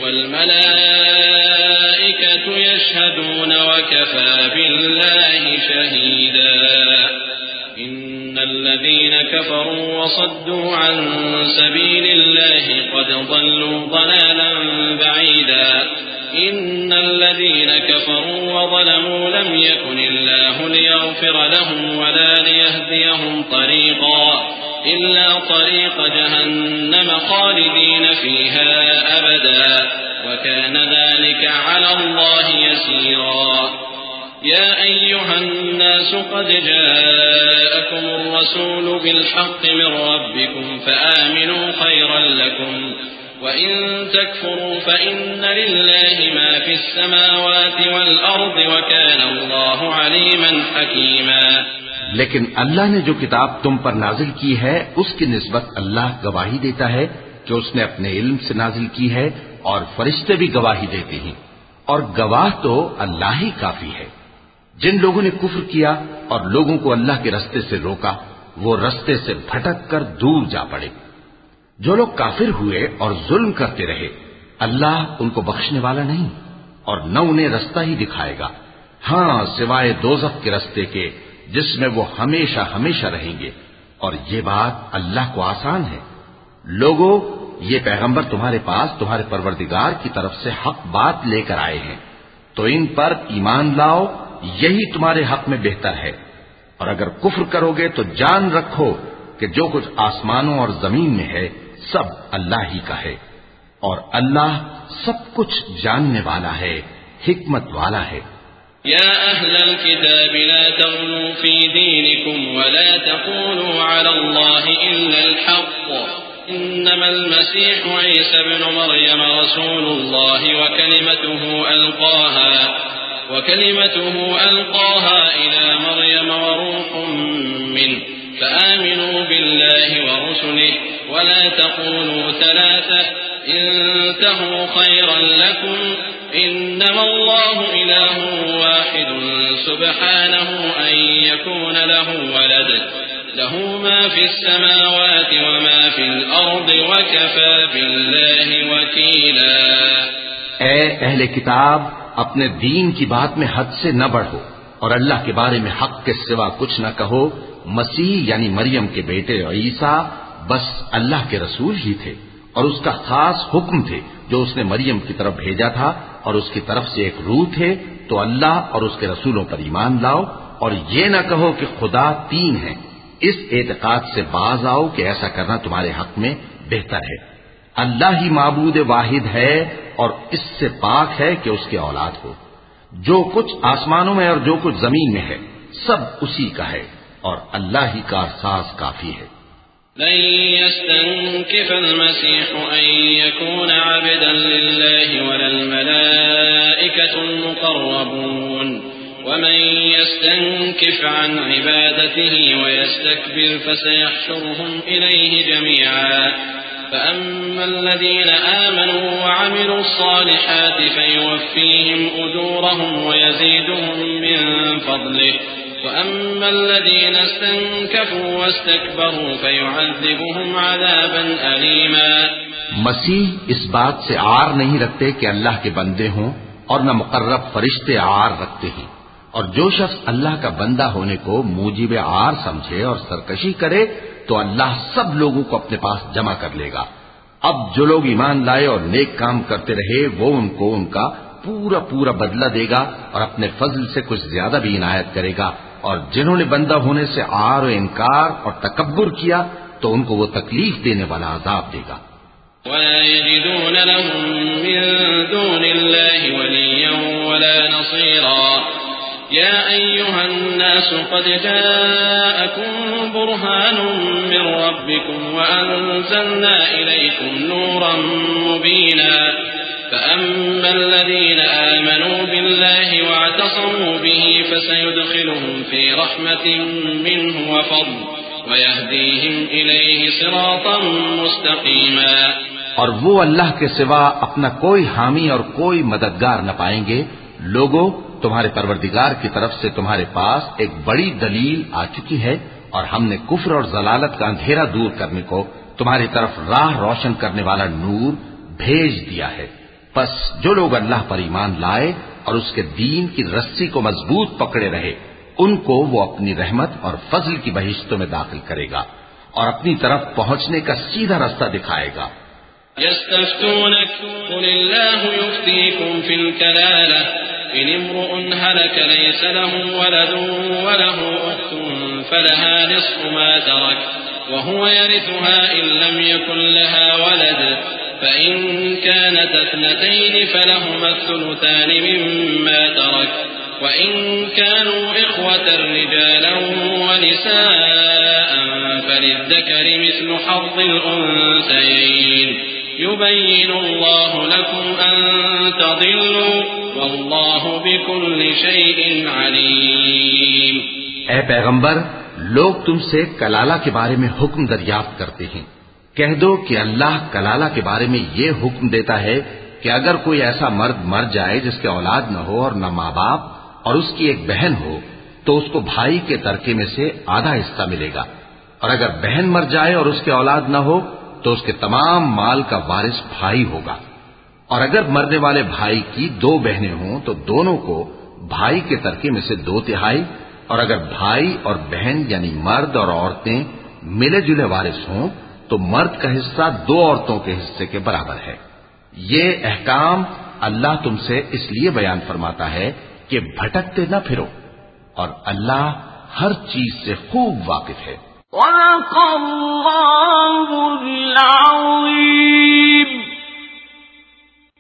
والملائكة يشهدون وكفى بالله شهيدا إن الذين كفروا وصدوا عن سبيل الله قد ضلوا ضلالا بعيدا إن الذين كفروا وظلموا لم يكن الله ليغفر لهم ولا ليهديهم طريقا إلا طريق جهنم خالدين فيها أبدا وكان ذلك على الله يسيرا يا أيها الناس قد جاءكم الرسول بالحق من ربكم فآمنوا خيرا لكم وَإِن تَكْفُرُوا فَإِنَّ لِلَّهِ مَا فِي السَّمَاوَاتِ وَالْأَرْضِ وَكَانَ اللَّهُ عَلِيمًا حَكِيمًا۔ لیکن اللہ نے جو کتاب تم پر نازل کی ہے اس کی نسبت اللہ گواہی دیتا ہے کہ اس نے اپنے علم سے نازل کی ہے، اور فرشتے بھی گواہی دیتے ہیں، اور گواہ تو اللہ ہی کافی ہے۔ جن لوگوں نے کفر کیا اور لوگوں کو اللہ کے رستے سے روکا، وہ رستے سے بھٹک کر دور جا پڑے۔ جو لوگ کافر ہوئے اور ظلم کرتے رہے، اللہ ان کو بخشنے والا نہیں اور نہ انہیں رستہ ہی دکھائے گا، ہاں سوائے دوزخ کے رستے کے جس میں وہ ہمیشہ ہمیشہ رہیں گے، اور یہ بات اللہ کو آسان ہے۔ لوگوں، یہ پیغمبر تمہارے پاس تمہارے پروردگار کی طرف سے حق بات لے کر آئے ہیں، تو ان پر ایمان لاؤ، یہی تمہارے حق میں بہتر ہے۔ اور اگر کفر کرو گے تو جان رکھو کہ جو کچھ آسمانوں اور زمین میں ہے سب اللہ ہی کا ہے، اور اللہ سب کچھ جاننے والا ہے، حکمت والا ہے۔ يا أهل الكتاب لا تغلوا في دينكم ولا تقولوا على الله إلا الحق، إنما المسيح عيسى ابن مريم رسول الله وكلمته ألقاها وكلمته ألقاها إلى مريم وروح منه، فآمنوا بالله ورسله ولا تقولوا ثلاثة، انتهوا خيرا لكم، إنما الله إله واحد سبحانه أن يكون له ولد، له ما في السماوات وما في الأرض وكفى بالله وكيلا۔ اے اہل کتاب، اپنے دین کی بات میں حد سے نہ بڑھو اور اللہ کے بارے میں حق کے سوا کچھ نہ کہو۔ مسیح یعنی مریم کے بیٹے عیسیٰ بس اللہ کے رسول ہی تھے اور اس کا خاص حکم تھے جو اس نے مریم کی طرف بھیجا تھا، اور اس کی طرف سے ایک روح تھے، تو اللہ اور اس کے رسولوں پر ایمان لاؤ، اور یہ نہ کہو کہ خدا تین ہیں۔ اس اعتقاد سے باز آؤ کہ ایسا کرنا تمہارے حق میں بہتر ہے۔ اللہ ہی معبود واحد ہے اور اس سے پاک ہے کہ اس کے اولاد ہو۔ جو کچھ آسمانوں میں اور جو کچھ زمین میں ہے سب اسی کا ہے، اور اللہ ہی کا ساز کافی ہے۔ لن يستنكف المسيح أن يكون عبدا لله ولا الملائكة المقربون، ومن يستنكف عن عبادته ويستكبر فسيحشرهم إليه جميعا، فأما الذين آمنوا وعملوا الصالحات فيوفيهم أجورهم ويزيدهم من فضله، وَأَمَّا الَّذِينَ اسْتَنكَفُوا وَاسْتَكْبَرُوا فَيُعَذِّبُهُمْ عَذَابًا أَلِيمًا۔ مسیح اس بات سے عار نہیں رکھتے کہ اللہ کے بندے ہوں، اور نہ مقرب فرشتے عار رکھتے ہیں، اور جو شخص اللہ کا بندہ ہونے کو موجب عار سمجھے اور سرکشی کرے تو اللہ سب لوگوں کو اپنے پاس جمع کر لے گا۔ اب جو لوگ ایمان لائے اور نیک کام کرتے رہے وہ ان کو ان کا پورا پورا بدلہ دے گا اور اپنے فضل سے کچھ زیادہ بھی عنایت کرے گا، اور جنہوں نے بندہ ہونے سے عار و انکار اور تکبر کیا تو ان کو وہ تکلیف دینے والا عذاب دے گا۔ وَلَا يَجِدُونَ لَهُم مِّن دُونِ اللَّهِ وَلِيًّا وَلَا نَصِيرًا۔ يَا أَيُّهَا النَّاسُ قَدْ جَاءَكُم بُرْهَانٌ مِّن رَّبِّكُمْ وَأَنزَلْنَا إِلَيْكُمْ نُورًا مُّبِينًا، فأما الذين آمنوا بالله واعتصموا به فسيدخلهم في رحمة منه وفضل ويهديهم إليه صراطا مستقيما۔ اور وہ اللہ کے سوا اپنا کوئی حامی اور کوئی مددگار نہ پائیں گے۔ لوگوں، تمہارے پروردگار کی طرف سے تمہارے پاس ایک بڑی دلیل آ چکی ہے، اور ہم نے کفر اور ضلالت کا اندھیرا دور کرنے کو تمہاری طرف راہ روشن کرنے والا نور بھیج دیا ہے۔ پس جو لوگ اللہ پر ایمان لائے اور اس کے دین کی رسی کو مضبوط پکڑے رہے ان کو وہ اپنی رحمت اور فضل کی بہشتوں میں داخل کرے گا اور اپنی طرف پہنچنے کا سیدھا رستہ دکھائے گا۔ يستفتونك قل الله يفتيكم في الكلالة، إن امرؤ هلك ليس له ولد وله أخت فلها نصف ما ترك وهو يرثها إن لم يكن لها ولد، فإن كانت اثنتين فلهما الثلثان مما ترك، وإن كانوا إخوة رجالا ونساء فللذكر مثل حظ الأنثيين، يبين الله لكم أن تضلوا والله بكل شيء عليم. اے پیغمبر، لوگ تم سے کلالہ کے بارے میں حکم دریافت کرتے ہیں. کہہ دو کہ اللہ کلالہ کے بارے میں یہ حکم دیتا ہے کہ اگر کوئی ایسا مرد مر جائے جس کے اولاد نہ ہو اور نہ ماں باپ اور اس کی ایک بہن ہو تو اس کو بھائی کے ترکے میں سے آدھا حصہ ملے گا، اور اگر بہن مر جائے اور اس کے اولاد نہ ہو تو اس کے تمام مال کا وارث بھائی ہوگا. اور اگر مرنے والے بھائی کی دو بہنیں ہوں تو دونوں کو بھائی کے ترکے میں سے دو تہائی، اور اگر بھائی اور بہن یعنی مرد اور عورتیں ملے جلے وارث ہوں تو مرد کا حصہ دو عورتوں کے حصے کے برابر ہے. یہ احکام اللہ تم سے اس لیے بیان فرماتا ہے کہ بھٹکتے نہ پھرو، اور اللہ ہر چیز سے خوب واقف ہے. وَلَقَدْ